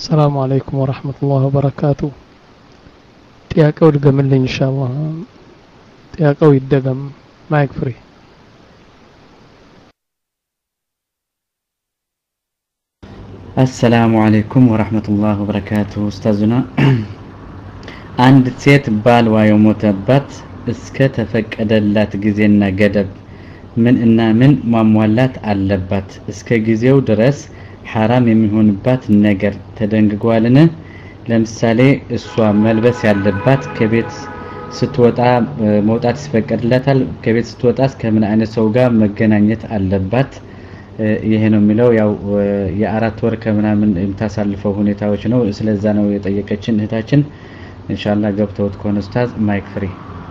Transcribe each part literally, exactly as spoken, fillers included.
السلام عليكم ورحمة الله وبركاته. ጥያቄው ድገምልኝ ኢንሻአላህ። ጥያቄው ይደገም። ማይክ ፍሪ። السلام عليكم ورحمة الله وبركاته. أستاذنا عند ሴት ባልዋ የሞተባት እስከ ተፈቀደላት ጊዜና ገደብ ምን እና ምን ማሟላት አለባት? እስከ ጊዜው ድረስ حرام የሚሆንባት ነገር ተደንግጓልና ለምሳሌ እሷ መልበስ ያለባት ከቤት ስትወጣ መውጣት ይፈቀድላታል። ከቤት ስትወጣ ከምን አይነት ሰው ጋር መገናኘት አለባት? ይሄ ነው የሚለው ያው የአራት ወር ከምናምን የምታሳልፈው ሁኔታዎች ነው። ስለዛ ነው የጠየቀችን እህታችን። ኢንሻአላህ ገብተውት ከሆነ ኡስታዝ ማይክ ፍሪ።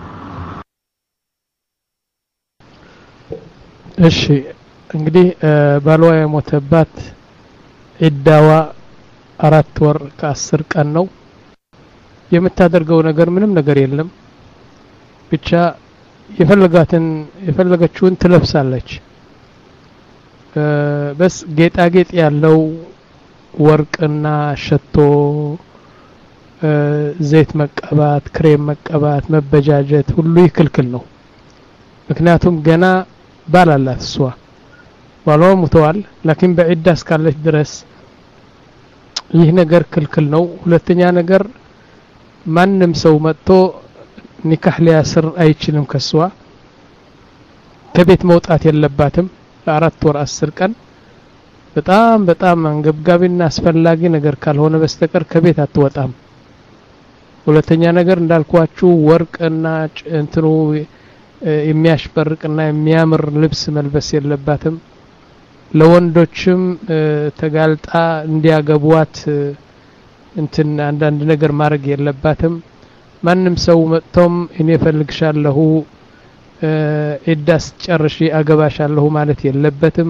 እሺ እንግዲህ ባልዋ የሞተባት ኢዳዋ አራት ወር ከአስር ቀን ነው። የምታደርገው ነገር ምንም ነገር የለም። ብቻ የፈለጋትን የፈለገችውን ትለብሳለች። በስ ጌጣጌጥ ያለው ወርቅና ሸቶ፣ ዘይት መቀባት፣ ክሬም መቀባት፣ መበጃጀት ሁሉ ይክልክል ነው። ምክንያቱም ገና ባል አላት እሷ። ባሏ ሞተዋል። ላኪን በዒዳ እስካለች ድረስ ይህ ነገር ክልክል ነው። ሁለተኛ ነገር ማንም ሰው መጥቶ ኒካህ ሊያስር አይችልም ከሷ። ከቤት መውጣት የለባትም ለአራት ወር አስር ቀን። በጣም በጣም አንገብጋቢና አስፈላጊ ነገር ካልሆነ በስተቀር ከቤት አትወጣም። ሁለተኛ ነገር እንዳልኳችሁ ወርቅና እንትኑ የሚያሽበርቅና የሚያምር ልብስ መልበስ የለባትም። ለወንዶችም ተጋልጣ እንዲያገቧት እንትን አንዳንድ ነገር ማድረግ የለባትም። ማንም ሰው መጥቶም እኔ ፈልግሻለሁ ኢዳስ ጨርሺ አገባሻለሁ ማለት የለበትም።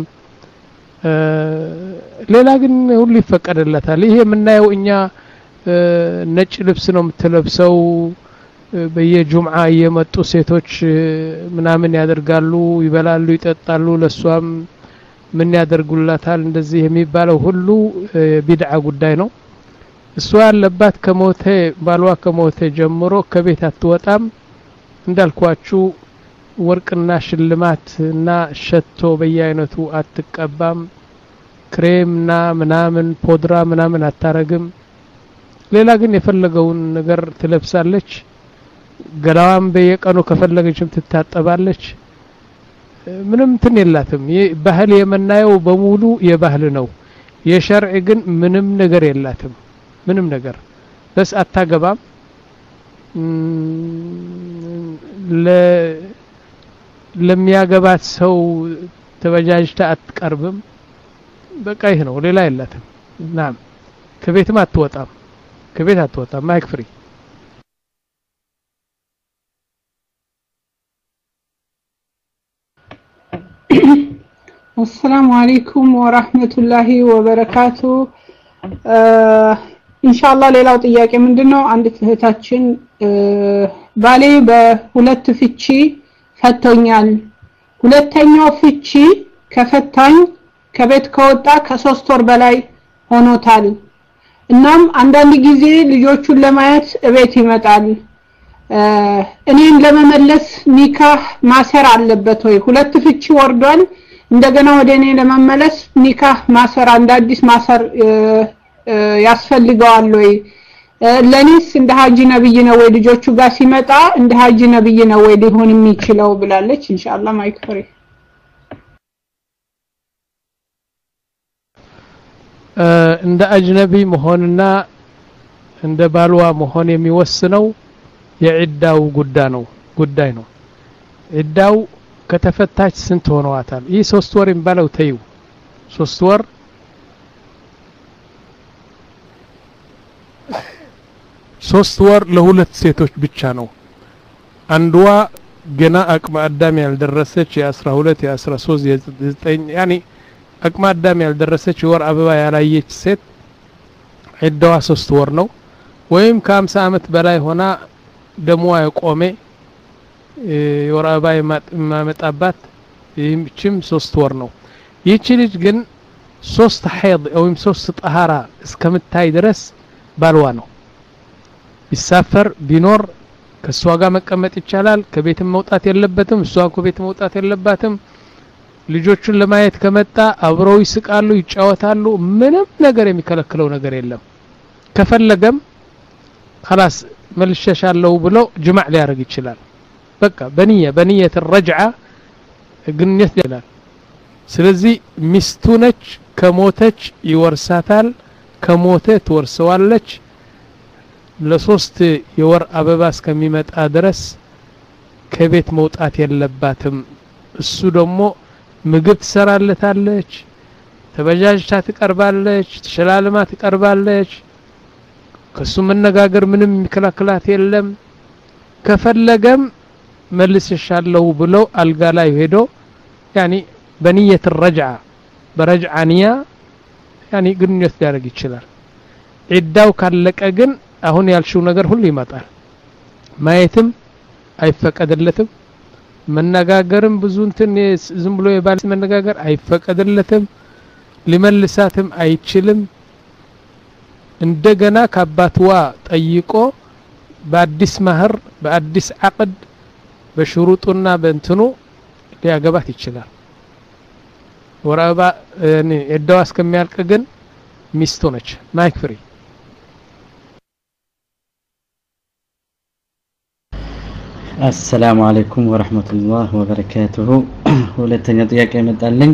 ሌላ ግን ሁሉ ይፈቀድላታል። ይሄ የምናየው እኛ ነጭ ልብስ ነው የምትለብሰው። በየጁምዓ የመጡ ሴቶች ምናምን ያደርጋሉ፣ ይበላሉ፣ ይጠጣሉ። ለሷም ምን ያደርጉላታል እንደዚህ የሚባለው ሁሉ ቢድዓ ጉዳይ ነው። እሷ ያለባት ከሞተ ባልዋ ከሞተ ጀምሮ ከቤት አትወጣም። እንዳልኳችሁ ወርቅና ሽልማት እና ሸቶ በየአይነቱ አትቀባም። ክሬምና ምናምን ፖድራ ምናምን አታረግም። ሌላ ግን የፈለገውን ነገር ትለብሳለች። ገላዋን በየቀኑ ከፈለገችም ትታጠባለች። ምንም እንትን የላትም። ባህል የምናየው በሙሉ የባህል ነው። የሸርዕ ግን ምንም ነገር የላትም። ምንም ነገር በስ አታገባም። ለ ለሚያገባት ሰው ተበጃጅታ አትቀርብም። በቃ ይሄ ነው፣ ሌላ የላትም። ናም ከቤትም አትወጣም። ከቤት አትወጣም። ማይክ ፍሪ። السلام عليكم ورحمة الله وبركاته. ኢንሻአላህ ሌላው ጥያቄ ምንድነው? አንድ እህታችን ባሌ በሁለት ፍቺ ፈቶኛል። ሁለተኛው ፍቺ ከፈታኝ ከቤት ከወጣ ከሶስት ወር በላይ ሆኖታል። እናም አንዳንድ ጊዜ ልጆቹን ለማየት እቤት ይመጣል። እኔን ለመመለስ ኒካህ ማሰር አለበት ወይ? ሁለት ፍቺ ወርዷል። እንደገና ወደ እኔ ለመመለስ ኒካህ ማሰር አንድ አዲስ ማሰር ያስፈልገዋል ወይ? ለኔስ እንደ ሀጂ ነብይ ነው ወይ? ልጆቹ ጋር ሲመጣ እንደ ሀጂ ነብይ ነው ወይ ሊሆን የሚችለው ብላለች። ኢንሻአላህ ማይክ ፍሪ። እንደ አጅነቢ መሆንና እንደ ባልዋ መሆን የሚወስነው የዒዳው ጉዳይ ነው ጉዳይ ነው። ዒዳው ከተፈታች ስንት ሆነዋታል? ይህ ሶስት ወር የሚባለው ተይው። ሶስት ወር ሶስት ወር ለሁለት ሴቶች ብቻ ነው። አንዷ ገና አቅመ አዳም ያልደረሰች የ12 የ13 የ9 ያኒ አቅመ አዳም ያልደረሰች ወር አበባ ያላየች ሴት ዒዳዋ ሶስት ወር ነው። ወይም ከ50 አመት በላይ ሆና ደሟ የቆመ የወር አበባ የማመጣባት ይህችም ሶስት ወር ነው። ይህች ልጅ ግን ሶስት ሐይድ ወይም ሶስት ጠሃራ እስከምታይ ድረስ ባልዋ ነው ቢሳፈር ቢኖር ከሷ ጋር መቀመጥ ይቻላል ከቤትም መውጣት የለበትም እሷ ከቤት መውጣት የለባትም ልጆቹን ለማየት ከመጣ አብረው ይስቃሉ ይጫወታሉ ምንም ነገር የሚከለክለው ነገር የለም ከፈለገም خلاص መልሸሻለሁ ብሎ ጅማዕ ሊያደርግ ይችላል በቃ በንየ በንየት الرجعه ግንኙነት ይላል ስለዚህ ሚስቱ ነች ከሞተች ይወርሳታል ከሞተ ትወርሰዋለች ለሶስት የወር አበባ እስከሚመጣ ድረስ ከቤት መውጣት የለባትም እሱ ደግሞ ምግብ ትሰራለታለች ተበጃጅታ ትቀርባለች ተሸላልማ ትቀርባለች ከሱ መነጋገር ምንም የሚከላከላት የለም ከፈለገም መልስሻለሁ ብሎ አልጋ ላይ ሄዶ يعني በንየት الرجعه برجعه ንያ يعني ግንኙነት ሊያደርግ ይችላል ዒዳው ካለቀ ግን አሁን ያልሽው ነገር ሁሉ ይመጣል ማየትም አይፈቀድለትም መነጋገርም ብዙ እንትን ዝም ብሎ የባል መነጋገር አይፈቀድለትም ሊመልሳትም አይችልም እንደገና ከአባትዋ ጠይቆ በአዲስ ማህር በአዲስ عقد በሽሩጡና በእንትኑ ሊያገባት ይችላል ወራባ يعني ዒዳው እስከሚያልቅ ግን ሚስቱ ነች ማይክ ፍሪ السلام عليكم ورحمة الله وبركاته ሁለተኛ ጥያቄ መጣልኝ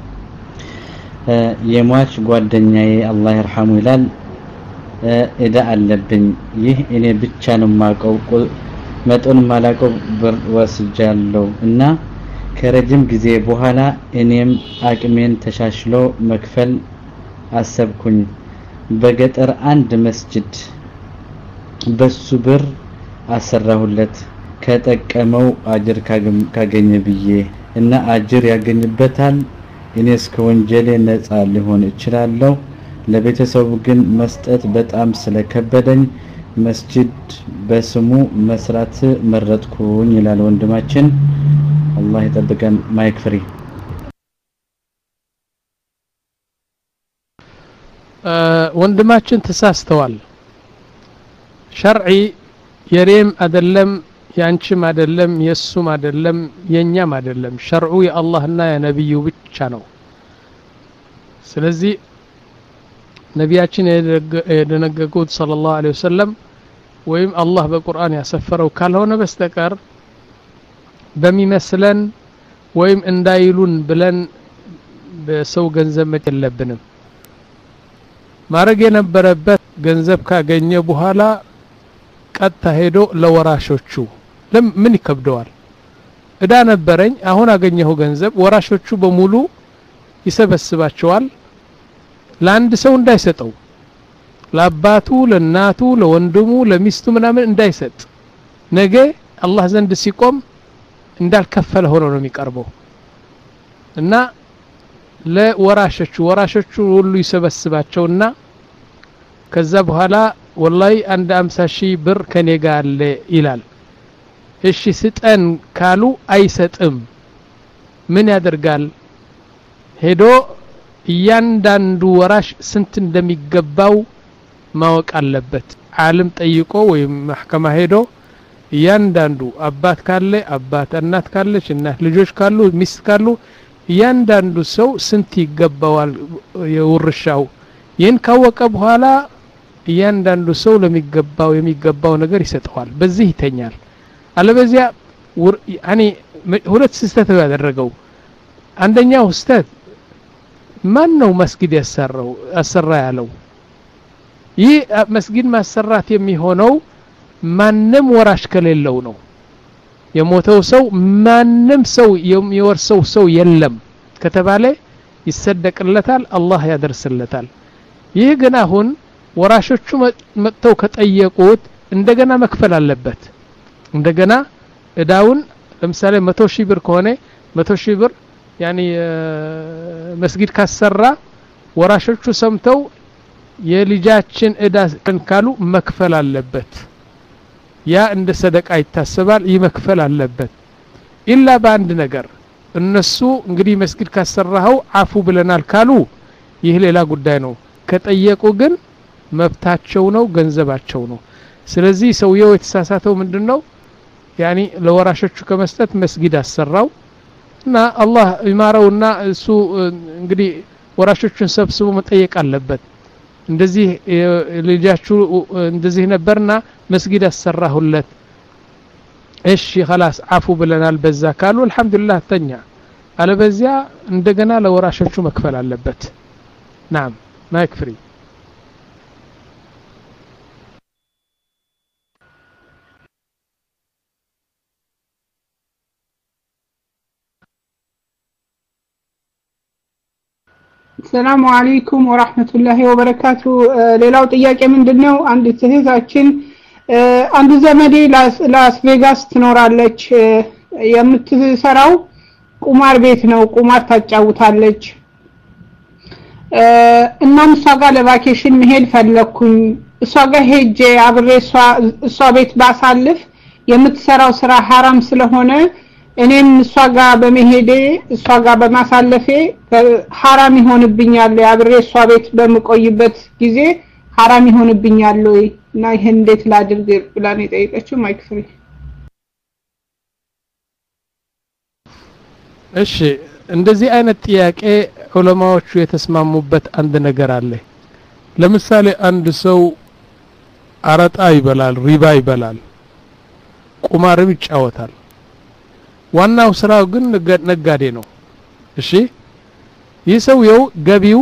የሟች ጓደኛዬ አላህ ይርሐሙ ይላል እዳ አለብኝ ይህ እኔ ብቻ ነው ማቀው መጠን ማላቀው ብር ወስጃለሁ እና ከረጅም ጊዜ በኋላ እኔም አቅሜን ተሻሽሎ መክፈል አሰብኩኝ በገጠር አንድ መስጂድ በሱ ብር አሰራሁለት ከጠቀመው አጅር ካገኘ ብዬ እና አጅር ያገኝበታል እኔስ ከወንጀሌ ነፃ ሊሆን ይችላልው ለቤተሰቡ ግን መስጠት በጣም ስለከበደኝ መስጂድ በስሙ መስራት መረጥኩኝ ይላል ወንድማችን አላህ ይጠብቀን ማይክ ፍሪ ወንድማችን ተሳስተዋል ሸርዒ የሬም አይደለም ያንቺም አይደለም የሱም አይደለም የኛም አይደለም ሸርዑ የአላህና የነብዩ ብቻ ነው ስለዚህ ነቢያችን የደነገጉት ሰለላሁ ዐለይሂ ወሰለም ወይም አላህ በቁርአን ያሰፈረው ካልሆነ በስተቀር በሚመስለን ወይም እንዳይሉን ብለን በሰው ገንዘብ መጨለብንም ማረግ የነበረበት ገንዘብ ካገኘ በኋላ ቀጥታ ሄዶ ለወራሾቹ ለምን ይከብደዋል እዳ ነበረኝ አሁን አገኘሁ ገንዘብ ወራሾቹ በሙሉ ይሰበስባቸዋል ለአንድ ሰው እንዳይሰጠው ለአባቱ ለናቱ ለወንድሙ ለሚስቱ ምናምን እንዳይሰጥ ነገ አላህ ዘንድ ሲቆም እንዳልከፈለ ሆኖ ነው የሚቀርበው እና ለወራሾቹ ወራሾቹ ሁሉ ይሰበስባቸውና ከዛ በኋላ ወላሂ አንድ አምሳ ሺህ ብር ከኔ ጋር አለ ይላል እሺ ስጠን ካሉ አይሰጥም ምን ያደርጋል ሄዶ እያንዳንዱ ወራሽ ስንት እንደሚገባው ማወቅ አለበት ዓለም ጠይቆ ወይም ማህከማ ሄዶ እያንዳንዱ አባት ካለ አባት እናት ካለች እናት ልጆች ካሉ ሚስት ካሉ እያንዳንዱ ሰው ስንት ይገባዋል የውርሻው ይህን ካወቀ በኋላ እያንዳንዱ ሰው ለሚገባው የሚገባው ነገር ይሰጠዋል በዚህ ይተኛል አለበዚያ ያኒ ሁለት ስህተት ያደረገው አንደኛው ስህተት ማን ነው መስጊድ ያሰራው አሰራ ያለው ይህ መስጊድ ማሰራት የሚሆነው ማንም ወራሽ ከሌለው ነው የሞተው ሰው ማንም ሰው የሚወርሰው ሰው የለም ከተባለ ይሰደቅለታል አላህ ያደርስለታል ይህ ግን አሁን ወራሾቹ መጥተው ከጠየቁት እንደገና መክፈል አለበት እንደገና እዳውን ለምሳሌ መቶ ሺህ ብር ከሆነ መቶ ሺህ ብር ያኒ መስጊድ ካሰራ ወራሾቹ ሰምተው የልጃችን እዳ ካሉ መክፈል አለበት ያ እንደ ሰደቃ ይታሰባል ይመክፈል አለበት ኢላ በአንድ ነገር እነሱ እንግዲህ መስጊድ ካሰራው አፉ ብለናል ካሉ ይህ ሌላ ጉዳይ ነው ከጠየቁ ግን መብታቸው ነው ገንዘባቸው ነው ስለዚህ ሰውየው የተሳሳተው ምንድነው ያኒ ለወራሾቹ ከመስጠት መስጊድ አሰራው እና አላህ ይማረውና እሱ እንግዲህ ወራሾቹን ሰብስቦ መጠየቅ አለበት እንደዚህ ልጃችሁ እንደዚህ ነበርና መስጊድ አሰራሁለት እሺ خلاص አፉ ብለናል በዛ ካሉ አልহামዱሊላህ ተኛ አለበዚያ እንደገና ለወራሾቹ መክፈል አለበት نعم ما يكفي السلام عليكم ورحمة الله وبركاته ሌላው ጥያቄ ምንድነው አንድ እህታችን አንድ ዘመዴ ላስ ቬጋስ ትኖራለች የምትሰራው ቁማር ቤት ነው ቁማር ታጫውታለች እናም እሷ ጋር ለቫኬሽን መሄድ ፈለኩኝ እሷ ጋር ሄጄ አብሬ እሷ እሷ ቤት ባሳልፍ የምትሰራው ስራ حرام ስለሆነ እኔም እሷ ጋር በመሄዴ እሷ ጋር በማሳለፌ حرام ይሆንብኛል አብሬ እሷ ቤት በመቆይበት ጊዜ حرام ይሆንብኛል ወይ እና ይሄን እንዴት ላድርግ ብላ ነው የጠየቀችው ማይክ ፍሪ እሺ እንደዚህ አይነት ጥያቄ ዑለማዎቹ የተስማሙበት አንድ ነገር አለ ለምሳሌ አንድ ሰው አረጣ ይበላል ሪባ ይበላል ቁማርም ይጫወታል ዋናው ስራው ግን ነጋዴ ነው እሺ ይህ ሰውየው ገቢው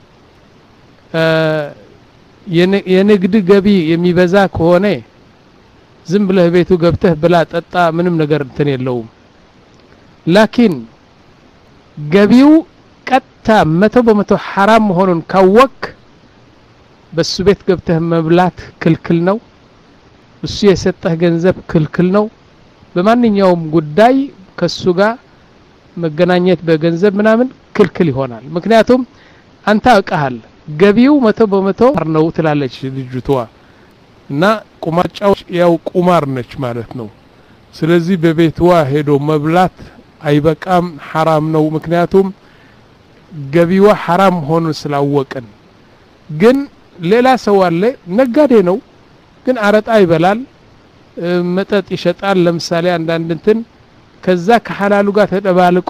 የንግድ ገቢ የሚበዛ ከሆነ ዝም ብለህ ቤቱ ገብተህ ብላ ጠጣ ምንም ነገር እንትን የለውም ላኪን ገቢው ቀጥታ መቶ በመቶ حرام መሆኑን ካወቅ በሱ ቤት ገብተህ መብላት ክልክል ነው እሱ የሰጠህ ገንዘብ ክልክል ነው በማንኛውም ጉዳይ ከሱ ጋር መገናኘት በገንዘብ ምናምን ክልክል ይሆናል ምክንያቱም አንተ አውቀሃል ገቢው መቶ በመቶ ነው ትላለች ልጅቷ እና ቁማጫው ያው ቁማር ነች ማለት ነው ስለዚህ በቤትዋ ሄዶ መብላት አይበቃም حرام ነው ምክንያቱም ገቢዋ حرام ሆኖ ስላወቀን ግን ሌላ ሰው አለ ነጋዴ ነው ግን አረጣ ይበላል መጠጥ ይሸጣል ለምሳሌ አንዳንድ እንትን ከዛ ከሐላሉ ጋር ተደባልቆ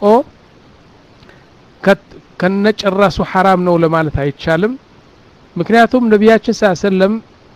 ከነጨራሱ حرام ነው ለማለት አይቻልም ምክንያቱም ነብያችን ሰለላሁ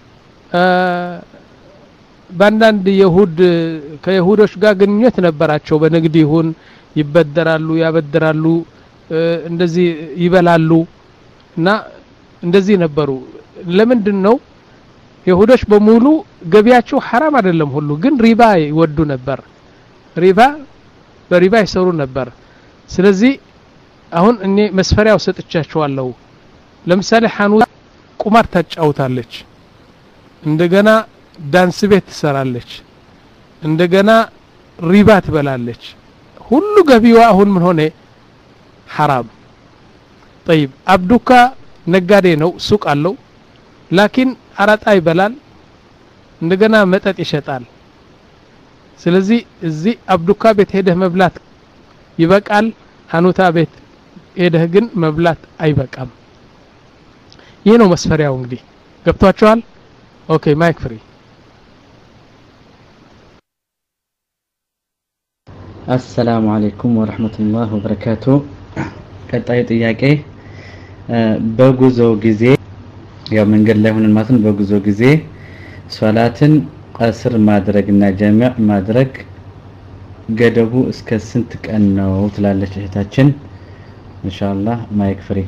ባንዳንድ ይሁድ ከይሁዶች ጋር ግንኙነት ነበራቸው በንግድ ይሁን ይበደራሉ ያበደራሉ እንደዚህ ይበላሉ እና እንደዚህ ነበሩ ለምንድን ነው ይሁዶች በሙሉ ገቢያቸው حرام አይደለም ሁሉ ግን ሪባ ይወዱ ነበር ሪባ በሪባ ይሰሩ ነበር ስለዚህ አሁን እኔ መስፈሪያው ሰጥቻቸዋለሁ ለምሳሌ ሐኑት ቁማር ታጫውታለች እንደገና ዳንስ ቤት ትሰራለች እንደገና ሪባ ትበላለች ሁሉ ገቢዋ አሁን ምን ሆነ حرام طيب አብዱካ ነጋዴ ነው ሱቅ አለው ላኪን አራጣ ይበላል እንደገና መጠጥ ይሸጣል ስለዚህ እዚህ አብዱካ ቤት ሄደህ መብላት ይበቃል ሐኑታ ቤት ሄደህ ግን መብላት አይበቃም ይሄ ነው መስፈሪያው እንግዲህ ገብቷችኋል ኦኬ ማይክ ፍሪ السلام عليكم ورحمة الله وبركاته ቀጣይ ጥያቄ በጉዞ ጊዜ ያው መንገድ ላይ ሆነን ማለት ነው በጉዞ ጊዜ ሶላትን ቀስር ማድረግና ጀማዕ ማድረግ ገደቡ እስከ ስንት ቀን ነው ትላለች እህታችን ኢንሻአላህ ማይክ ፍሪ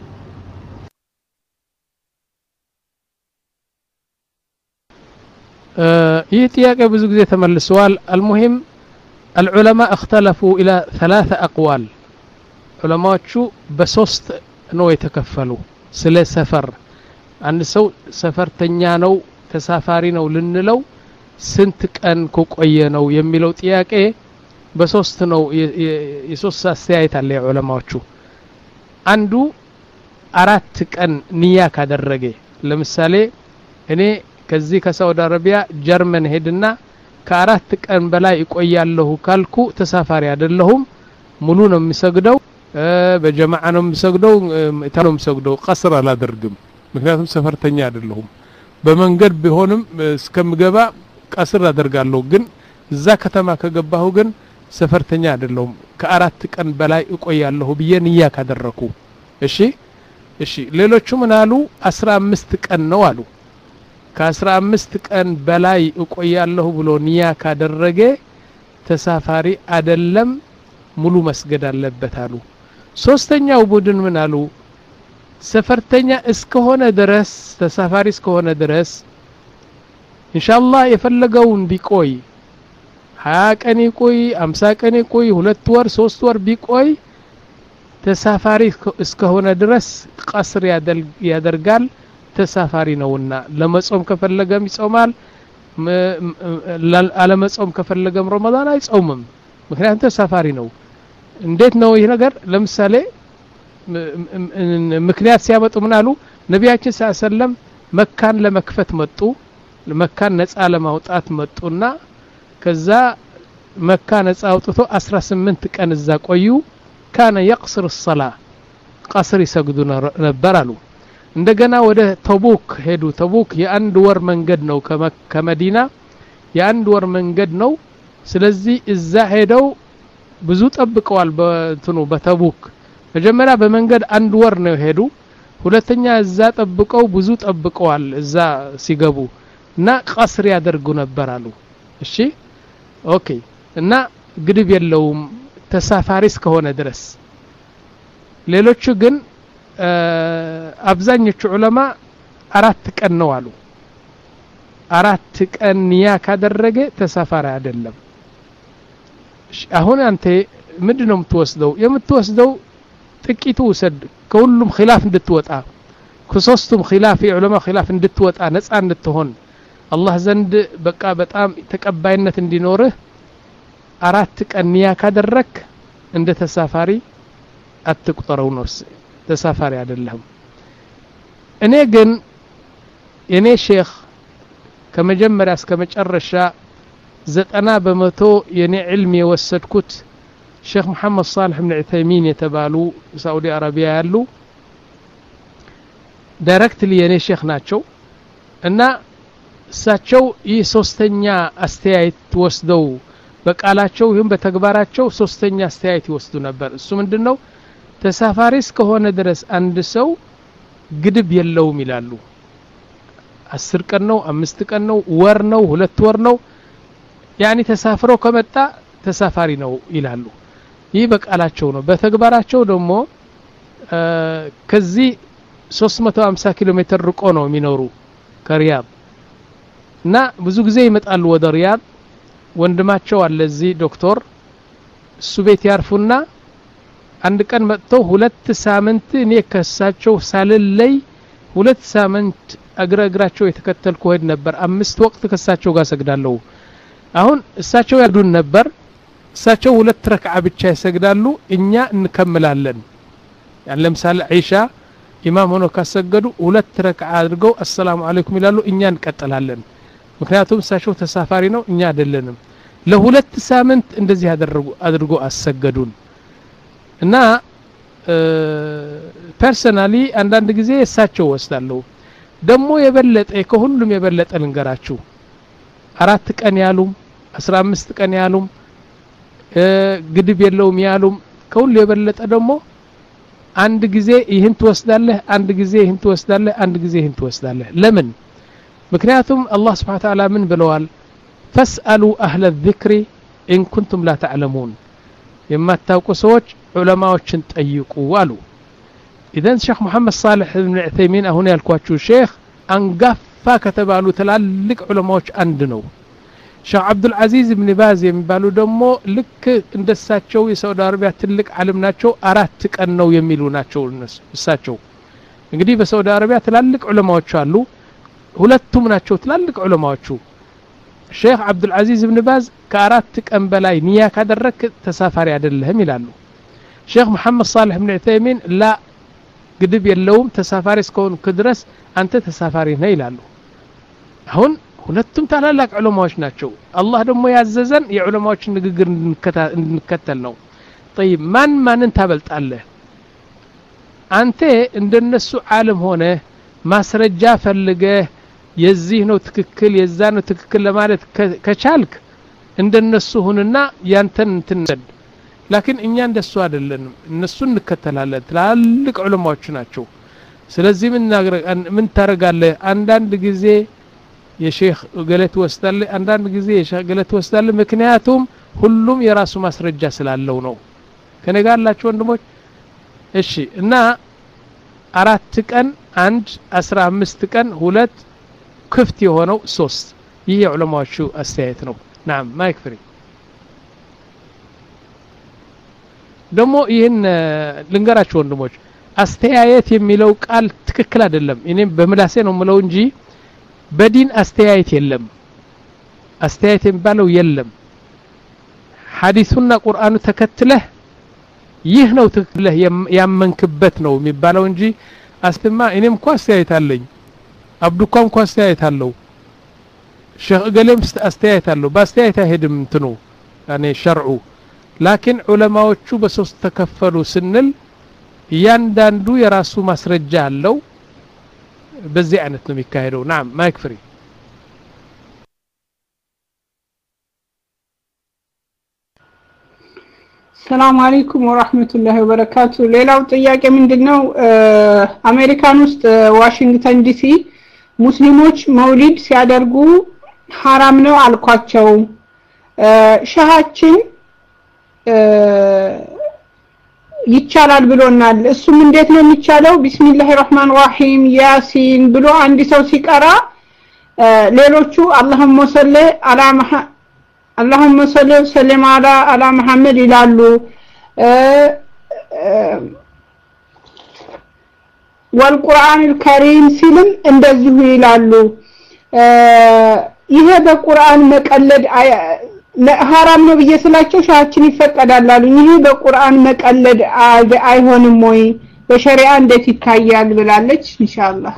ይህ ጥያቄ ብዙ ጊዜ ተመልሷል المهم العلماء اختلفوا الى ثلاث اقوال علماءዎቹ በሶስት ነው የተከፈሉ ስለ ሰፈር አንድ ሰው ሰፈርተኛ ነው ተሳፋሪ ነው ልንለው ስንት ቀን ከቆየ ነው የሚለው ጥያቄ በሶስት ነው የሶስት አስተያየት አለ ዑለማዎቹ አንዱ አራት ቀን ንያ ካደረገ ለምሳሌ እኔ ከዚህ ከሳውዲ አረቢያ ጀርመን ሄድና ከአራት ቀን በላይ ይቆያለሁ ካልኩ ተሳፋሪ አይደለሁም ሙሉ ነው የሚሰግደው በጀማዓ ነው የምሰግደው እታለው የምሰግደው ቀስር አላደርግም ምክንያቱም ሰፈርተኛ አይደለሁም በመንገድ ቢሆንም እስከምገባ ቀስር አደርጋለሁ ግን እዛ ከተማ ከገባሁ ግን ሰፈርተኛ አይደለሁም ከአራት ቀን በላይ እቆያለሁ ብዬ ንያ ካደረኩ እሺ እሺ ሌሎቹ ምን አሉ አስራ አምስት ቀን ነው አሉ ከአስራ አምስት ቀን በላይ እቆያለሁ ብሎ ንያ ካደረገ ተሳፋሪ አይደለም ሙሉ መስገድ አለበት አሉ ሶስተኛው ቡድን ምን አሉ ሰፈርተኛ እስከሆነ ድረስ ተሳፋሪ እስከሆነ ድረስ ኢንሻአላህ የፈለገውን ቢቆይ ሀያ ቀን ይቆይ አምሳ ቀን ይቆይ ሁለት ወር ሶስት ወር ቢቆይ ተሳፋሪ እስከሆነ ድረስ ቀስር ያደርጋል ተሳፋሪ ነውና ለመጾም ከፈለገም ይጾማል አለመጾም ከፈለገም ረመዳን አይጾምም ምክንያቱም ተሳፋሪ ነው እንዴት ነው ይሄ ነገር ለምሳሌ ምክንያት ሲያመጡ ምን አሉ ነብያችን ሰለላሁ ዐለይሂ ወሰለም መካን ለመክፈት መጡ መካን ነፃ ለማውጣት መጡና ከዛ መካ ነፃ አውጥቶ አስራ ስምንት ቀን እዛ ቆዩ كان يقصر الصلاه قصر ይሰግዱ ነበር አሉ እንደገና ወደ ተቡክ ሄዱ ተቡክ የአንድ ወር መንገድ ነው ከመዲና የአንድ ወር መንገድ ነው ስለዚህ እዛ ሄደው ብዙ ጠብቀዋል በእንትኑ በተቡክ መጀመሪያ በመንገድ አንድ ወር ነው ሄዱ ሁለተኛ እዛ ጠብቀው ብዙ ጠብቀዋል እዛ ሲገቡ እና ቀስር ያደርጉ ነበር አሉ እሺ ኦኬ እና ግድብ የለውም ተሳፋሪ እስከሆነ ድረስ ሌሎቹ ግን አብዛኞቹ ዑለማ አራት ቀን ነው አሉ አራት ቀን ንያ ካደረገ ተሳፋሪ አይደለም አሁን አንተ ምንድነው የምትወስደው የምትወስደው ጥቂቱ ወሰድ ከሁሉም ኺላፍ እንድትወጣ ከሶስቱም ኺላፍ የዑለማ ኺላፍ እንድትወጣ ነፃ እንድትሆን አላህ ዘንድ በቃ በጣም ተቀባይነት እንዲኖርህ አራት ቀን ንያ ካደረክ እንደ ተሳፋሪ አትቁጠረው ነው ተሳፋሪ አይደለም እኔ ግን የኔ ሼክ ከመጀመሪያ እስከ መጨረሻ ዘጠና በመቶ የኔ ዒልም የወሰድኩት ሼክ መሐመድ ሷሊህ ኢብኑ ዑተይሚን የተባሉ ሳዑዲ አረቢያ ያሉ ዳይሬክትሊ የኔ ሼክ ናቸው እና እሳቸው ይህ ሶስተኛ አስተያየት ወስደው በቃላቸው ይሁን በተግባራቸው ሶስተኛ አስተያየት ይወስዱ ነበር እሱ ምንድነው ተሳፋሪ እስከሆነ ድረስ አንድ ሰው ግድብ የለውም ይላሉ አስር ቀን ነው አምስት ቀን ነው ወር ነው ሁለት ወር ነው ያኒ ተሳፍሮ ከመጣ ተሳፋሪ ነው ይላሉ ይህ በቃላቸው ነው በተግባራቸው ደግሞ ከዚህ ሶስት መቶ ሃምሳ ኪሎ ሜትር ርቆ ነው የሚኖሩ ከሪያድ እና ብዙ ጊዜ ይመጣሉ ወደ ሪያድ ወንድማቸው አለ እዚህ ዶክተር እሱ ቤት ያርፉና አንድ ቀን መጥተው ሁለት ሳምንት እኔ ከሳቸው ሳልለይ ሁለት ሳምንት አግረግራቸው የተከተልኩ ሄድ ነበር አምስት ወቅት ከሳቸው ጋር ሰግዳለሁ አሁን እሳቸው ያዱን ነበር እሳቸው ሁለት ረክዓ ብቻ ይሰግዳሉ እኛ እንከምላለን ያን ለምሳሌ አይሻ ኢማም ሆኖ ካሰገዱ ሁለት ረክዓ አድርገው አሰላሙ አለይኩም ይላሉ እኛ እንቀጥላለን ምክንያቱም እሳቸው ተሳፋሪ ነው እኛ አይደለንም ለሁለት ሳምንት እንደዚህ ያደረጉ አድርጎ አሰገዱን እና ፐርሰናሊ አንዳንድ ጊዜ እሳቸው ወስዳለሁ ደሞ የበለጠ ከሁሉም የበለጠ ልንገራችሁ አራት ቀን ያሉም አስራ አምስት ቀን ያሉም ግድብ የለውም ያሉም ከሁሉ የበለጠ ደሞ አንድ ጊዜ ይህን ትወስዳለህ አንድ ጊዜ ይህን ትወስዳለህ አንድ ጊዜ ይህን ትወስዳለህ ለምን ምክንያቱም አላህ Subhanahu Wa Ta'ala ምን ብለዋል فاسالوا اهل الذكر ان كنتم لا تعلمون የማታውቁ ሰዎች ዑለማዎችን ጠይቁ አሉ ኢዘን ሼክ መሐመድ ሷሊህ ኢብኑ ዑተይሚን አሁን ያልኳችሁ ሼክ አንጋፋ ከተባሉ ትላልቅ ዑለማዎች አንድ ነው ሼክ አብዱል አዚዝ ኢብኑ ባዝ የሚባሉ ደግሞ ልክ እንደሳቸው የሳውዲ አረቢያ ትልቅ ዓለም ናቸው አራት ቀን ነው የሚሉ ናቸው እሳቸው እንግዲህ በሳውዲ አረቢያ ትላልቅ ዑለማዎች አሉ ሁለቱም ናቸው ትላልቅ ዑለማዎቹ ሼክ አብዱል አዚዝ ኢብኑ ባዝ ከአራት ቀን በላይ ንያ ካደረክ ተሳፋሪ አይደለህም ይላሉ ሼክ መሐመድ ሷሊህ ኢብኑ ዑተይሚን ላ ግድብ የለውም ተሳፋሪ እስከሆንክ ድረስ አንተ ተሳፋሪ ነህ ይላሉ አሁን ሁለቱም ታላላቅ ዑለማዎች ናቸው አላህ ደግሞ ያዘዘን የዑለማዎችን ንግግር እንድንከተል ነው طيب ማን ማንን ታበልጣለህ አንተ እንደነሱ ዓለም ሆነ ማስረጃ ፈልገህ የዚህ ነው ትክክል የዛ ነው ትክክል ለማለት ከቻልክ እንደነሱ ሁንና ያንተን እንትንሰድ ላኪን እኛ እንደሱ አይደለንም እነሱ እንከተላለን ትላልቅ ዑለማዎች ናቸው ስለዚህ ምን ናገር ምን ታረጋለህ አንዳንድ ጊዜ የሼክ ገለት ወስዳለ አንዳንድ ጊዜ የሼክ ገለት ወስዳለ ምክንያቱም ሁሉም የራሱ ማስረጃ ስላለው ነው ከነጋላችሁ ወንድሞች እሺ እና አራት ቀን አንድ አስራ አምስት ቀን ሁለት ክፍት የሆነው ሶስት ይሄ ዑለማዎቹ አስተያየት ነው نعم ما يكفري ደሞ ይሄን ልንገራችሁ ወንድሞች አስተያየት የሚለው ቃል ትክክል አይደለም እኔም በምላሴ ነው ምለው እንጂ በዲን አስተያየት የለም አስተያየት የሚባለው የለም ሐዲሱና ቁርአኑ ተከትለህ ይህ ነው ትክክለህ ያመንክበት ነው የሚባለው እንጂ አስተማ እኔም እንኳን አስተያየት አለኝ አብዱኳም እንኳን አስተያየት አለው ሼክ ገሌም አስተያየት አለው በአስተያየት አይሄድም እንትኑ ያኔ ሸርዑ ላኪን ዑለማዎቹ በሶስት ተከፈሉ ስንል ያንዳንዱ የራሱ ማስረጃ አለው በዚህ አይነት ነው የሚካሄደው نعم ما يكفري ሰላም አለይኩም ወራህመቱላሂ ወበረካቱ ሌላው ጥያቄ ምንድነው አሜሪካን ውስጥ ዋሽንግተን ዲሲ ሙስሊሞች መውሊድ ሲያደርጉ حرام ነው አልኳቸው ሸሃችን ይቻላል ብሎናል እሱም እንዴት ነው የሚቻለው ቢስሚላሂር ረህማን ረሂም ያሲን ብሎ አንድ ሰው ሲቀራ ሌሎቹ አላሁመ ሰለ አላ መሐመድ اللهم صل وسلم على على محمد ይላሉ والقرآن الكريم ሲልም እንደዚሁ ይላሉ ይሄ በቁርአን መቀለድ ሐራም ነው በየስላቸው ሻችን ይፈቀዳል አሉ ይሄ በቁርአን መቀለድ አይሆንም ወይ በሸሪዓ እንዴት ይታያል ብላለች ኢንሻአላህ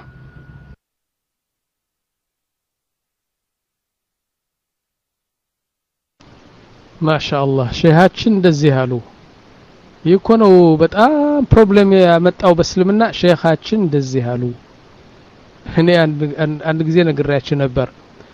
ما شاء الله ሸሃችን እንደዚህ አሉ ይኮነው በጣም ፕሮብሌም ያመጣው በእስልምና ሸሃችን እንደዚህ አሉ እኔ አንድ አንድ ጊዜ ነግሬያችሁ ነበር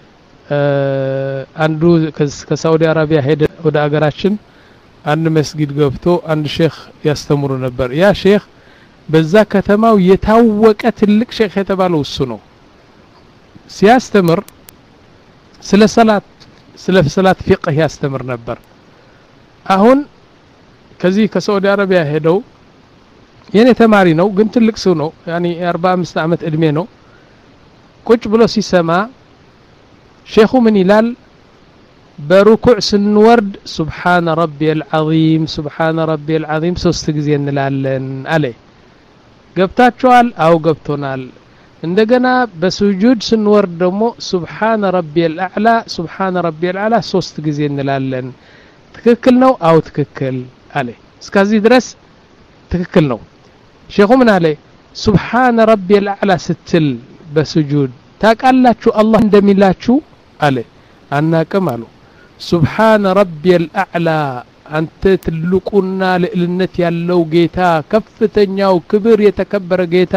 አንዱ ከሳውዲ አረቢያ ሄደ ወደ አገራችን አንድ መስጊድ ገብቶ አንድ ሼክ ያስተምሩ ነበር ያ ሼክ በዛ ከተማው የታወቀ ትልቅ ሼክ የተባለው እሱ ነው ሲያስተምር ስለ ሰላት ስለ ሰላት ፍቅህ ያስተምር ነበር አሁን ከዚህ ከሳውዲ አረቢያ ሄደው የኔ ተማሪ ነው ግን ትልቅ ሰው ነው ያኒ አርባ አምስት አመት እድሜ ነው ቁጭ ብሎ ሲሰማ ሼኹ ምን ይላል በሩኩዕ ስንወርድ ሱብሃን ረቢየል ዐዚም ሱብሃን ረቢየል ዐዚም ሶስት ጊዜ እንላለን አለ ገብታችኋል አው ገብቶናል እንደገና በሱጁድ ስንወርድ ደግሞ ሱብሃን ረቢየል አዕላ ሱብሃን ረቢየል አዕላ ሶስት ጊዜ እንላለን ትክክል ነው አው ትክክል አለ እስከዚህ ድረስ ትክክል ነው ሼኹ ምን አለ ሱብሃን ረቢየል አዕላ ስትል በሱጁድ ታቃላችሁ አላህ እንደሚላችሁ አለ አናቀም አሉ ሱብሃን ረቢየል አዕላ አንተ ትልቁና ለልነት ያለው ጌታ ከፍተኛው ክብር የተከበረ ጌታ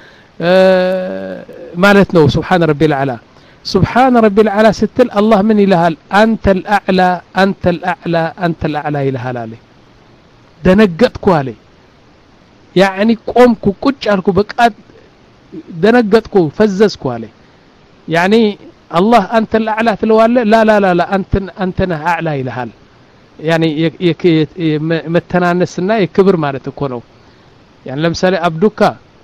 ማለት ነው ሱብሃን ረቢየል አዕላ ሱብሃን ረቢየል አዕላ ስትል አላህ ምን ይልሃል አንተል አዕላ አንተል አዕላ አንተል አዕላ ይልሃል አለ ደነገጥኩ አለ ያኒ ቆምኩ ቁጭ አልኩ በቃ ደነገጥኩ ፈዘዝኩ አለ ያኒ الله أنت الأعلى تلوال لا لا لا لا أنت أنت أعلى إلهال يعني يك متنانسنا يكبر مالته كونو يعني لمثال أبدوك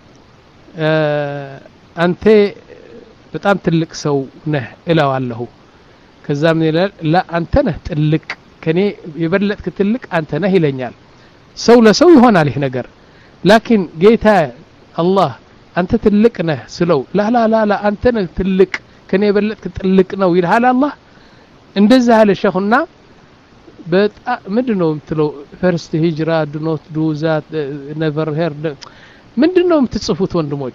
آه أنت بتأم تلك سو نه إلى والله كذا من لا أنت نه تلك كني يبلت كتلك أنت نه لنيال سو لا سو هون عليه نجر لكن جيتها الله أنت تلك نه سلو لا لا لا لا أنت نه تلك كان يبلت كتلك ነው ይልሃል አላህ እንደዛ ያለ ሸኹና በጣም ምንድነው የምትለው ፈርስት ሂጅራ do not do that never heard ምንድነው የምትጽፉት ወንድሞች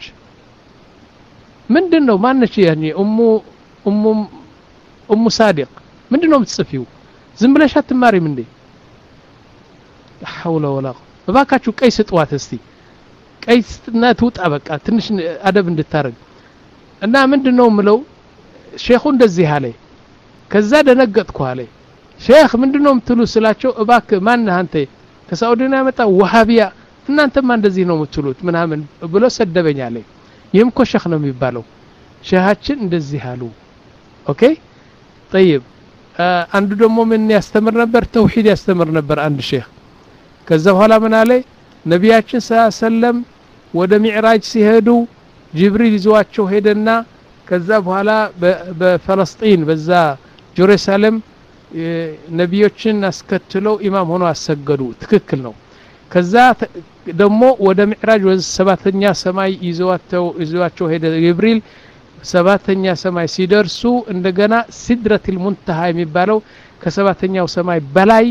ምንድነው ማነች ያኒ ኡሙ ኡሙ ኡሙ ሳዲቅ ምንድነው የምትጽፊው ዝም ብለሽ አትማሪም እንዴ ሐውለ ወላ ባካችሁ ቀይ ስጥዋት እስቲ ቀይስና ትውጣ በቃ ትንሽ አደብ እንድታረግ እና ምንድነው ምለው ሼኹ እንደዚህ አለ ከዛ ደነገጥኩ አለ ሼኽ ምንድነው ምትሉ ስላቸው እባክ ማን አንተ ከሳውዲና ያመጣ ወሃቢያ እናንተማ እንደዚህ ነው ምትሉት ምናምን ብሎ ሰደበኝ አለ ይህም እኮ ሼኽ ነው የሚባለው ሼኻችን እንደዚህ አሉ ኦኬ طيب አንዱ ደግሞ ምን ያስተምር ነበር ተውሂድ ያስተምር ነበር አንድ ሼኽ ከዛ በኋላ ምን አለ ነቢያችን ሰለም ወደ ሚዕራጅ ሲሄዱ ጅብሪል ይዟቸው ሄደና ከዛ በኋላ በፍልስጤን በዛ ጀሩሳሌም ነቢዮችን አስከትለው ኢማም ሆኖ አሰገዱ ትክክል ነው ከዛ ደግሞ ወደ ሚዕራጅ ወደ ሰባተኛ ሰማይ ይዟቸው ይዟቸው ሄደ ጅብሪል ሰባተኛ ሰማይ ሲደርሱ እንደገና ሲድረቱል ሙንተሃ የሚባለው ከሰባተኛው ሰማይ በላይ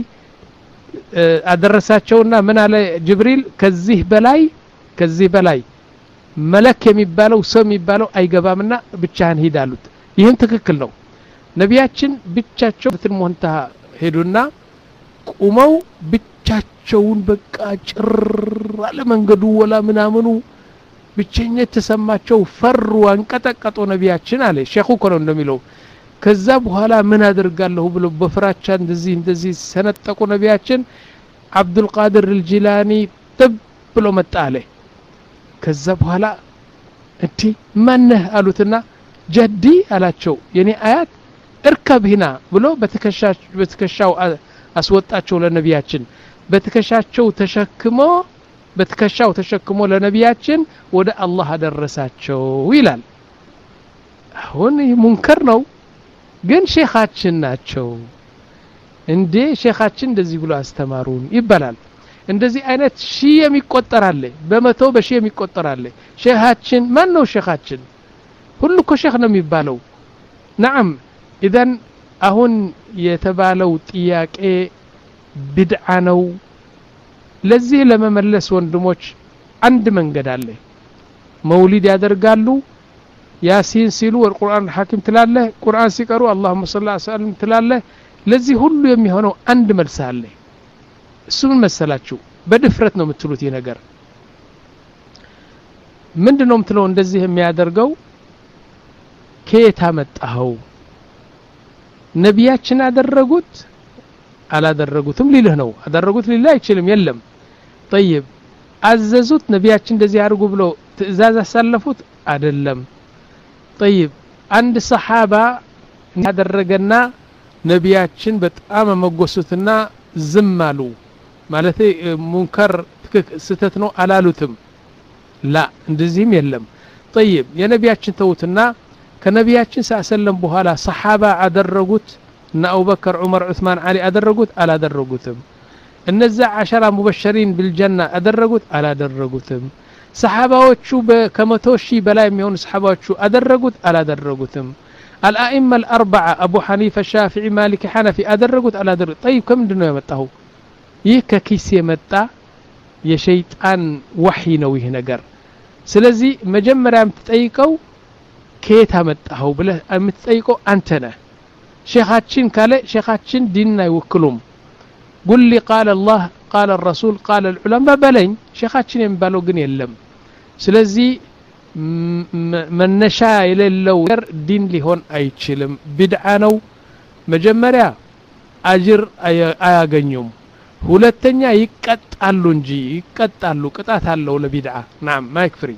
አደረሳቸውና ምን አለ ጅብሪል ከዚህ በላይ ከዚህ በላይ መለክ የሚባለው ሰው የሚባለው አይገባምና ብቻህን ሂድ አሉት ይህም ትክክል ነው ነቢያችን ብቻቸው ሲድረቱል ሙንተሃ ሄዱና ቁመው ብቻቸውን በቃ ጭር አለ መንገዱ ወላ ምናምኑ ብቸኝነት ተሰማቸው ፈሩ አንቀጠቀጡ ነቢያችን አለ ሼኹ ኮኖ እንደሚለው ከዛ በኋላ ምን አደርጋለሁ ብሎ በፍራቻ እንደዚህ እንደዚህ ሰነጠቁ ነቢያችን አብዱል ቃድር አልጂላኒ ጥብ ብሎ መጣ አለ ከዛ በኋላ እንዴ ማነህ አሉትና ጀዲ አላቸው የኔ አያት እርከብ ሂና ብሎ በትከሻው በትከሻው አስወጣቸው ለነቢያችን በትከሻቸው ተሸክሞ በትከሻው ተሸክሞ ለነቢያችን ወደ አላህ አደረሳቸው ይላል አሁን ሙንከር ነው ግን ሼኻችን ናቸው እንዴ ሼኻችን እንደዚህ ብሎ አስተማሩን ይባላል እንደዚህ አይነት ሺ የሚቆጠር አለ በመቶ በሺ የሚቆጠር አለ ሼኻችን ማን ነው ሼኻችን ሁሉ እኮ ሼኽ ነው የሚባለው نعم اذا አሁን የተባለው ጥያቄ ቢድዓ ነው ለዚህ ለመመለስ ወንድሞች አንድ መንገድ አለ መውሊድ ያደርጋሉ ያሲን ሲሉ ወልቁርአን ሐኪም ትላለህ ቁርአን ሲቀሩ اللهم صل على سيدنا ትላለህ ለዚህ ሁሉ የሚሆነው አንድ መልስ አለ እሱ ምን መሰላችሁ በድፍረት ነው የምትሉት ይሄ ነገር ምንድነው የምትለው እንደዚህ የሚያደርገው ከየት አመጣው ነቢያችን አደረጉት አላደረጉትም ሊልህ ነው አደረጉት ሊልህ አይችልም የለም طيب አዘዙት ነቢያችን እንደዚህ አድርጉ ብለው ትእዛዝ አሳለፉት አይደለም طيب አንድ ሰሃባ ያደረገና ነቢያችን በጣም መጎሱትና ዝም አሉ ማለት ሙንከር ስተት ነው አላሉትም ላ እንደዚህም የለም طيب የነቢያችን ተውትና ከነቢያችን ሰለም በኋላ ሰሃባ አደረጉት እና አቡበከር ዑመር ዑስማን አሊ አደረጉት አላደረጉትም እነዛ عشرة ሙበሸሪን بالجنة አደረጉት አላደረጉትም ሰሃባዎቹ ከመቶ ሺህ በላይ የሚሆኑ ሰሃባዎቹ አደረጉት አላደረጉትም الائمه الاربعه ابو حنيفه الشافعي مالك حنفي አደረጉት አላደረጉት طيب ከምንድነው የመጣው ይህ ከኪስ የመጣ የሸይጣን ወህይ ነው ይሄ ነገር ስለዚህ መጀመሪያ የምትጠይቀው ከየት አመጣው ብለህ የምትጠይቀው አንተ ነህ ሼኻችን ካለ ሼኻችን ዲን አይወክሉም قل لي قال الله قال الرسول قال العلماء በለኝ ሼኻችን የሚባለው ግን የለም ስለዚህ መነሻ የሌለው ዲን ሊሆን አይችልም ቢድዓ ነው መጀመሪያ አጅር አያገኙም ሁለተኛ ይቀጣሉ እንጂ ይቀጣሉ ቅጣት አለው ለቢድዓ نعم ما يكفري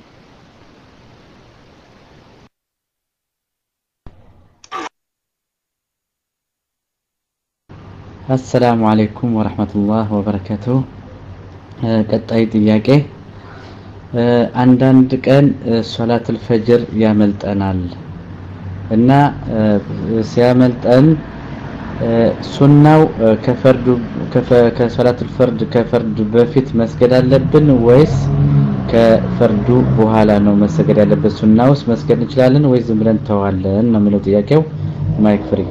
السلام عليكم ورحمة الله وبركاته ቀጣይ ጥያቄ አንዳንድ ቀን ሶላቱል ፈጅር ያመልጠናል እና ሲያመልጠን ሱናው ከፈርዱ ከሶላቱል ፈርድ ከፈርዱ በፊት መስገድ አለብን ወይስ ከፈርዱ በኋላ ነው መስገድ ያለበት ሱናውስ መስገድ እንችላለን ወይስ ዝም ብለን ተዋለን ነው የሚለው ጥያቄው ማይክ ፍሪ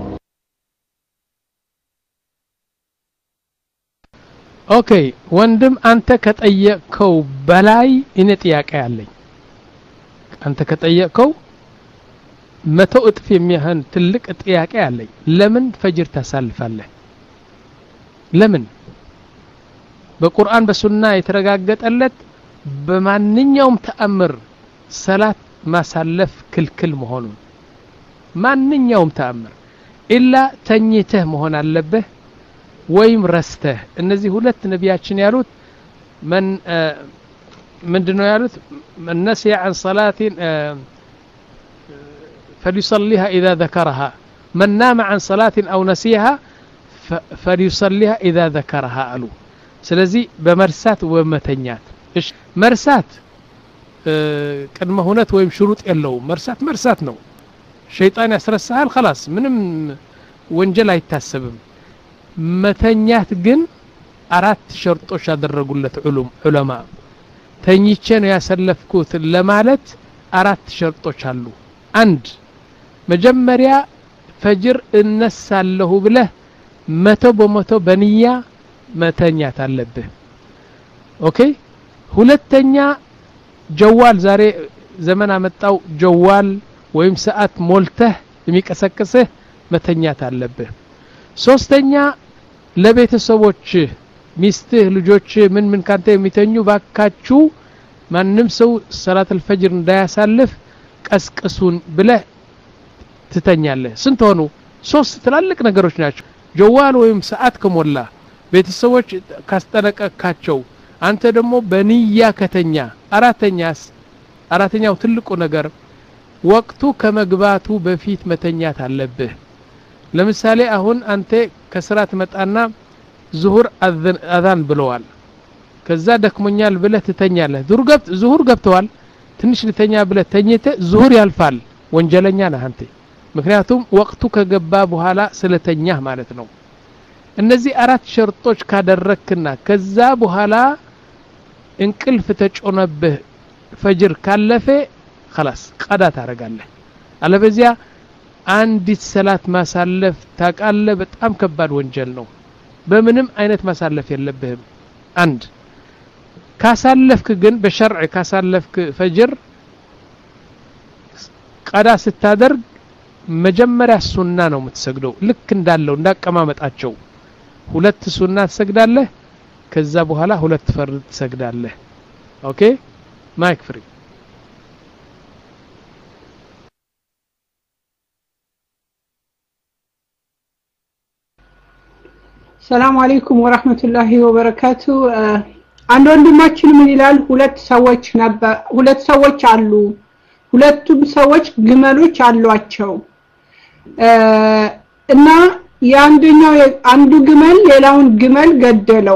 ኦኬ ወንድም አንተ ከጠየቀው በላይ እኔ ጥያቄ አለኝ አንተ ከጠየቀው መቶ እጥፍ የሚሆን ትልቅ ጥያቄ አለኝ ለምን ፈጅር ታሳልፋለህ ለምን በቁርአን በሱና የተረጋገጠለት በማንኛውም ተአምር ሰላት ማሳለፍ ክልክል መሆኑን ማንኛውም ተአምር ኢላ ተኝተህ መሆን አለበት ወይም ረስተህ እነዚህ ሁለት ነቢያችን ያሉት من ምንድነው ያሉት من نسي عن صلاة فليصليها إذا ذكرها من نام عن صلاة أو نسيها فليصليها إذا ذكرها قالوا ስለዚህ በመርሳት ወመተኛት እሺ መርሳት ቅድመ ሁነት ወይም ሽሩጥ የለውም መርሳት መርሳት ነው ሸይጣን ያስረሳሃል خلاص ምንም ወንጀል አይታሰብም መተኛት ግን አራት ሸርጦች ያደረጉለት ዑሉም ዑለማ ተኝቼ ነው ያሰለፍኩት ለማለት አራት ሸርጦች አሉ አንድ መጀመሪያ ፈጅር እነሳለሁ ብለህ መቶ በመቶ በንያ መተኛት አለብህ ኦኬ ሁለተኛ ጀዋል ዛሬ ዘመን አመጣው ጀዋል ወይም ሰዓት ሞልተህ የሚቀሰቅስህ መተኛት አለብህ ሶስተኛ ለቤተሰቦች ሚስትህ ልጆች ምን ምን ካንተ የሚተኙ ባካችሁ ማንንም ሰው ሰላት الفجر እንዳያሳልፍ ቀስቅሱን ብለህ ትተኛለህ ስንት ሆኑ ሶስት ትላልቅ ነገሮች ናቸው ጀዋል ወይም ሰዓት ከሞላ ቤተሰቦች ካስጠነቀቃቸው አንተ ደግሞ በንያ ከተኛ አራተኛስ አራተኛው ትልቁ ነገር ወቅቱ ከመግባቱ በፊት መተኛት አለብህ ለምሳሌ አሁን አንተ ከስራት መጣና ዙሁር አዛን ብለዋል ከዛ ደክሞኛል ብለህ ትተኛለህ ዙሁር ገብት ዙሁር ገብተዋል ትንሽ ልተኛ ብለህ ተኝተ ዙሁር ያልፋል ወንጀለኛ ነህ አንተ ምክንያቱም ወቅቱ ከገባ በኋላ ስለተኛህ ማለት ነው እነዚህ አራት ሸርጦች ካደረክና ከዛ በኋላ እንቅልፍ ተጮነብህ ፈጅር ካለፈ خلاص ቀዳ ታረጋለህ አለበዚያ አንዲት ሰላት ማሳለፍ ታቃለ በጣም ከባድ ወንጀል ነው በምንም አይነት ማሳለፍ የለብህም አንድ ካሳለፍክ ግን በሸርዕ ካሳለፍክ ፈጅር ቀዳ ስታደርግ መጀመሪያ ሱና ነው የምትሰግደው ልክ እንዳለው እንዳቀማመጣቸው ሁለት ሱና ትሰግዳለህ ከዛ በኋላ ሁለት ፈርድ ትሰግዳለህ ኦኬ ማይክ ፍሪ ሰላም አለይኩም ወራህመቱላሂ ወበረካቱ አንድ ወንድማችን ምን ይላል ሁለት ሰዎች ነበር ሁለት ሰዎች አሉ ሁለቱም ሰዎች ግመሎች አሏቸው እና ያንደኛው አንዱ ግመል ሌላውን ግመል ገደለው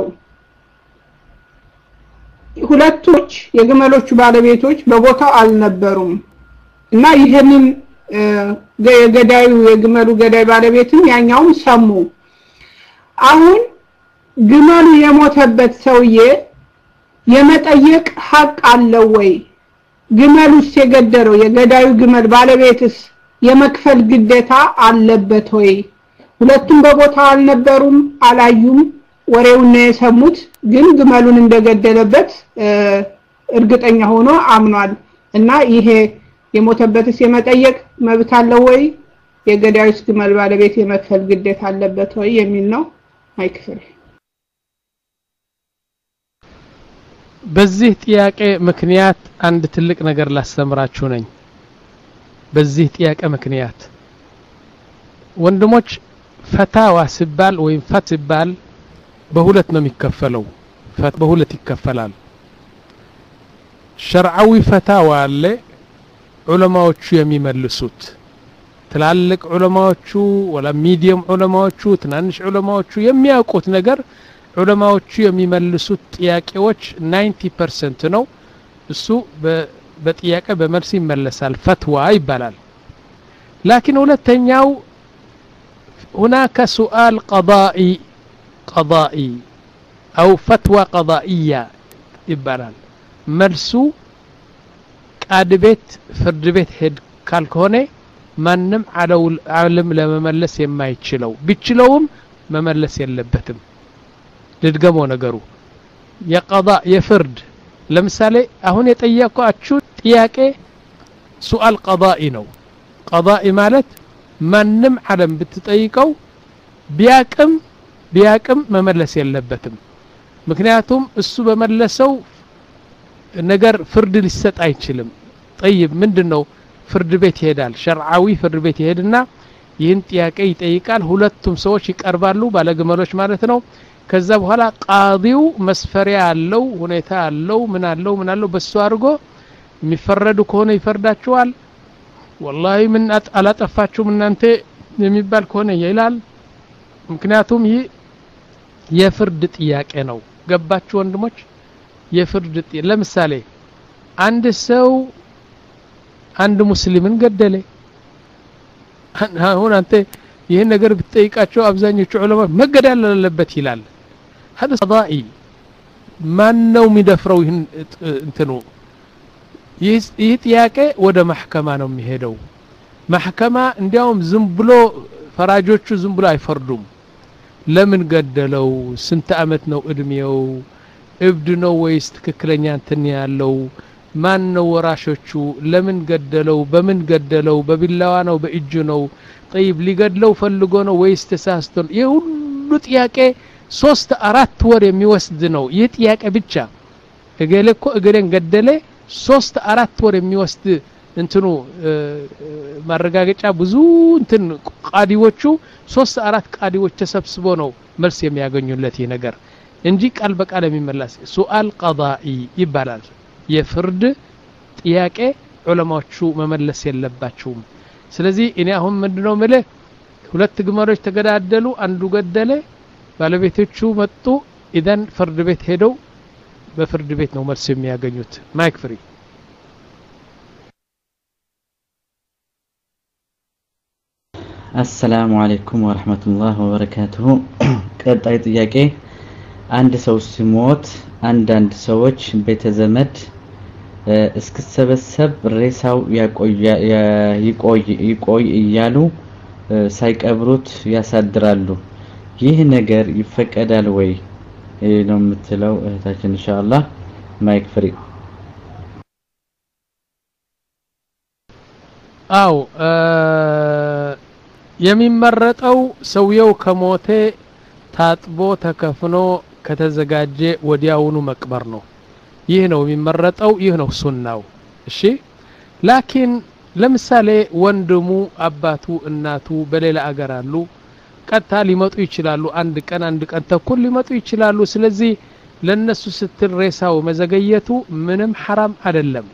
ሁለቶች የግመሎቹ ባለቤቶች በቦታው አልነበሩም እና ይሄንን ገዳዩ የግመሉ ገዳይ ባለቤትም ያኛውም ሰሙ አሁን ግመሉ የሞተበት ሰውዬ የመጠየቅ ሐቅ አለው ወይ ግመሉስ የገደለው የገዳዩ ግመል ባለቤትስ የመክፈል ግዴታ አለበት ወይ ሁለቱም በቦታው አልነበሩም አላዩም ወሬውን ነው የሰሙት ግን ግመሉን እንደገደለበት እርግጠኛ ሆኖ አምኗል እና ይሄ የሞተበትስ የመጠየቅ መብት አለው ወይ የገዳዩስ ግመል ባለቤት የመክፈል ግዴታ አለበት ወይ የሚል ነው አይክፈል በዚህ ጥያቄ ምክንያት አንድ ትልቅ ነገር ላስተምራችሁ ነኝ በዚህ ጥያቄ ምክንያት ወንድሞች ፈታዋ ሲባል ወይም ፈት ሲባል በሁለት ነው የሚከፈለው ፈት በሁለት ይከፈላል ሸርዓዊ ፈታዋ አለ ዑለማዎቹ የሚመልሱት ትላልቅ ዑለማዎቹ ወላ ሚዲየም ዑለማዎቹ ትናንሽ ዑለማዎቹ የሚያውቁት ነገር ዑለማዎቹ የሚመልሱት ጥያቄዎች ninety percent ነው እሱ በጥያቄ በመልስ ይመለሳል ፈትዋ ይባላል لكن ሁለተኛው هناك سؤال قضائي قضائي أو فتوى قضائية ይባላል መልሱ ቃድ ቤት ፍርድ ቤት ሄድ ካልሆነ ማንም ዓለም ለመመለስ የማይችለው ቢችለውም መመለስ የለበትም ልድገመው ነገሩ የቀዳ የፍርድ ለምሳሌ አሁን የጠየቋችሁ ጥያቄ ሱአል ቀዳኢ ነው ቀዳኢ ማለት ማንም ዓለም ብትጠይቀው ቢያቅም ቢያቅም መመለስ የለበትም ምክንያቱም እሱ በመለሰው ነገር ፍርድ ሊሰጥ አይችልም طيب ምንድነው ፍርድ ቤት ይሄዳል ሸርዓዊ ፍርድ ቤት ይሄድና ይህን ጥያቄ ይጠይቃል ሁለቱም ሰዎች ይቀርባሉ ባለግመሎች ማለት ነው ከዛ በኋላ ቃዲው መስፈሪያ አለው ሁኔታ አለው ምን አለው ምን አለው በሱ አድርጎ የሚፈረዱ ከሆነ ይፈርዳቸዋል والله ምን አላጠፋችሁም እናንተ የሚባል ከሆነ ይላል ምክንያቱም ይህ የፍርድ ጥያቄ ነው ገባችሁ ወንድሞች የፍርድ ለምሳሌ አንድ ሰው አንድ ሙስሊምን ገደለ አሁን አንተ ይሄን ነገር ብትጠይቃቸው አብዛኞቹ ዑለማ መገደል አለበት ይላል هذا قضائي ማን ነው የሚደፍረው ይሄን እንትኑ ይህ ጥያቄ ወደ ማህከማ ነው የሚሄደው ማህከማ እንዲያውም ዝም ብሎ ፈራጆቹ ዝም ብሎ አይፈርዱም ለምን ገደለው ስንት አመት ነው እድሜው እብድ ነው ወይስ ትክክለኛ እንትን ያለው ማን ነው ወራሾቹ ለምን ገደለው በምን ገደለው በቢላዋ ነው በእጁ ነው طيب ሊገድለው ፈልጎ ነው ወይስ ተሳስቶ ነው የሁሉ ጥያቄ ሶስት አራት ወር የሚወስድ ነው ይህ ጥያቄ ብቻ እገሌ እኮ እገሌን ገደለ ሶስት አራት ወር የሚወስድ እንትኑ ማረጋገጫ ብዙ እንትን ቃዲዎቹ ሶስት አራት ቃዲዎች ተሰብስበው ነው መልስ የሚያገኙለት ይሄ ነገር እንጂ ቃል በቃል የሚመለስ ሱአል ቀዳኢ ይባላል የፍርድ ጥያቄ ዑለማዎቹ መመለስ የለባቸውም ስለዚህ እኔ አሁን ምንድነው ማለት ሁለት ግመሎች ተገዳደሉ አንዱ ገደለ ባለቤቶቹ መጡ ኢዳን ፍርድ ቤት ሄደው በፍርድ ቤት ነው መልስ የሚያገኙት ማይክ ፍሪ السلام عليكم ورحمة الله وبركاته ቀጣይ ጥያቄ አንድ ሰው ሲሞት አንዳንድ ሰዎች ቤተ ዘመድ እስከሰበሰብ ሬሳው ያቆይ ይቆይ ይቆይ እያሉ ሳይቀብሩት ያሳድራሉ ይህ ነገር ይፈቀዳል ወይ ነው የምትለው እህታችን ኢንሻአላህ ማይክ ፍሪ አው የሚመረጠው ሰውየው ከሞተ ታጥቦ ተከፍኖ ከተዘጋጀ ወዲያውኑ መቅበር ነው ይህ ነው የሚመረጠው ይህ ነው ሱናው እሺ ላኪን ለምሳሌ ወንድሙ አባቱ እናቱ በሌላ አገር አሉ ቀጣ ሊመጡ ይችላሉ አንድ ቀን አንድ ቀን ተኩል ሊመጡ ይችላሉ ስለዚህ ለነሱ ስትል ሬሳው መዘገየቱ ምንም حرام አይደለም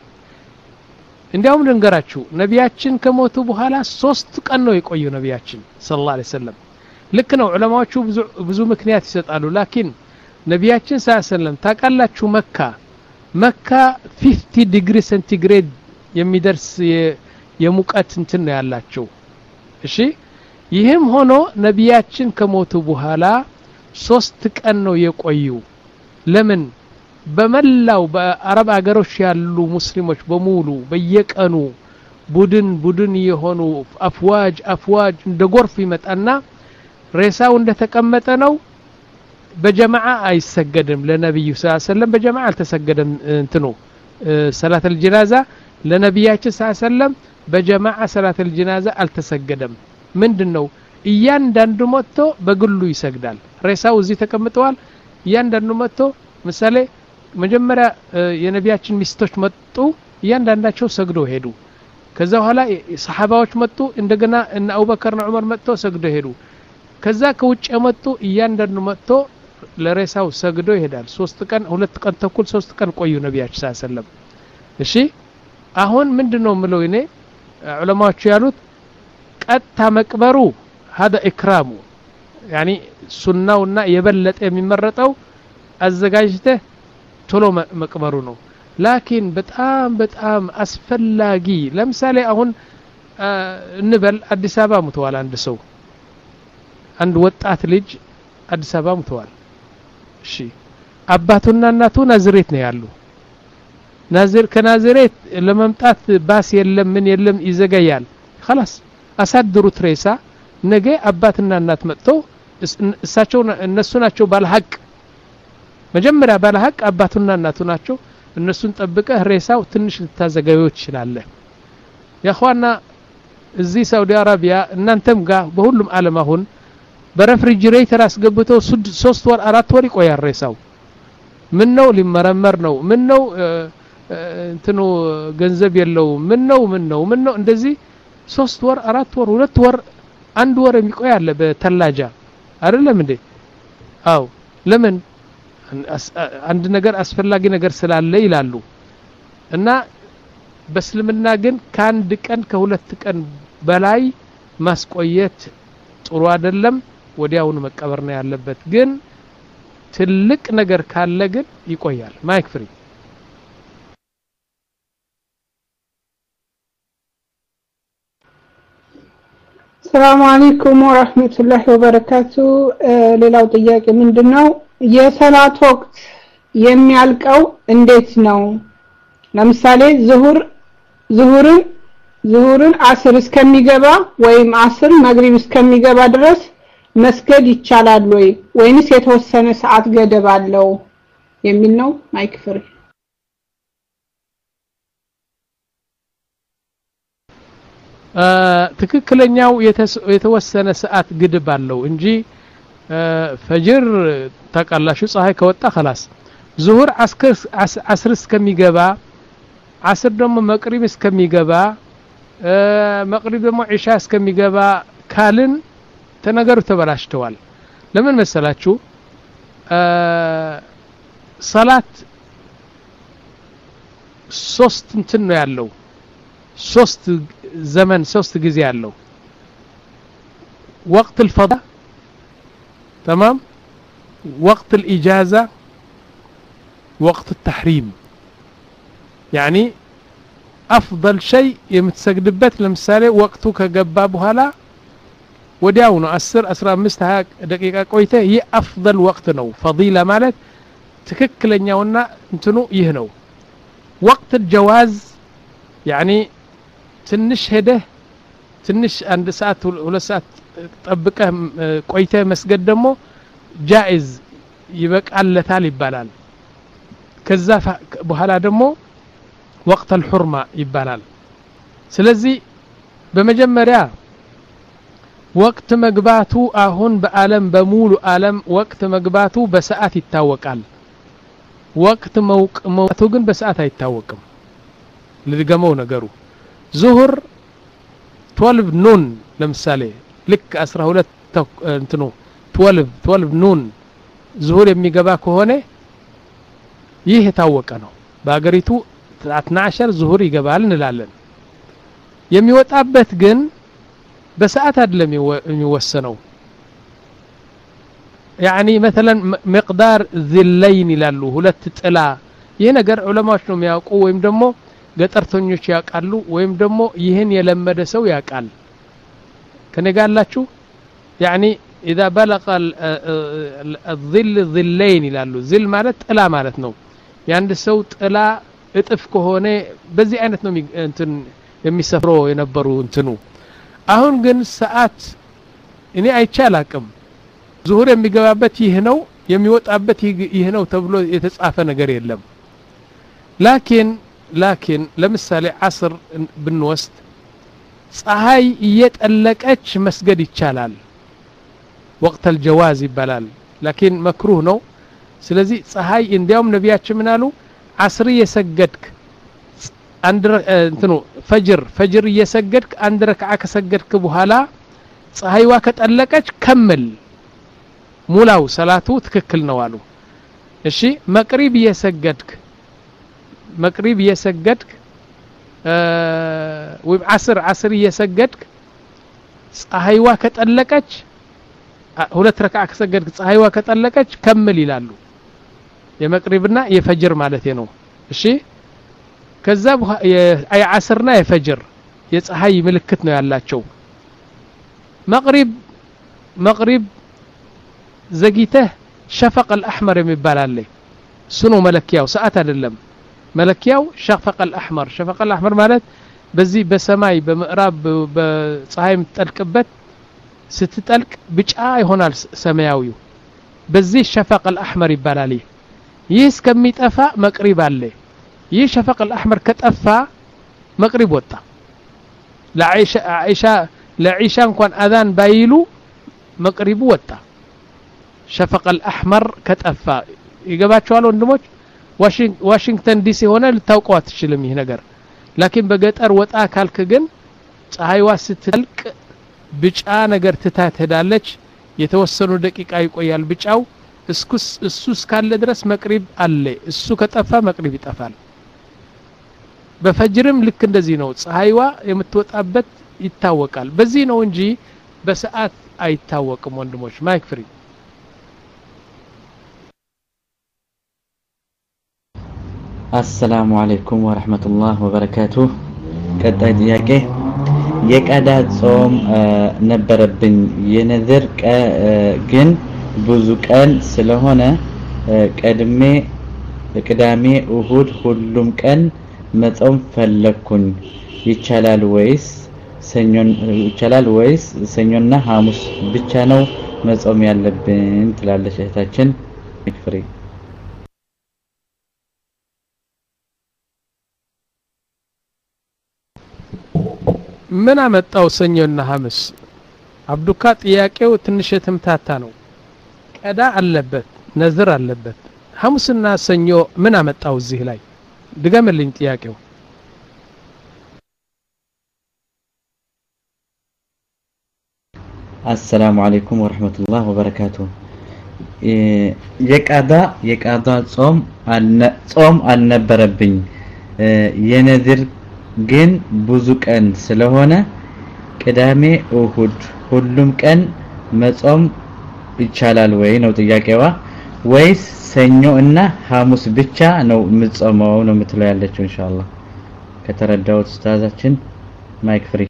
እንዲያውም ልንገራችሁ ነቢያችን ከሞቱ በኋላ ሶስት ቀን ነው የቆዩ ነቢያችን ሰለላሁ ዐለይሂ ወሰለም ልክ ነው ዑለማዎቹ ብዙ ብዙ ምክንያት ይሰጣሉ ላኪን ነቢያችን ሰለላሁ ዐለይሂ ወሰለም ታቃላችሁ መካ መካ fifty ዲግሪ ሴንቲግሬድ የሚደርስ የሙቀት እንትን ነው ያላቸው እሺ ይህም ሆኖ ነቢያችን ከሞቱ በኋላ ሶስት ቀን ነው የቆዩ ለምን በመላው በአረብ አገሮች ያሉ ሙስሊሞች በሙሉ በየቀኑ ቡድን ቡድን የሆኑ አፍዋጅ አፍዋጅ እንደ ጎርፍ ይመጣና ሬሳው እንደተቀመጠ ነው በጀማዓ አይሰገድም ለነብዩ ሰለላሁ ዐለይሂ ወሰለም በጀማዓ አልተሰገደም እንትኑ ሰላት الجنازه ለነብያችን ሰለላሁ ዐለይሂ ወሰለም በጀማዓ ሰላት الجنازه አልተሰገደም ምንድነው እያንዳንዱ መጥቶ በግሉ ይሰግዳል ሬሳው እዚህ ተቀምጠዋል እያንዳንዱ መጥቶ ምሳሌ መጀመሪያ የነብያችን ሚስቶች መጡ እያንዳንዳቸው ሰግደው ሄዱ ከዛ በኋላ ሰሃባዎች መጡ እንደገና እነ አቡበከርና ዑመር መጥተው ሰግደው ሄዱ ከዛ ከውጭ መጡ እያንዳንዱ መጥቶ ለሬሳው ሰግደው ይሄዳል ሶስት ቀን ሁለት ቀን ተኩል ሶስት ቀን ቆዩ ነብያችን ሰለላሁ ዐለይሂ ወሰለም እሺ አሁን ምንድነው ምለው እኔ ዑለማዎቹ ያሉት ቀጣ መቅበሩ هذا اكرام يعني ሱናውና የበለጠ የሚመረጠው አዘጋጅተህ ቶሎ መቅበሩ ነው ላኪን በጣም በጣም አስፈላጊ ለምሳሌ አሁን እንበል አዲስ አበባ ሙተዋል አንድ ሰው አንድ ወጣት ልጅ አዲስ አበባ ሙተዋል እሺ አባቱና እናቱ ናዝሬት ነው ያሉ ናዝር ከናዝሬት ለመምጣት ባስ የለም ምን የለም ይዘጋያል خلاص አሳድሩት ሬሳ ነገ አባትና እናት መጥተው እሳቸው እነሱ ናቸው ባለሐቅ መጀመሪያ ባለሐቅ አባቱና እናቱ ናቸው እነሱን ጠብቀህ ሬሳው ትንሽ ልታዘጋየው ይችላል ያخوانا እዚህ ሳውዲ አረቢያ እናንተም ጋር በሁሉም ዓለም አሁን በሬፍሪጀሬተር አስገብተው ሶስት ወር አራት ወር ይቆያል ሬሳው ምን ነው ሊመረመር ነው ምን ነው እንትኑ ገንዘብ የለው ምን ነው ምን ነው ምን ነው እንደዚህ ሶስት ወር አራት ወር ሁለት ወር አንድ ወር የሚቆይ አለ በተላጃ አይደለም እንዴ አው ለምን አንድ ነገር አስፈላጊ ነገር ስላለ ይላሉ እና በእስልምና ግን ከአንድ ቀን ከሁለት ቀን በላይ ማስቆየት ጥሩ አይደለም ወዲያውኑ መቀበር ነው ያለበት ግን ትልቅ ነገር ካለ ግን ይቆያል ማይክ ፍሪ ሰላም አለይኩም ወራህመቱላሂ ወበረካቱ ሌላው ጥያቄ ምንድነው የሰላት ወቅት የሚያልቀው እንዴት ነው ለምሳሌ ዙሁር ዙሁርን ዙሁርን አስር እስከሚገባ ወይም አስር መግሪብ እስከሚገባ ድረስ መስገድ ይቻላል ወይ ወይንስ የተወሰነ ሰዓት ገደብ አለው የሚል ነው ማይክ ፍሪ ትክክለኛው የተወሰነ ሰዓት ግድብ አለው እንጂ ፈጅር ተቀላሹ ፀሐይ ከወጣ خلاص ዙሁር አስር እስከሚገባ አስር ደግሞ መቅሪብ እስከሚገባ መቅሪብ ደግሞ ኢሻ እስከሚገባ ካልን ተነገሩ ተበላሽተዋል ለምን መሰላችሁ ሰላት ሶስት እንትን ነው ያለው ሶስት زمن ሶስት ጊዜ ያለው وقت الفضاء تمام وقت الإجازة وقت التحريم يعني أفضل شيء يمتسجدبت لمثال وقته كجبا بهلا ودياونو عشرة عشرة خمسة دقيقة قويته هي أفضل وقت نو فضيلة مالت تككلنياونا انتنو يهنو وقت الجواز يعني ትንሽ ሄደህ ትንሽ አንድ ሰዓት ሁለት ሰዓት ጠብቀህ ቆይተህ መስገድ ደግሞ ጃኢዝ ይበቃለታል ይባላል ከዛ በኋላ ደግሞ ወቅት الحرمه ይባላል ስለዚህ በመጀመሪያ ወቅት መግባቱ አሁን በአለም በሙሉ ዓለም ወቅት መግባቱ በሰዓት ይታወቃል ወቅት መውቀቱ ግን በሰዓት አይታወቅም ለድገመው ነገሩ ዙሁር اثنا عشر ኑን ለምሳሌ ልክ አስራ ሁለት እንትኑ اثنا عشر اثنا عشر ኑን ዙሁር የሚገባ ከሆነ ይህ የታወቀ ነው በአገሪቱ اثنا عشر ዙሁር ይገባል እንላለን የሚወጣበት ግን በሰዓት አይደለም የሚወሰነው يعني مثلا مقدار ذلين ይላሉ ሁለት ጥላ ይሄ ነገር ዑለማዎች ነው የሚያውቁ ወይም ደግሞ ገጠርተኞች ያቃሉ ወይም ደግሞ ይሄን የለመደ ሰው ያቃል ከነጋላችሁ يعني اذا بلغ الظل ظلين ይላሉ ظل ማለት ጥላ ማለት ነው ያንድ ሰው ጥላ እጥፍ ከሆነ በዚህ አይነት ነው እንትን የሚሰፍረው የነበሩ እንትኑ አሁን ግን ሰዓት እኔ አይቻላቅም ዙሁር የሚገባበት ይህ ነው የሚወጣበት ይህ ነው ተብሎ የተጻፈ ነገር የለም لكن لكن ለምሳሌ عصر ብንወስድ ፀሐይ እየጠለቀች መስገድ ይቻላል وقت الجواز ይባላል لكن مكروه ነው ስለዚህ ፀሐይ እንዲያውም ነብያችን ምን አሉ عصر እየሰገድክ አንድ እንትኑ ፈጅር ፈጅር እየሰገድክ አንድ ረክዓ ከሰገድክ በኋላ ፀሐይዋ ከጠለቀች ከመል ሙላው ሰላቱ ትክክል ነው አሉ እሺ መቅሪብ እየሰገድክ መቅሪብ እየሰገድክ ወይ عصر عصر እየሰገድክ ፀሐይዋ ከጠለቀች ሁለት ረክዓ ከሰገድክ ፀሐይዋ ከጠለቀች ከመል ይላሉ የመቅሪብና የፈጅር ማለት ነው እሺ ከዛ አይ عصرና የፈጅር የፀሐይ ምልክት ነው ያላቸው መቅሪብ መቅሪብ ዘግይተህ شفق الاحمر የሚባል አለ ሱኑ መለኪያው ሰዓት አይደለም መለኪያው شفق الاحمر شفق الاحمر ማለት በዚህ በሰማይ በመዕራብ በፀሐይ የምትጠልቅበት ስትጠልቅ ብጫ ይሆናል ሰማያዊው በዚህ شفق الاحمر ይባላል ይህ እስከሚጠፋ መቅሪብ አለ ይህ شفق الاحمر ከጠፋ መቅሪብ ወጣ ለዓኢሻ ዓኢሻ ለዓኢሻ እንኳን አዛን ባይሉ መቅሪቡ ወጣ شفق الاحمر كتفا ይገባቸዋል ወንድሞች ዋሽንግተን ዲሲ ሆነ ልታውቀው አትችልም ይሄ ነገር ላኪን በገጠር ወጣ ካልክ ግን ፀሐይዋ ስትጠልቅ ብጫ ነገር ትታ ትሄዳለች የተወሰኑ ደቂቃ ይቆያል ብጫው እስኩስ እሱስ ካለ ድረስ መቅሪብ አለ እሱ ከጠፋ መቅሪብ ይጠፋል በፈጅርም ልክ እንደዚህ ነው ፀሐይዋ የምትወጣበት ይታወቃል በዚህ ነው እንጂ በሰዓት አይታወቅም ወንድሞች ማይክ ፍሪ السلام عليكم ورحمة الله وبركاته ቀጣይ ጥያቄ የቀዳ ጾም ነበረብኝ የነዝር ግን ብዙ ቀን ስለሆነ ቀድሜ ቅዳሜ እሁድ ሁሉም ቀን መጾም ፈለኩኝ ይቻላል ወይስ ሰኞን ይቻላል ወይስ ሰኞና ሐሙስ ብቻ ነው መጾም ያለብን ትላለች እህታችን ፍሪ ምን አመጣው ሰኞና ሐሙስ አብዱካ ጥያቄው ትንሽ የተምታታ ነው ቀዳ አለበት ነዝር አለበት ሐሙስና ሰኞ ምን አመጣው እዚህ ላይ ድገምልኝ ጥያቄው السلام عليكم ورحمة الله وبركاته የቀዳ የቀዳ ጾም አልነ ጾም አልነበረብኝ የነዝር ግን ብዙ ቀን ስለሆነ ቅዳሜ እሁድ ሁሉም ቀን መጾም ይቻላል ወይ ነው ጥያቄዋ ወይስ ሰኞ እና ሐሙስ ብቻ ነው ምጾመው ነው የምትለው ያለችው ኢንሻአላህ ከተረዳውት ኡስታዛችን ማይክ ፍሪ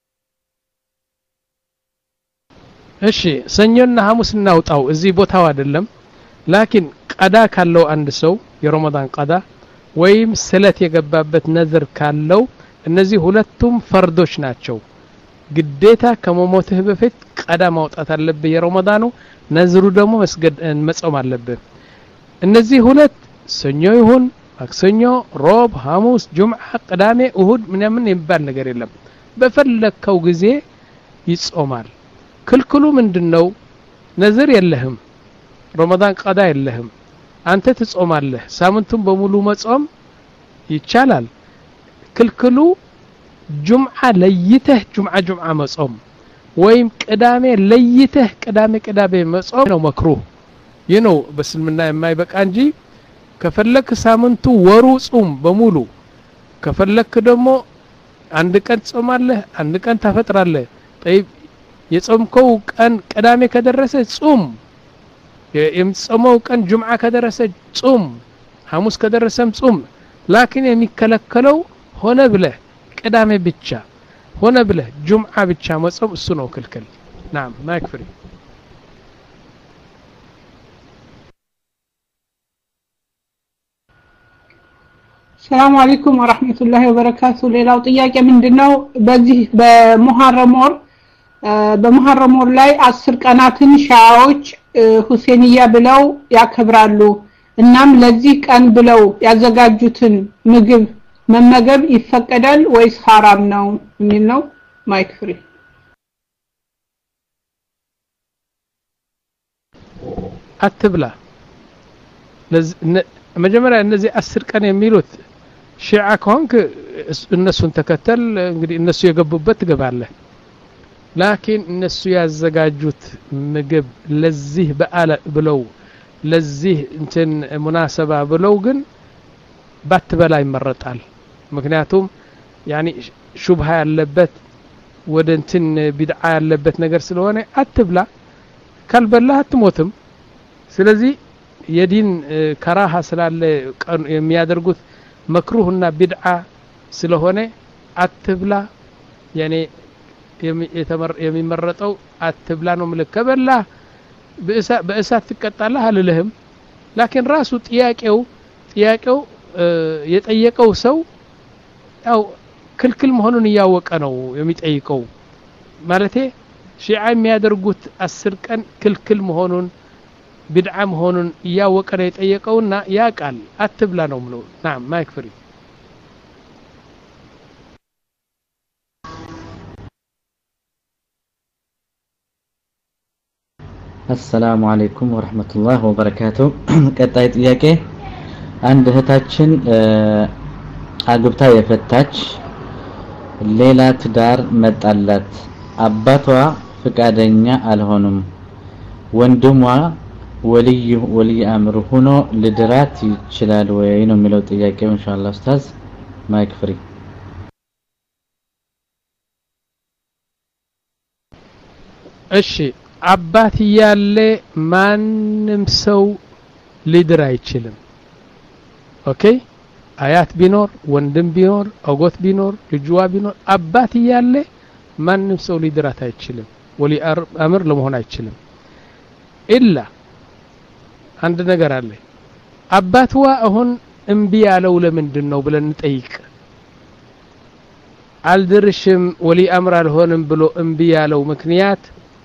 እሺ ሰኞና ሐሙስ እናውጣው እዚህ ቦታው አይደለም ላኪን ቀዳ ካለው አንድ ሰው የረመዳን ቀዳ ወይም ስለት የገባበት ነዝር ካለው እነዚህ ሁለቱም ፈርዶች ናቸው ግዴታ ከመሞትህ በፊት ቀዳ ማውጣት አለበት የረመዳኑ ነዝሩ ደግሞ መስገድ መጾም አለበት እነዚህ ሁለት ሰኞ ይሁን ማክሰኞ ሮብ ሐሙስ ጁምዓ ቅዳሜ እሁድ ምንም ይባል ነገር የለም በፈለከው ጊዜ ይጾማል ክልክሉ ምንድነው ነዝር የለህም ረመዳን ቀዳ የለህም አንተ ትጾማለህ ሳምንቱን በሙሉ መጾም ይቻላል ክልክሉ ጁምዓ ለይተህ ጁምዓ ጁምዓ መጾም ወይም ቅዳሜ ለይተህ ቅዳሜ ቅዳሜ መጾም ነው መክሩህ ይህ ነው በስልምና የማይበቃ እንጂ ከፈለክ ሳምንቱ ወሩ ጾም በሙሉ ከፈለክ ደግሞ አንድ ቀን ጾማለህ አንድ ቀን ታፈጥራለህ طيب የጾምከው ቀን ቅዳሜ ከደረሰ ጾም የምጾመው ቀን ጁምዓ ከደረሰ ጾም ሐሙስ ከደረሰም ጾም ላኪን የሚከለከለው ሆነ ብለህ ቅዳሜ ብቻ ሆነ ብለህ ጁምዓ ብቻ መጾም እሱ ነው ክልክል نعم ما يكفي السلام عليكم ورحمة الله وبركاته ሌላው ጥያቄ ምንድነው በዚህ በሙሐረም ወር በሙሐረም ወር ላይ አስር ቀናትን ሻዎች ሁሴንያ ብለው ያከብራሉ እናም ለዚህ ቀን ብለው ያዘጋጁትን ምግብ መመገብ ይፈቀዳል ወይስ حرام ነው የሚል ነው ማይክ ፍሪ አትብላ መጀመሪያ እነዚህ አስር ቀን የሚሉት ሺዓ ኮንክ እነሱን ተከተል እንግዲህ እነሱ የገቡበት ትገባለህ ላኪን እነሱ ያዘጋጁት ምግብ ለዚህ በአለ ብለው ለዚህ እንትን ሙናሰባ ብለው ግን ባትበላ ይመረጣል ምክንያቱም ያኒ ሹብሃ ያለበት ወደ እንትን ቢድዓ ያለበት ነገር ስለሆነ አትብላ ካልበላ አትሞትም ስለዚህ የዲን ከራሃ ስላለ የሚያደርጉት መክሩህና ቢድዓ ስለሆነ አትብላ ያኔ የሚመረጠው አትብላ ነው ምልከበላ በእሳት ትቀጣለህ አልልህም ላኪን ራሱ ጥያቄው ጥያቄው የጠየቀው ሰው ያው ክልክል መሆኑን ያወቀ ነው የሚጠይቀው ማለቴ ሺዓ የሚያደርጉት አስር ቀን ክልክል መሆኑን ቢድዓ መሆኑን ያወቀ ነው የጠየቀውና ያቃል አትብላ ነው ምለው نعم ما يكفي السلام عليكم ورحمة الله وبركاته ቀጣይ ጥያቄ አንድ እህታችን አግብታ የፈታች ሌላ ትዳር መጣላት አባቷ ፍቃደኛ አልሆኑም ወንድሟ ወልይ ወልይ አምር ሆኖ ልድራት ይችላል ወይ ነው የሚለው ጥያቄው ኢንሻአላህ ኡስታዝ ማይክ ፍሪ እሺ አባት ያለ ማንም ሰው ሊድር አይችልም ኦኬ አያት ቢኖር ወንድም ቢኖር አጎት ቢኖር ልጅዋ ቢኖር አባት ያለ ማንም ሰው ሊድራት አይችልም ወሊ አምር ለመሆን አይችልም ኢላ አንድ ነገር አለ አባትዋ አሁን እንቢ ያለው ለምንድነው ብለን እንጠይቅ አልድርሽም ወሊ አምር አልሆንም ብሎ እንቢ ያለው ምክንያት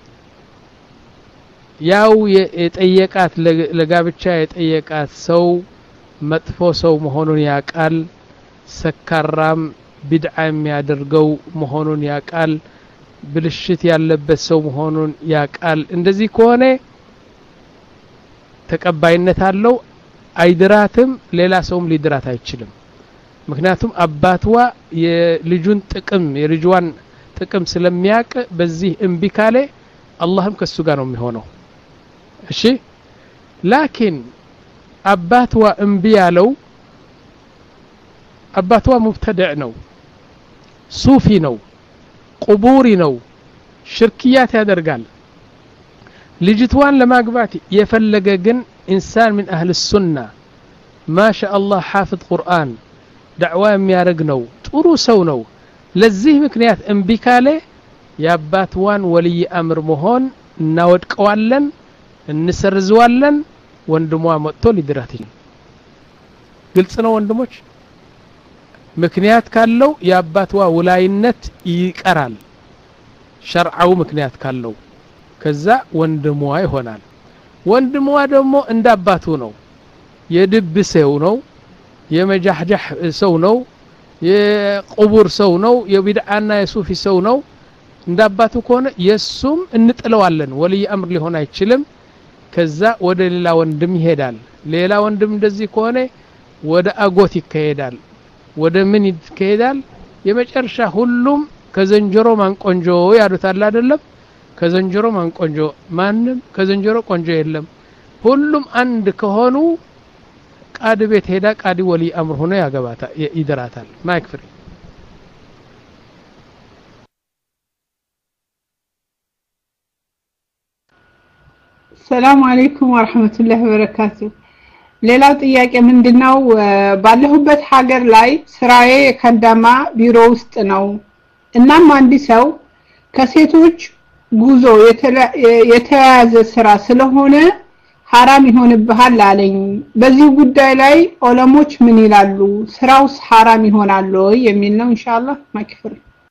ያው የጠየቃት ለጋብቻ የጠየቃት ሰው መጥፎ ሰው መሆኑን ያቃል ሰካራም ቢድዓ የሚያደርገው መሆኑን ያቃል ብልሽት ያለበት ሰው መሆኑን ያቃል እንደዚህ ከሆነ ተቀባይነት አለው አይድራትም ሌላ ሰውም ሊድራት አይችልም ምክንያቱም አባትዋ የልጁን ጥቅም የልጅዋን ጥቅም ስለሚያቅ በዚህ እንቢ ካለ አላህም ከሱ ጋር ነው የሚሆነው እሺ ላኪን አባትዋ እንቢ ያለው አባትዋ ሙብተድዕ ነው ሱፊ ነው ቁቡሪ ነው ሽርክያት ያደርጋል ልጅቷን ለማግባት የፈለገ ግን ኢንሳን من اهل السنه ما شاء الله حافظ قرآن دعوه የሚያረግ ነው ጥሩ ሰው ነው ለዚህ ምክንያት እንቢ ካለ ያባትዋን ወልይ አምር መሆን እናወድቀዋለን እንሰርዘዋለን ወንድሟ መጥቶ ሊድራት ይችላል ግልጽ ነው ወንድሞች ምክንያት ካለው ያባትዋ ወላይነት ይቀራል ሸርዓው ምክንያት ካለው ከዛ ወንድሟ ይሆናል ወንድሟ ደግሞ እንዳባቱ ነው የድብ ሰው ነው የመጃህጃህ ሰው ነው የቁቡር ሰው ነው የቢድዓና የሱፊ ሰው ነው እንዳባቱ ከሆነ የሱም እንጥለዋለን ወልይ አምር ሊሆን አይችልም ከዛ ወደ ሌላ ወንድም ይሄዳል ሌላ ወንድም እንደዚህ ከሆነ ወደ አጎት ይከሄዳል ወደ ምን ይከሄዳል የመጨረሻ ሁሉም ከዘንጀሮ ማንቆንጆ ያዱታል አይደለም ከዘንጀሮ ማንቆንጆ ማንንም ከዘንጀሮ ቆንጆ የለም ሁሉም አንድ ከሆኑ ቃዲ ቤት ሄዳ ቃዲ ወልይ አምር ሆነ ያገባታ ይድራታል ማይክ ፍሪ ሰላም አለይኩም ወራህመቱላሂ ወበረካቱ ሌላው ጥያቄ ምንድነው ባለሁበት ሀገር ላይ ስራዬ ከዳማ ቢሮ ውስጥ ነው እናም አንድ ሰው ከሴቶች ጉዞ የተያያዘ ስራ ስለሆነ حرام ይሆንብሃል አለኝ በዚህ ጉዳይ ላይ ዑለሞች ምን ይላሉ ስራውስ حرام ይሆናል ወይ የሚል ነው ኢንሻአላህ ማክፈር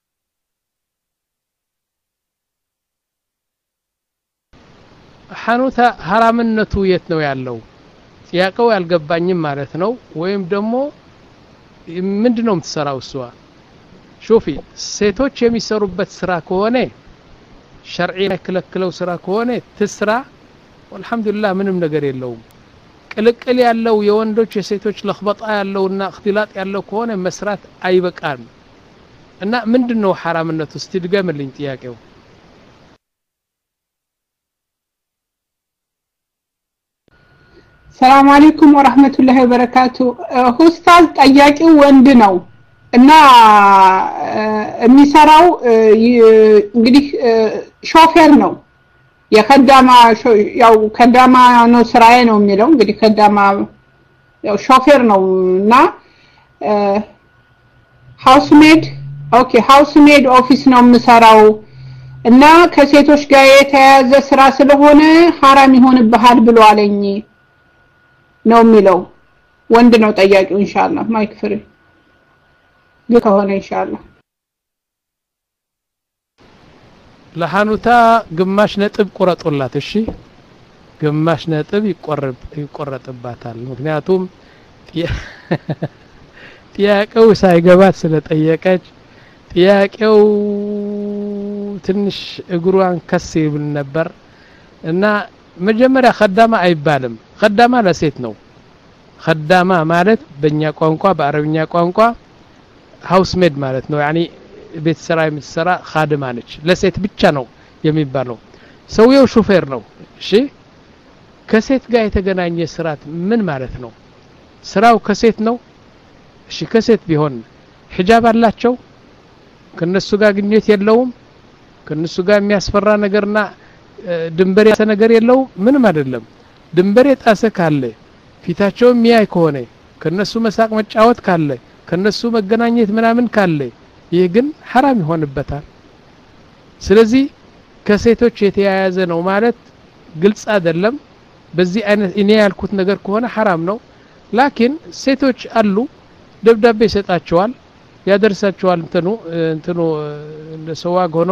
ሐኑታ حرامነቱ የት ነው ያለው ጥያቄው ያልገባኝም ማለት ነው ወይም ደግሞ ምንድነው የምትሰራው እሷ ሹፊ ሴቶች የሚሰሩበት ስራ ከሆነ ሸርዒ የከለከለው ስራ ከሆነ ትስራ والحمدلله ምንም ነገር የለውም ቅልቅል ያለው የወንዶች የሴቶች ለخبጣ ያለውና اختلاط ያለው ከሆነ መስራት አይበቃም እና ምንድነው حرامነቱ እስቲ ድገምልኝ ጥያቄው ሰላም አለይኩም ወራህመቱላሂ ወበረካቱ ኡስታዝ ጠያቂው ወንድ ነው እና የሚሰራው እንግዲህ ሾፌር ነው የከዳማ ያው ከዳማ ነው ስራዬ ነው የሚለው እንግዲህ ከዳማ ያው ሾፌር ነውና ሃውስሜድ ኦኬ ሃውስሜድ ኦፊስ ነው የምሰራው እና ከሴቶች ጋር የተያያዘ ስራ ስለሆነ حرام ይሆንብሃል ብሎ አለኝ ነው የሚለው ወንድ ነው ጠያቂው ኢንሻአላህ ማይክ ፍሪ ለከሆነ ኢንሻአላህ ለሐኑታ ግማሽ ነጥብ ቆረጦላት እሺ ግማሽ ነጥብ ይቆረጥ ይቆረጥባታል ምክንያቱም ጥያቄው ሳይገባት ስለጠየቀች ጥያቄው ትንሽ እግሯን ከስ ይብል ነበር እና መጀመሪያ خدامة አይባልም خدامة ለሴት ነው خدامة ማለት በእኛ ቋንቋ በአረብኛ ቋንቋ ሃውስ ሜድ ማለት ነው يعني ቤት ስራ የምትሰራ ኻድማ ነች ለሴት ብቻ ነው የሚባለው ሰውየው ሹፌር ነው እሺ ከሴት ጋር የተገናኘ ስራት ምን ማለት ነው ስራው ከሴት ነው እሺ ከሴት ቢሆን ሒጃብ አላቸው ከነሱ ጋር ግንኙነት የለውም ከነሱ ጋር የሚያስፈራ ነገርና ድንበር ያሰ ነገር የለው ምንም አይደለም ድንበር የጣሰ ካለ ፊታቸው የሚያይ ከሆነ ከነሱ መሳቅ መጫወት ካለ ከነሱ መገናኘት ምናምን ካለ ይህ ግን حرام ይሆንበታል ስለዚህ ከሴቶች የተያያዘ ነው ማለት ግልጽ አይደለም በዚህ አይነት እኔ ያልኩት ነገር ከሆነ حرام ነው ላኪን ሴቶች አሉ ደብዳቤ ይሰጣቸዋል ያደርሳቸዋል እንትኑ እንትኑ ለሰዋግ ሆኖ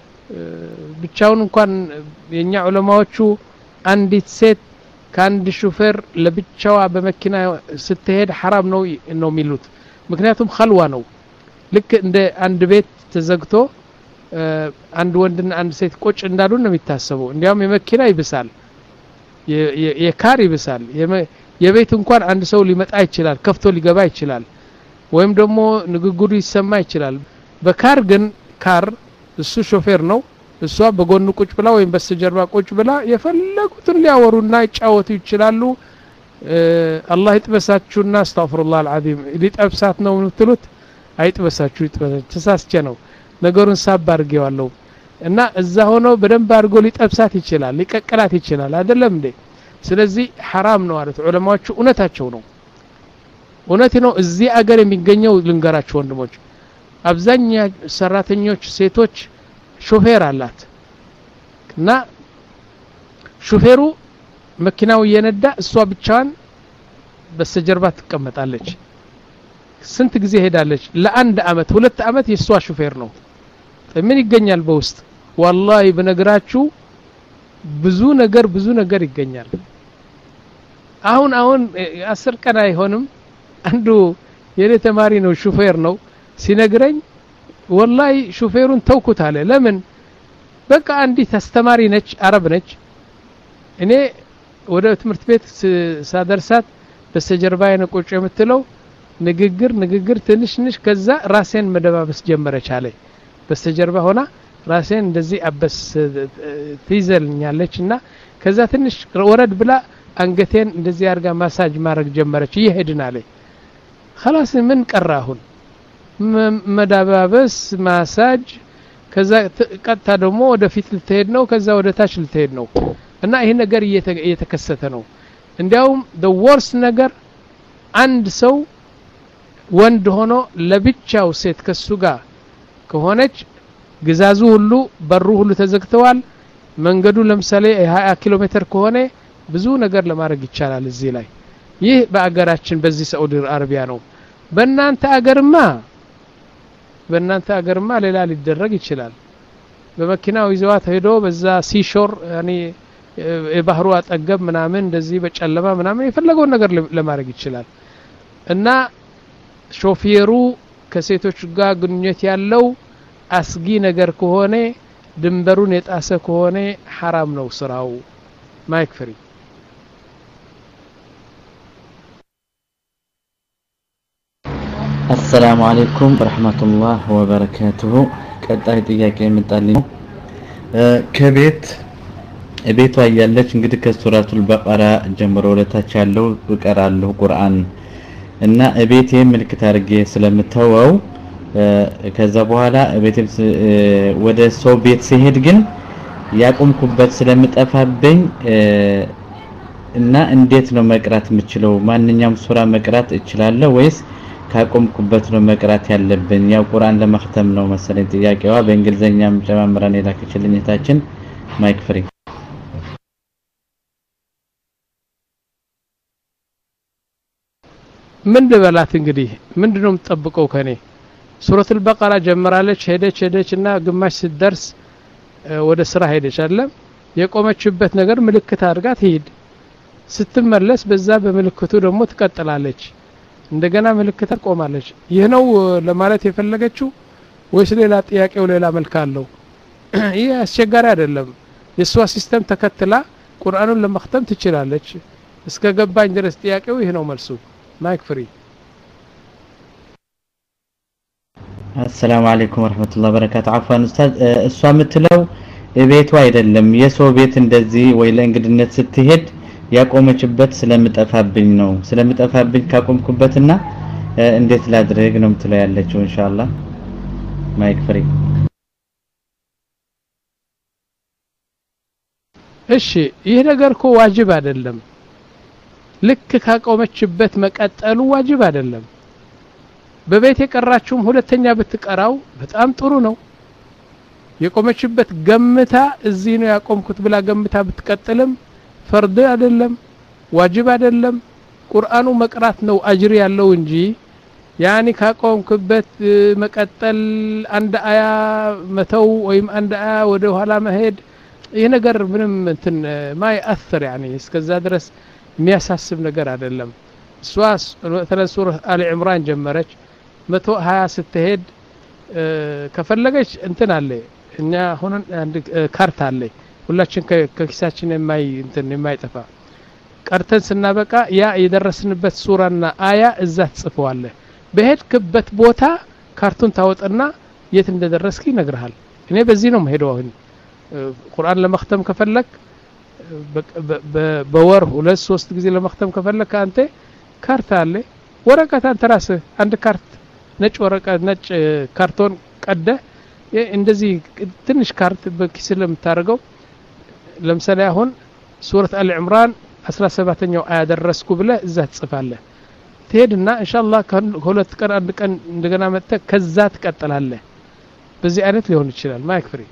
ብቻውን እንኳን የኛ ዑለማዎቹ አንዲት ሴት ከአንድ ሹፌር ለብቻዋ በመኪና ስትሄድ حرام ነው ነው የሚሉት ምክንያቱም خلዋ ነው ልክ እንደ አንድ ቤት ተዘግቶ አንድ ወንድና አንድ ሴት ቁጭ እንዳሉ ነው የሚታሰበው እንዲያውም የመኪና ይብሳል የካር ይብሳል የቤት እንኳን አንድ ሰው ሊመጣ ይችላል ከፍቶ ሊገባ ይችላል ወይም ደግሞ ንግግሩ ይሰማ ይችላል በካር ግን ካር እሱ ሾፌር ነው እሷ በጎኑ ቁጭ ብላ ወይም በስተጀርባ ቁጭ ብላ የፈለጉትን ሊያወሩና ይጫወቱ ይችላሉ አላህ ይጥበሳችሁና አስተግፍሩላህ አልዓዚም ሊጠብሳት ነው የምትሉት አይጥበሳችሁ ይጥበሳችሁ ተሳስቼ ነው ነገሩን ሳብ አድርጌዋለሁ እና እዛ ሆኖ በደንብ አድርጎ ሊጠብሳት ይችላል ሊቀቀላት ይችላል አይደለም እንዴ ስለዚህ حرام ነው ማለት ዑለማዎቹ እውነታቸው ነው እውነት ነው እዚህ አገር የሚገኘው ልንገራችሁ ወንድሞች አብዛኛው ሰራተኞች ሴቶች ሾፌር አላት እና ሾፌሩ መኪናው እየነዳ እሷ ብቻዋን በስተጀርባ ትቀመጣለች ስንት ጊዜ ሄዳለች ለአንድ አመት ሁለት አመት የሷ ሾፌር ነው ምን ይገኛል በውስጥ والله በነገራችሁ ብዙ ነገር ብዙ ነገር ይገኛል አሁን አሁን አስር ቀን አይሆንም አንዱ የኔ ተማሪ ነው ሾፌር ነው ሲነግረኝ والله ሾፌሩን ተውኩት አለ ለምን በቃ አንዲት አስተማሪ ነች አረብ ነች እኔ ወደ ትምህርት ቤት ሳደርሳት በስተጀርባ የነቆጭ የምትለው ንግግር ንግግር ትንሽ ትንሽ ከዛ ራሴን መደባበስ ጀመረች አለ በስተጀርባ ሆና ራሴን እንደዚህ አበስ ትይዘልኛለችና ከዛ ትንሽ ወረድ ብላ አንገቴን እንደዚህ አርጋ ማሳጅ ማድረግ ጀመረች ይሄድና አለ خلاص ምን ቀራሁን መዳባበስ ማሳጅ ከዛ ቀጥታ ደግሞ ወደ ፊት ልትሄድ ነው ከዛ ወደ ታች ልትሄድ ነው እና ይሄ ነገር እየተከሰተ ነው እንዲያውም the worst ነገር አንድ ሰው ወንድ ሆኖ ለብቻው ሴት ከሱ ጋር ከሆነች ግዛዙ ሁሉ በሩ ሁሉ ተዘግተዋል መንገዱ ለምሳሌ ሃያ ኪሎ ሜትር ከሆነ ብዙ ነገር ለማድረግ ይቻላል እዚህ ላይ ይህ በአገራችን በዚህ ሳዑዲ አረቢያ ነው በእናንተ አገርማ በእናንተ አገርማ ሌላ ሊደረግ ይችላል በመኪናው ይዘዋት ሄዶ በዛ ሲሾር ያኒ የባህሩ አጠገብ ምናምን እንደዚህ በጨለማ ምናምን የፈለገው ነገር ለማድረግ ይችላል እና ሾፌሩ ከሴቶች ጋር ግንኙነት ያለው አስጊ ነገር ከሆነ ድንበሩን የጣሰ ከሆነ حرام ነው ስራው ማይክ ፍሪ السلام عليكم ورحمة الله وبركاته ቀጣይ ጥያቄ የምጣልኝ ከቤት ቤቷ ያለች እንግዲህ ከሱራቱል በቀራ ጀምሮ ለታች ያለው እቀራለሁ ቁርአን እና ቤቴ ምልክት አድርጌ ስለምተወው ከዛ በኋላ ቤቴ ወደ ሰው ቤት ሲሄድ ግን ያቆምኩበት ስለምጠፋብኝ እና እንዴት ነው መቅራት የምችለው ማንኛውም ሱራ መቅራት እችላለሁ ወይስ ካቆምኩበት ነው መቅራት ያለብኝ ያው ቁርአን ለማختም ነው መሰለኝ ጥያቄዋ በእንግሊዘኛም ጨማምራን የላከችልኝ እታችን ማይክ ፍሪ ምን ደበላት እንግዲህ ምንድነው ተጠብቀው ከኔ ሱረቱል በቀራ ጀምራለች ሄደች ሄደችና ግማሽ ሲደርስ ወደ ስራ ሄደች አይደለም የቆመችበት ነገር ምልክት አድርጋ ትሄድ ስትመለስ በዛ በምልክቱ ደግሞ ትቀጥላለች እንደገና ምልክት ቆማለች ይህ ነው ለማለት የፈለገችው ወይስ ሌላ ጥያቄው ሌላ መልክ አለው ይህ አስቸጋሪ አይደለም የሷ ሲስተም ተከትላ ቁርአኑን ለመختም ትችላለች እስከ ገባኝ ድረስ ጥያቄው ይሄ ነው መልሱ ማይክ ፍሪ السلام عليكم ورحمة الله وبركاته عفوا أستاذ እሷ የምትለው ቤቱ አይደለም የሰው ቤት እንደዚህ ወይ ለእንግድነት ስትሄድ ያቆመችበት ስለምጠፋብኝ ነው ስለምጠፋብኝ ካቆምኩበትና እንዴት ላድርግ ነው የምትለው ያለችው ኢንሻአላህ ማይክ ፍሪ እሺ ይሄ ነገር እኮ ዋጅብ አይደለም ልክ ካቆመችበት መቀጠሉ ዋጅብ አይደለም በቤት የቀራችሁም ሁለተኛ ብትቀራው በጣም ጥሩ ነው የቆመችበት ገምታ እዚህ ነው ያቆምኩት ብላ ገምታ ብትቀጥልም ፈርድ አይደለም ዋጅብ አይደለም ቁርአኑ መቅራት ነው አጅር ያለው እንጂ ያኒ ካቆምክበት መቀጠል አንድ አያ መተው ወይም አንድ አያ ወደ ኋላ መሄድ ይሄ ነገር ምንም እንትን ማይ አثر يعني እስከዛ ድረስ የሚያሳስብ ነገር አይደለም ሷስ ተለሱር አሊ ኢምራን ጀመረች መቶ ሃያ ስትሄድ ከፈለገች እንትን አለ እኛ ሆነን አንድ ካርታ አለ ሁላችን ከኪሳችን የማይ እንትን የማይጠፋ ቀርተን ስናበቃ ያ የደረስንበት ሱራና አያ እዛ ጽፈዋለ በሄድክበት ቦታ ካርቱን ታወጥና የት እንደደረስክ ይነግርሃል እኔ በዚህ ነው መሄደው አሁን ቁርአን ለመختም ከፈለክ በወር ሁለት ሶስት ጊዜ ለመختም ከፈለክ አንተ ካርታ አለ ወረቀት አንተ ራስህ አንድ ካርት ነጭ ወረቀት ነጭ ካርቶን ቀደ እንደዚህ ትንሽ ካርት በኪስ ለምታረገው ለምሳሌ አሁን ሱረት አል ኢምራን አስራ ሰባተኛው አያ ደረስኩ ብለ እዛ ትጽፋለህ ትሄድና ኢንሻአላህ ከሁለት ቀን አንድ ቀን እንደገና መጥተ ከዛ ትቀጥላለህ በዚህ አይነት ሊሆን ይችላል ማይክ ፍሪ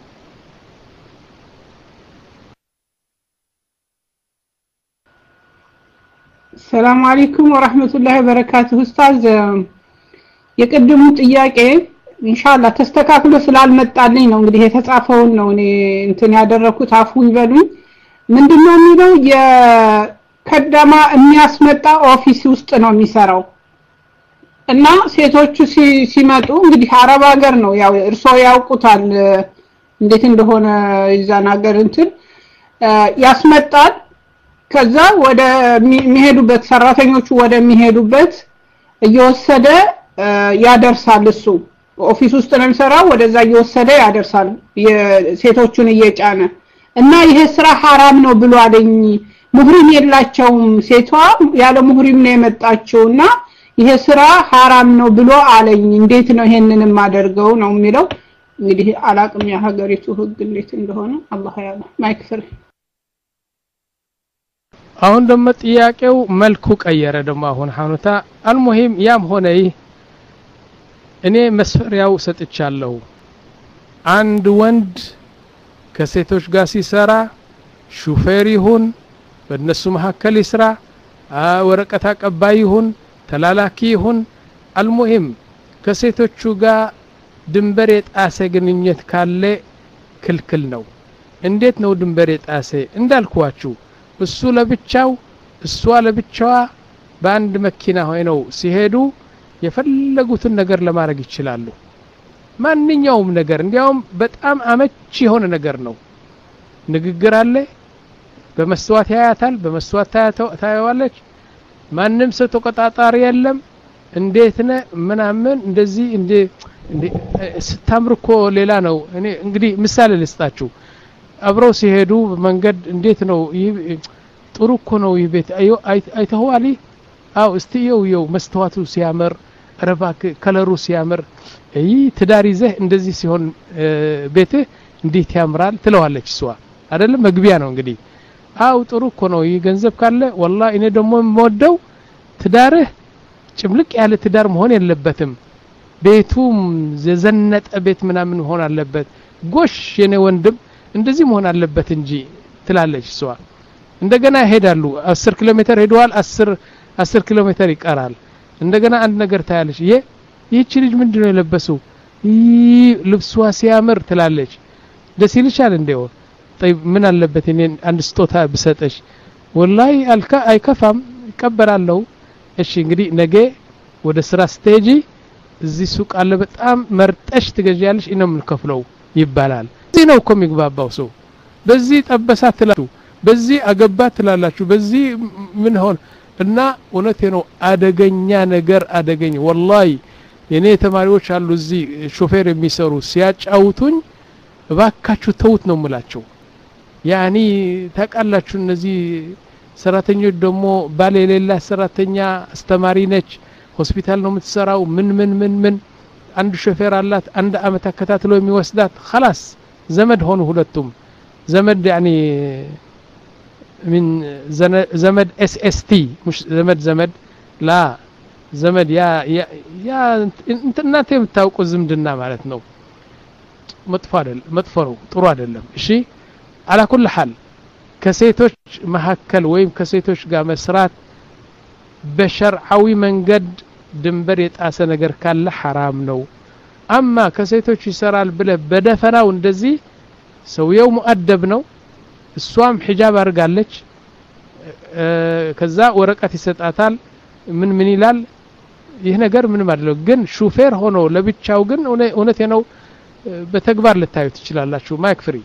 ሰላም አለይኩም ወራህመቱላሂ ወበረካቱሁ ኡስታዝ የቀደሙ ጥያቄ ኢንሻአላህ ተስተካክሎ ስላልመጣልኝ ነው እንግዲህ የተጻፈውን ነው እኔ እንትን ያደረኩት አፉ ይበሉኝ ምንድነው የሚለው የከዳማ የሚያስመጣ ኦፊስ ውስጥ ነው የሚሰራው እና ሴቶቹ ሲመጡ እንግዲህ አረብ ሀገር ነው ያው እርሶ ያውቁታል እንዴት እንደሆነ ይዛን ሀገር እንትን ያስመጣል ከዛ ወደ የሚሄዱበት ሰራተኞቹ ወደ የሚሄዱበት እየወሰደ ያደርሳል እሱ ኦፊስ ውስጥ ነው የሚሰራው ወደዛ እየወሰደ ያደርሳል የሴቶቹን እየጫነ እና ይሄ ስራ حرام ነው ብሎ አለኝ ሙህሪም የላቸውም ሴቷ ያለ ሙህሪም ነው የመጣችውና ይሄ ስራ حرام ነው ብሎ አለኝ እንዴት ነው ይሄንንም ማደርገው ነው የሚለው እንግዲህ አላቅም የሀገሪቱ ህግ እንዴት እንደሆነ አላህ ያለ ማይክፈር አሁን ደሞ ጥያቄው መልኩ ቀየረ ደሞ አሁን ሐኑታ አልሙሂም ያም ሆነ እኔ መስፈሪያው ሰጥቻለሁ አንድ ወንድ ከሴቶች ጋር ሲሰራ ሹፌር ይሁን በእነሱ መሐከል ይስራ ወረቀት አቀባይ ይሁን ተላላኪ ይሁን አልሙሂም ከሴቶቹ ጋር ድንበር የጣሰ ግንኙነት ካለ ክልክል ነው እንዴት ነው ድንበር የጣሰ እንዳልኳችሁ እሱ ለብቻው እሷ ለብቻዋ በአንድ መኪና ሆነው ሲሄዱ የፈለጉትን ነገር ለማድረግ ይችላሉ ማንኛውም ነገር እንዲያውም በጣም አመቺ የሆነ ነገር ነው ንግግር አለ በመስዋዕት ያያታል በመስዋዕት ታያዋለች ማንንም ሰው ተቆጣጣሪ የለም እንዴት ነው ምናምን እንደዚህ እንደ ስታምርኮ ሌላ ነው እኔ እንግዲህ ምሳሌ ልስጣችሁ አብረው ሲሄዱ መንገድ እንዴት ነው ጥሩ እኮ ነው ይቤት አዩ አይተዋሊ አው እስቲየው የው መስተዋቱ ሲያምር ረባክ ከለሩ ሲያምር አይ ትዳር ይዘህ እንደዚህ ሲሆን ቤት እንዴት ያምራል ትለዋለች እሷ አይደለም መግቢያ ነው እንግዲህ አው ጥሩ እኮ ነው ይገንዘብ ካለ والله እኔ ደሞ የምወደው ትዳርህ ጭምልቅ ያለ ትዳር መሆን የለበትም ቤቱም ዘዘነጠ ቤት ምናምን ሆነ አለበት ጎሽ የኔ ወንድም እንደዚህ መሆን አለበት እንጂ ትላለች እሷ እንደገና ይሄዳሉ አስር ኪሎ ሜትር ሄደዋል አስር አስር ኪሎ ሜትር ይቀራል እንደገና አንድ ነገር ታያለች ይሄ ይህች ልጅ ምንድነው የለበሰው ይህ ልብሷ ሲያምር ትላለች ደስ ይልሻል እንደው طيب ምን አለበት እኔ አንድ ስጦታ ብሰጠሽ والله አልካ አይከፋም ይቀበራለው እሺ እንግዲህ ነገ ወደ ስራ ስቴጂ እዚህ ሱቅ አለ በጣም መርጠሽ ትገዣለሽ እኔም ልከፍለው ይባላል እዚህ ነው እኮ የሚግባባው ሰው በዚህ ጠበሳት ትላሉ በዚህ አገባ ትላላችሁ በዚህ ምን ሆነ እና እውነቴ ነው አደገኛ ነገር አደገኛ ወላሂ የኔ ተማሪዎች አሉ እዚህ ሾፌር የሚሰሩ ሲያጫውቱኝ እባካችሁ ተውት ነው የምላቸው ያኒ ታቃላችሁ እነዚህ ሰራተኞች ደግሞ ባለ የሌላ ሰራተኛ አስተማሪ ነች ሆስፒታል ነው የምትሰራው ምን ምን ምን ምን አንድ ሾፌር አላት አንድ አመት አከታትሎ የሚወስዳት خلاص ዘመድ ሆኑ ሁለቱም ዘመድ ያኒ من زمد اس اس تي مش زمد زمد لا زمد يا يا يا انت እናንተ የምታውቁ ዝምድና ማለት ነው መጥፎ አይደል መጥፎ ነው ጥሩ አይደለም እሺ على كل حال ከሴቶች መሐከል ወይም ከሴቶች ጋር መስራት በሸርዓዊ መንገድ ድንበር የጣሰ ነገር ካለ حرام ነው አማ ከሴቶች ይሰራል ብለ በደፈናው እንደዚህ ሰውየው ሙአደብ ነው እሷም ሒጃብ አርጋለች ከዛ ወረቀት ይሰጣታል ምን ምን ይላል ይሄ ነገር ምን ማለት ነው ግን ሹፌር ሆኖ ለብቻው ግን እውነቴ ነው በተግባር ልታዩ ትችላላችሁ ማይክ ፍሪ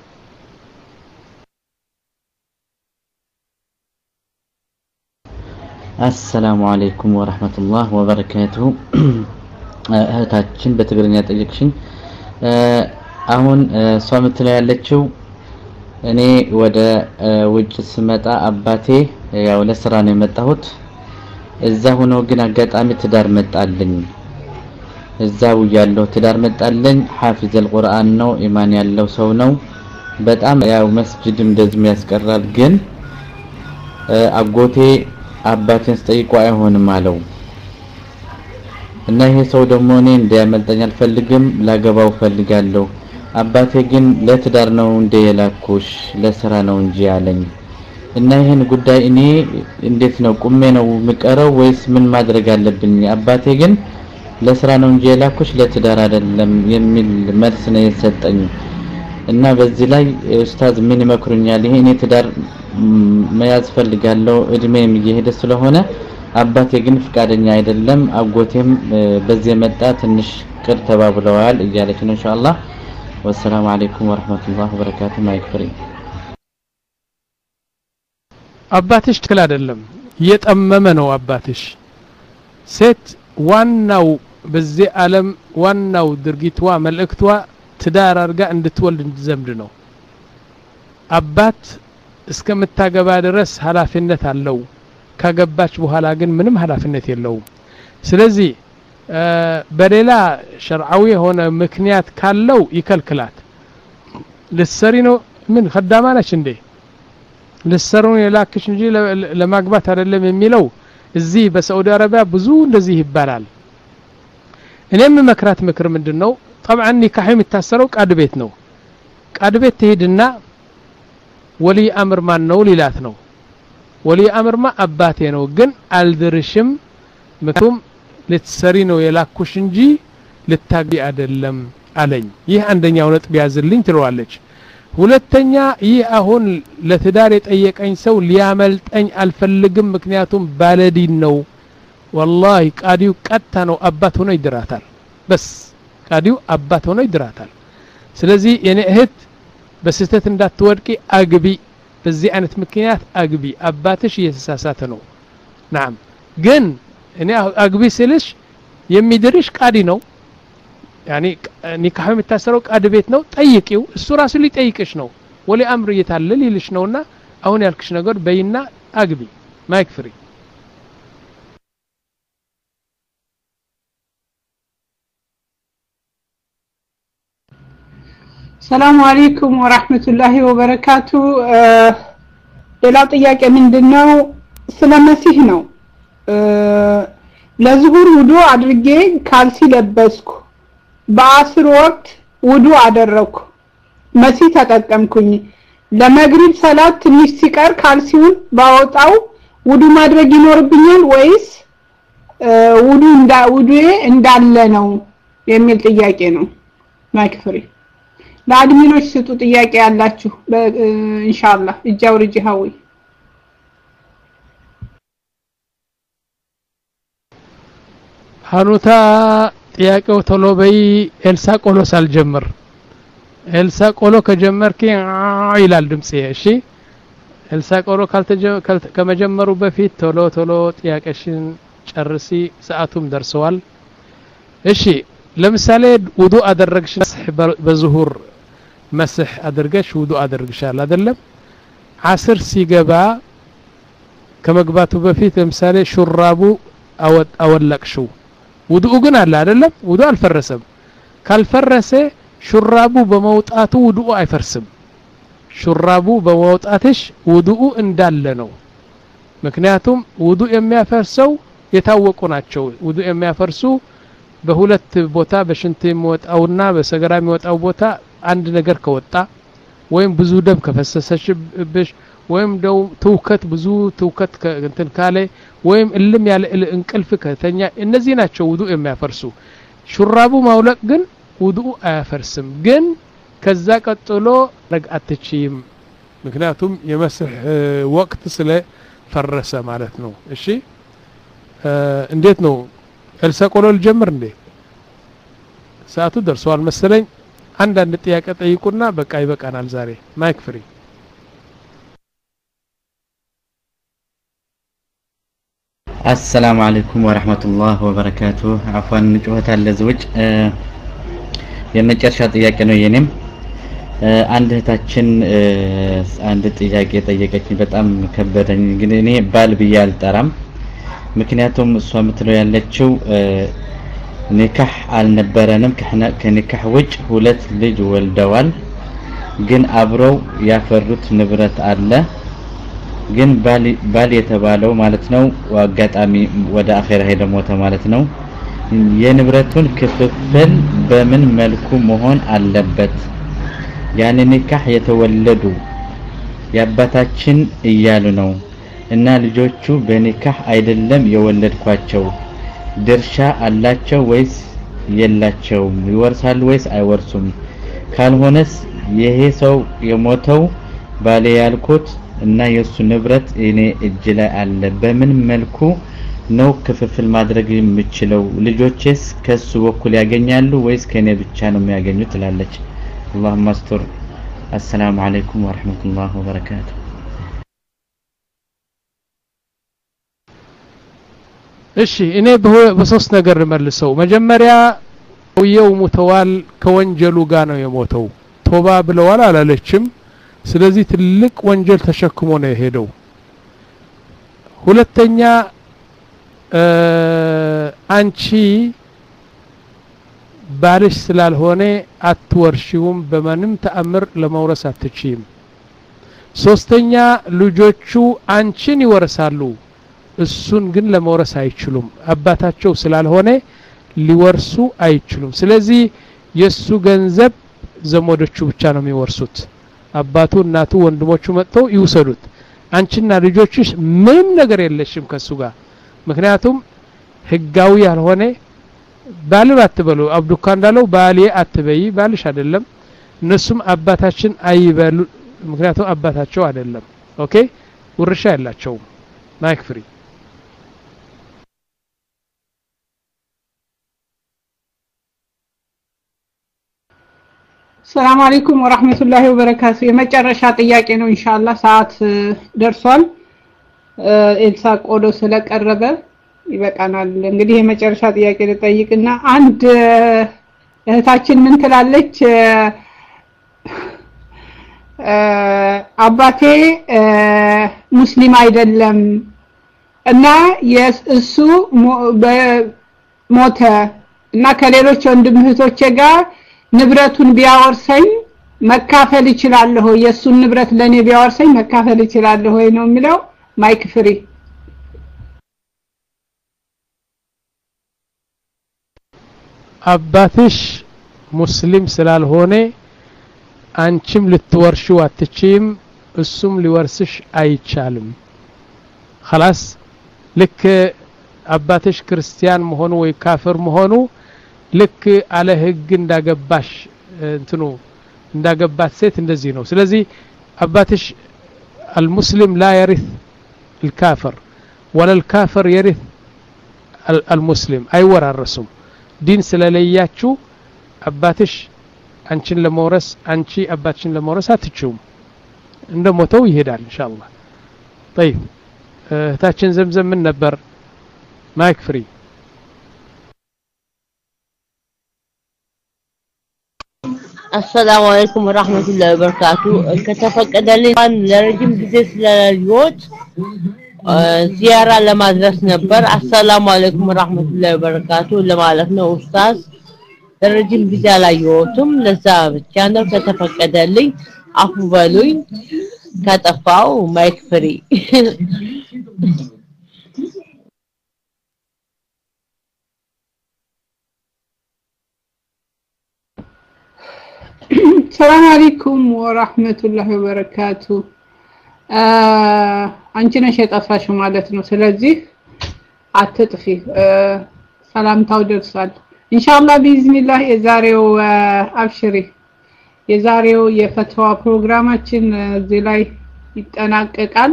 السلام عليكم ورحمة الله وبركاته እህታችን በትግርኛ ጠየቅሽኝ አሁን ሷምት ላይ ያለችው እኔ ወደ ውጭ ስመጣ አባቴ ያው ለስራ ነው የመጣሁት እዛ ሆኖ ግን አጋጣሚ ትዳር መጣልኝ እዛው ያለው ትዳር መጣልኝ ሐፊዝ አልቁርአን ነው ኢማን ያለው ሰው ነው በጣም ያው መስጂድም እንደዚህ ያስቀራል ግን አጎቴ አባቴን ስጠይቁ አይሆንም አለው እና ይሄ ሰው ደግሞ እኔ እንዲያመልጠኝ አልፈልግም ላገባው ፈልጋለሁ አባቴ ግን ለትዳር ነው እንደ የላኩሽ ለስራ ነው እንጂ ያለኝ እና ይሄን ጉዳይ እኔ እንዴት ነው ቁሜ ነው ምቀረው ወይስ ምን ማድረግ አለብኝ አባቴ ግን ለስራ ነው እንጂ የላኩሽ ለትዳር አይደለም የሚል መልስ ነው የሰጠኝ እና በዚህ ላይ ኡስታዝ ምን ይመክሩኛል ይሄ እኔ ትዳር መያዝ ፈልጋለሁ እድሜም እየሄደ ስለሆነ አባቴ ግን ፍቃደኛ አይደለም አጎቴም በዚህ መጣ ትንሽ ቅር ተባብለዋል እያለች ነው ኢንሻአላህ والسلام عليكم ورحمة الله وبركاته ما يكفري አባትሽ ትክክል አይደለም የጠመመ ነው አባትሽ ሴት ዋናው በዚህ ዓለም ዋናው ድርጊቷ መልእክቷ ትዳር አርጋ እንድትወልድ እንድትዘምድ ነው አባት እስከምታገባ ድረስ ኃላፊነት አለው ካገባች በኋላ ግን ምንም ኃላፊነት የለውም ስለዚህ በሌላ ሸርዓዊ ሆነ ምክንያት ካለው ይከልክላት ለሰሪ ነው ምን خدامه ነች እንዴ ለሰሩን የላክሽ እንጂ ለማግባት አይደለም የሚለው እዚህ በሳዑዲ አረቢያ ብዙ እንደዚህ ይባላል እኔም መክራት ምክር ምንድነው طبعا ኒካህ የሚታሰረው ቃድ ቤት ነው ቃድ ቤት ትሄድና ወሊ አምር ማን ነው ሊላት ነው ወሊ አምር ማ አባቴ ነው ግን አልድርሽም ምክንያቱም ለተሰሪ ነው የላኩሽ እንጂ ለታግቢ አይደለም አለኝ ይህ አንደኛው ነጥብ ያዝልኝ ትለዋለች ሁለተኛ ይህ አሁን ለትዳር የጠየቀኝ ሰው ሊያመልጠኝ አልፈልግም ምክንያቱም ባለዲን ነው والله ቃዲው ቀጣ ነው አባት ሆኖ ይድራታል በስ ቃዲው አባት ሆኖ ይድራታል ስለዚህ የኔ እህት በስተት እንዳትወድቂ አግቢ በዚህ አይነት ምክንያት አግቢ አባትሽ እየተሳሳተ ነው نعم ግን እኔ አግቢ ስልሽ የሚድርሽ ቃዲ ነው ያኒ ኒካህ የምታሰረው ቃድ ቤት ነው ጠይቂው እሱ ራሱ ሊጠይቅሽ ነው ወሊ አምር ይታለል ይልሽ ነውና አሁን ያልክሽ ነገር በይና አግቢ ማይክ ፍሪ ሰላም አለይኩም ወራህመቱላሂ ወበረካቱ ሌላው ጥያቄ ምንድነው ስለ መሲህ ነው ለዙሁር ውዱ አድርጌ ካልሲ ለበስኩ በአስር ወቅት ውዱ አደረኩ መሲህ ተጠቀምኩኝ ለመግሪብ ሰላት ትንሽ ሲቀር ካልሲውን ባወጣው ውዱ ማድረግ ይኖርብኛል ወይስ ውዱ እንዳ ውዱዬ እንዳለ ነው የሚል ጥያቄ ነው ማክፍሪ ለአድሚኖች ስጡ ጥያቄ ያላችሁ ኢንሻአላህ እጃው ርጂ ሀዊ ሐኑታ ጥያቄው ቶሎ በይ ኤልሳ ቆሎ ሳልጀምር ኤልሳ ቆሎ ከጀመርኪ ይላል ድምጽ እሺ እልሳቆሮ ከመጀመሩ በፊት ቶሎ ቶሎ ጥያቄሽን ጨርሲ ሰዓቱም ደርሰዋል እሺ ለምሳሌ ውዱእ አደረግሽ በዙሁር መስህ አድርገሽ ውዱእ አድርግሻል አይደለም ዓስር ሲገባ ከመግባቱ በፊት ለምሳሌ ሹራቡ አወለቅሽው ውዱእ ግን አለ አይደለም ውዱእ አልፈረሰም ካልፈረሰ ሹራቡ በመውጣቱ ውዱእ አይፈርስም ሹራቡ በመውጣትሽ ውዱእ እንዳለ ነው ምክንያቱም ውዱእ የሚያፈርሰው የታወቁ ናቸው ውዱእ የሚያፈርሱ በሁለት ቦታ በሽንት የሚወጣውና በሰገራ የሚወጣው ቦታ አንድ ነገር ከወጣ ወይም ብዙ ደም ከፈሰሰሽብሽ ወይም ደው ትውከት ብዙ ትውከት እንትን ካለ ወይም እልም ያለ እንቅልፍ ከተኛ እነዚህ ናቸው ውዱእ የሚያፈርሱ ሹራቡ ማውለቅ ግን ውዱእ አያፈርስም ግን ከዛ ቀጥሎ ረግአትቺም ምክንያቱም የመስህ ወቅት ስለ ፈረሰ ማለት ነው እሺ እንዴት ነው እልሳቆሎ ልጀምር እንዴ ሰዓቱ ደርሷል መሰለኝ አንድ አንድ ጥያቄ ጠይቁና በቃ ይበቃናል ዛሬ ማይክ ፍሪ السلام عليكم ورحمة الله وبركاته عفوا نجوهت على الزوج የመጨረሻ ጥያቄ ነው የኔም አንድ እህታችን አንድ ጥያቄ ጠየቀችኝ በጣም ከበደኝ ግን እኔ ባል ብዬ አልጠራም ምክንያቱም እሷ የምትለው ያለችው ኒካህ አልነበረንም ከኒካህ ውጭ ሁለት ልጅ ወልደዋል ግን አብረው ያፈሩት ንብረት አለ ግን ባል ባል የተባለው ማለት ነው አጋጣሚ ወደ አኺራ ሄደ ሞተ ማለት ነው የንብረቱን ክፍፍል በምን መልኩ መሆን አለበት ያን ኒካህ የተወለዱ ያባታችን እያሉ ነው እና ልጆቹ በኒካህ አይደለም የወለድኳቸው ድርሻ አላቸው ወይስ የላቸውም ይወርሳሉ ወይስ አይወርሱም ካልሆነስ ይሄ ሰው የሞተው ባለ ያልኩት እና የሱ ንብረት እኔ እጅ ላይ አለ በምን መልኩ ነው ክፍፍል ማድረግ የምችለው ልጆችስ ከሱ በኩል ያገኛሉ ወይስ ከኔ ብቻ ነው የሚያገኙት ትላለች اللهم استر السلام عليكم ورحمة الله وبركاته እሺ እኔ በሶስት ነገር መልሰው መጀመሪያ ወየው ሙተዋል ከወንጀሉ ጋር ነው የሞተው ቶባ ብለዋል አላለችም ስለዚህ ትልቅ ወንጀል ተሸክሞ ነው የሄደው ሁለተኛ አንቺ ባልሽ ስላልሆነ አትወርሺውም በማንም ተአምር ለመውረስ አትችይም ሶስተኛ ልጆቹ አንቺን ይወርሳሉ እሱን ግን ለመውረስ አይችሉም አባታቸው ስላልሆነ ሊወርሱ አይችሉም ስለዚህ የሱ ገንዘብ ዘመዶቹ ብቻ ነው የሚወርሱት አባቱ እናቱ ወንድሞቹ መጥተው ይወሰዱት አንቺና ልጆችሽ ምንም ነገር የለሽም ከሱ ጋር ምክንያቱም ህጋዊ ያልሆነ ባል አትበሉ አብዱካ እንዳለው ባሌ አትበይ ባልሽ አይደለም እነሱም አባታችን አይበሉ ምክንያቱም አባታቸው አይደለም ኦኬ ውርሻ ያላቸው ማይክ ፍሪ ሰላም አለይኩም ወራህመቱላሂ ወበረካቱ የመጨረሻ ጥያቄ ነው ኢንሻአላህ ሰዓት ደርሷል ኤልሳ ቆሎ ስለቀረበ ይበቃናል እንግዲህ የመጨረሻ ጥያቄ ልጠይቅና አንድ እህታችን ምን ትላለች አባቴ ሙስሊም አይደለም እና የእሱ ሞተ እና ከሌሎች ወንድም እህቶቼ ጋር ንብረቱን ቢያወርሰኝ መካፈል ይችላል ሆይ የሱን ንብረት ለኔ ቢያወርሰኝ መካፈል ይችላል ሆይ ነው የሚለው ማይክ ፍሪ አባትሽ ሙስሊም ስላልሆነ አንቺም ልትወርሺው አትችይም እሱም ሊወርስሽ አይቻልም خلاص ልክ አባትሽ ክርስቲያን መሆኑ ወይ ካፍር መሆኑ ልክ አለ ህግ እንዳገባሽ እንትኑ እንዳገባት ሴት እንደዚህ ነው ስለዚህ አባትሽ المسلم لا يرث الكافر ولا الكافر يرث المسلم አይወራረሱም ዲን ስለለያችሁ አባትሽ አንቺን ለመውረስ አንቺ አባትሽን ለመውረስ አትችዩም እንደሞተው ይሄዳል ኢንሻአላህ طيب እህታችን ዘምዘም ምን ነበር ማይክ ፍሪ السلام عليكم ورحمة الله وبركاته ከተፈቀደ ልኝ ለረጅም ጊዜ ስለላዩት ዚያራ ለማድረስ ነበር السلام عليكم ورحمة الله وبركاته ለማለት ነው ኡስታዝ ለረጅም ጊዜ አላየሁትም ለዛ ብቻ ነው ከተፈቀደልኝ አፉ በሉኝ ከጠፋው ማይክ ፍሪ السلام عليكم ورحمة الله وبركاته አንቺ ነሽ የጠፋሽው ማለት ነው ስለዚህ አትጥፊ ሰላምታው ደርሷል ኢንሻአላህ ቢዝኒላህ የዛሬው አብሽሪ የዛሬው የፈትዋ ፕሮግራማችን እዚህ ላይ ይጠናቀቃል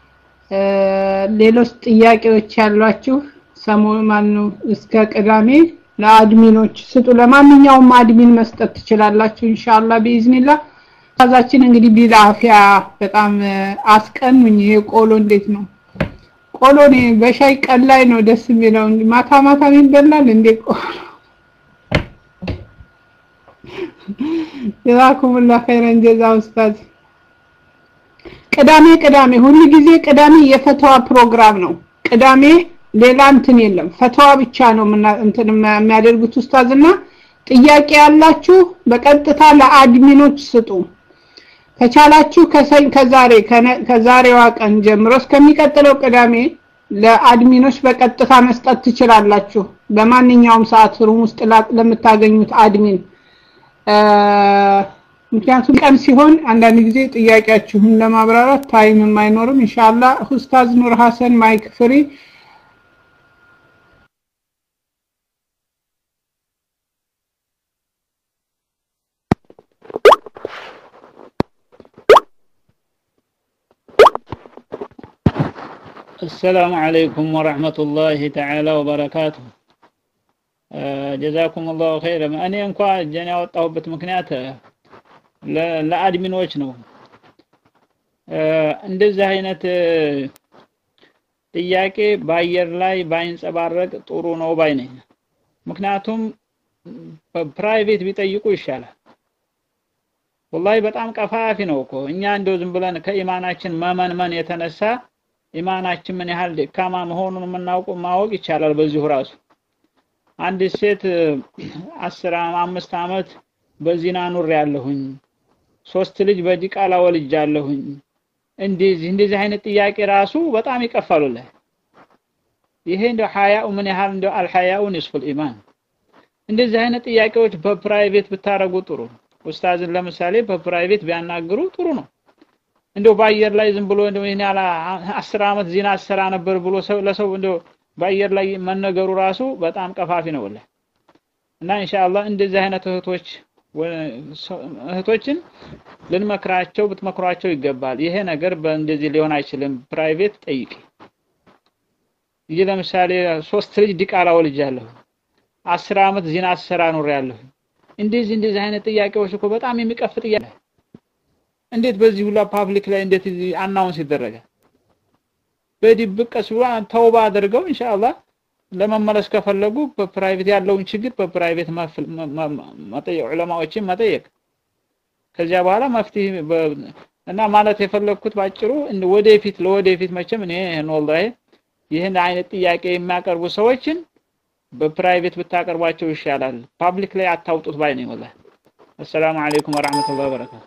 ሌሎች ጥያቄዎች ያሏችሁ ሰሞኑን ማን ነው እስከ ቅዳሜ ለአድሚኖች ስጡ ለማንኛውም አድሚን መስጠት ትችላላችሁ ኢንሻአላህ ቢዝኒላህ ታዛችን እንግዲህ ቢላፊያ በጣም አስቀኑኝ ይሄ ቆሎ እንዴት ነው ቆሎ ነው በሻይ ቀን ላይ ነው ደስ የሚለው ማታ ማታ ይበላል እንዴ ቆሎ ጀዛኩሙላህ ኸይረን ጀዛ ኡስታዝ ቅዳሜ ቅዳሜ ሁሉ ጊዜ ቅዳሜ የፈትዋ ፕሮግራም ነው ቅዳሜ ሌላ እንትን የለም ፈትዋ ብቻ ነው እንትን የሚያደርጉት ኡስታዝና ጥያቄ ያላችሁ በቀጥታ ለአድሚኖች ስጡ ከቻላችሁ ከሰኝ ከዛሬ ከዛሬዋ ቀን ጀምሮ እስከሚቀጥለው ቅዳሜ ለአድሚኖች በቀጥታ መስጠት ትችላላችሁ በማንኛውም ሰዓት ሩም ውስጥ ለምታገኙት አድሚን ምክንያቱም ቀን ሲሆን አንዳንድ ጊዜ ጥያቄያችሁን ለማብራራት ታይም የማይኖርም ኢንሻአላህ ኡስታዝ ኑር ሐሰን ማይክ ፍሪ السلام عليكم ورحمة الله تعالى وبركاته جزاكم الله خيرا أنا እንኳን ጀና ያወጣሁበት ምክንያት ለአድሚኖች ነው እንደዚህ አይነት ጥያቄ ባየር ላይ ባይንጸባረቅ ጥሩ ነው ባይ ነኝ ምክንያቱም ፕራይቬት ቢጠይቁ ይሻላል والله በጣም ቀፋፊ ነው እኮ እኛ እንደው ዝም ብለን ከኢማናችን ማመንመን የተነሳ ኢማናችን ምን ያህል ደካማ መሆኑን የምናውቀው ማወቅ ይቻላል በዚሁ ራሱ አንድ ሴት አስራ አምስት አመት በዚና ኑር ያለሁኝ ሶስት ልጅ በዲቃላ ወልጃለሁኝ እንደዚህ እንደዚህ አይነት ጥያቄ ራሱ በጣም ይቀፋሉልህ ይሄ እንደው ሐያኡ ምን ያህል እንደው አልሐያኡ ንስፉል ኢማን እንደዚህ አይነት ጥያቄዎች በፕራይቬት ብታረጉ ጥሩ ኡስታዝን ለምሳሌ በፕራይቬት ቢያናግሩ ጥሩ ነው እንደው ባየር ላይ ዝም ብሎ እንደው እኔ አላ አስር አመት ዚና አሰራ ነበር ብሎ ሰው ለሰው እንደው ባየር ላይ መነገሩ ራሱ በጣም ቀፋፊ ነው ወለ እና ኢንሻአላህ እንደዚህ አይነት እህቶች እህቶችን ልንመክራቸው ብትመክሯቸው ይገባል ይሄ ነገር በእንደዚህ ሊሆን አይችልም ፕራይቬት ጠይቂ ይሄ ለምሳሌ ሶስት ልጅ ዲቃላ ወልጃለሁ አስር አመት ዚና አሰራ ኑር ያለሁ እንደዚህ እንደዚህ አይነት ጥያቄዎች እኮ በጣም የሚቀፍ ጥያቄ እንዴት በዚህ ሁሉ ፓብሊክ ላይ እንዴት አናውንስ ይደረጋል በድብቅ ቀስዋ ተውባ አድርገው ኢንሻአላህ ለመመለስ ከፈለጉ በፕራይቬት ያለውን ችግር በፕራይቬት ማጠየቅ ዑለማዎችን ማጠየቅ ከዚያ በኋላ መፍትሄ እና ማለት የፈለኩት ባጭሩ ወደፊት ለወደፊት መቼም እኔ ወላሂ ይሄን አይነት ጥያቄ የሚያቀርቡ ሰዎችን በፕራይቬት ብታቀርቧቸው ይሻላል ፓብሊክ ላይ አታውጡት ባይ ነኝ ወላሂ السلام عليكم ورحمة الله وبركاته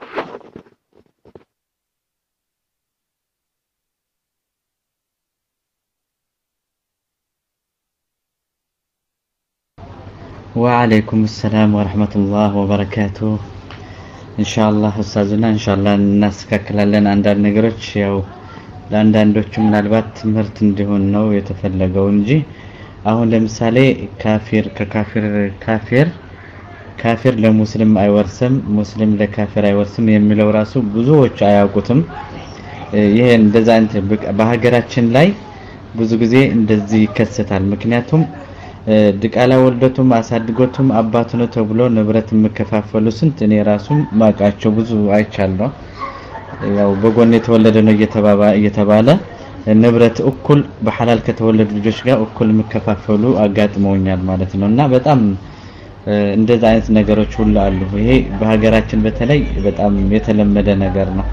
وعليكم السلام ورحمة الله وبركاته إن شاء الله أستاذنا إن شاء الله الناس ككلالن عندنا نقرأش يو ለአንዳንዶቹ ምናልባት ትምህርት እንዲሆን ነው የተፈለገው እንጂ አሁን ለምሳሌ ካፊር ከካፊር ካፊር ካፊር ለሙስሊም አይወርስም ሙስሊም ለካፊር አይወርስም የሚለው ራሱ ብዙዎች አያውቁትም ይሄ እንደዛ እንት በሀገራችን ላይ ብዙ ጊዜ እንደዚህ ይከሰታል ምክንያቱም ድቃላ ወልደቱም አሳድጎቱም አባቱ ነው ተብሎ ንብረት መከፋፈሉ ስንት እኔ ራሱም ማቃቸው ብዙ አይቻለሁ ያው በጎን የተወለደ ነው እየተባባ እየተባለ ንብረት እኩል በሐላል ከተወለዱ ልጆች ጋር እኩል መከፋፈሉ አጋጥመውኛል ማለት ነውና በጣም እንደዛ አይነት ነገሮች ሁሉ አሉ። ይሄ በሀገራችን በተለይ በጣም የተለመደ ነገር ነው።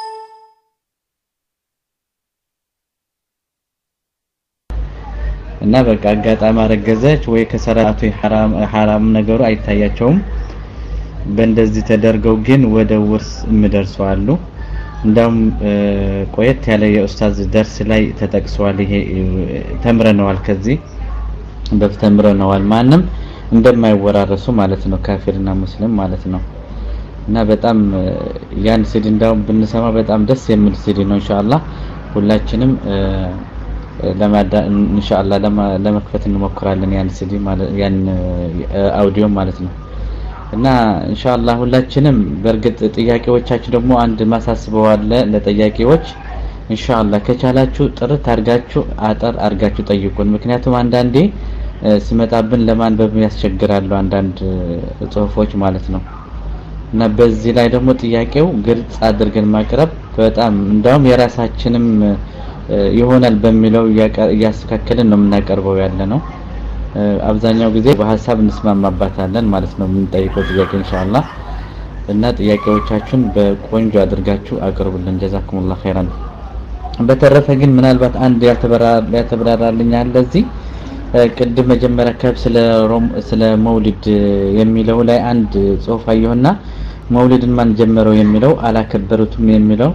እና በቃ አጋጣሚ አረገዘች ወይ ከሰራቱ ሐራም ሐራም ነገሩ አይታያቸውም። በእንደዚህ ተደርገው ግን ወደ ውርስ ምደርሰው አሉ። እንደም ቆየት ያለ የኡስታዝ ደርስ ላይ ተጠቅሷል። ይሄ ተምረነዋል ከዚህ በተምረነዋል ማንም እንደማይወራረሱ ማለት ነው ካፊርና ሙስሊም ማለት ነው። እና በጣም ያን ሲዲ እንዳውም ብንሰማ በጣም ደስ የሚል ሲዲ ነው ኢንሻአላህ ሁላችንም ለማዳ ኢንሻአላህ ለመክፈት እንሞክራለን ያን ሲዲ ማለት ያን አውዲዮ ማለት ነው። እና ኢንሻአላህ ሁላችንም በርግጥ ጥያቄዎቻችሁ ደግሞ አንድ ማሳስበው አለ ለጥያቄዎች ኢንሻአላህ ከቻላችሁ ጥርት አርጋችሁ አጠር አርጋችሁ ጠይቁን። ምክንያቱም አንዳንዴ ሲመጣብን ለማንበብ ያስቸግራሉ አንዳንድ ጽሁፎች ማለት ነው። እና በዚህ ላይ ደግሞ ጥያቄው ግልጽ አድርገን ማቅረብ በጣም እንደውም የራሳችንም ይሆናል በሚለው ያስተካከለን ነው የምናቀርበው ያለ ነው። አብዛኛው ጊዜ በሐሳብ እንስማማባታለን ማለት ነው የምንጠይቀው ጥያቄ ኢንሻአላህ። እና ጥያቄዎቻችሁን በቆንጆ አድርጋችሁ አቅርቡልን ጀዛኩሙላህ ኸይራን። በተረፈ ግን ምናልባት አንድ ያልተበራራልኝ አለ እዚህ ቅድም መጀመሪያ ከብ ስለ ሮም ስለ መውሊድ የሚለው ላይ አንድ ጽሁፍ አየሁና መውሊድን ማን ጀመረው የሚለው አላከበሩትም የሚለው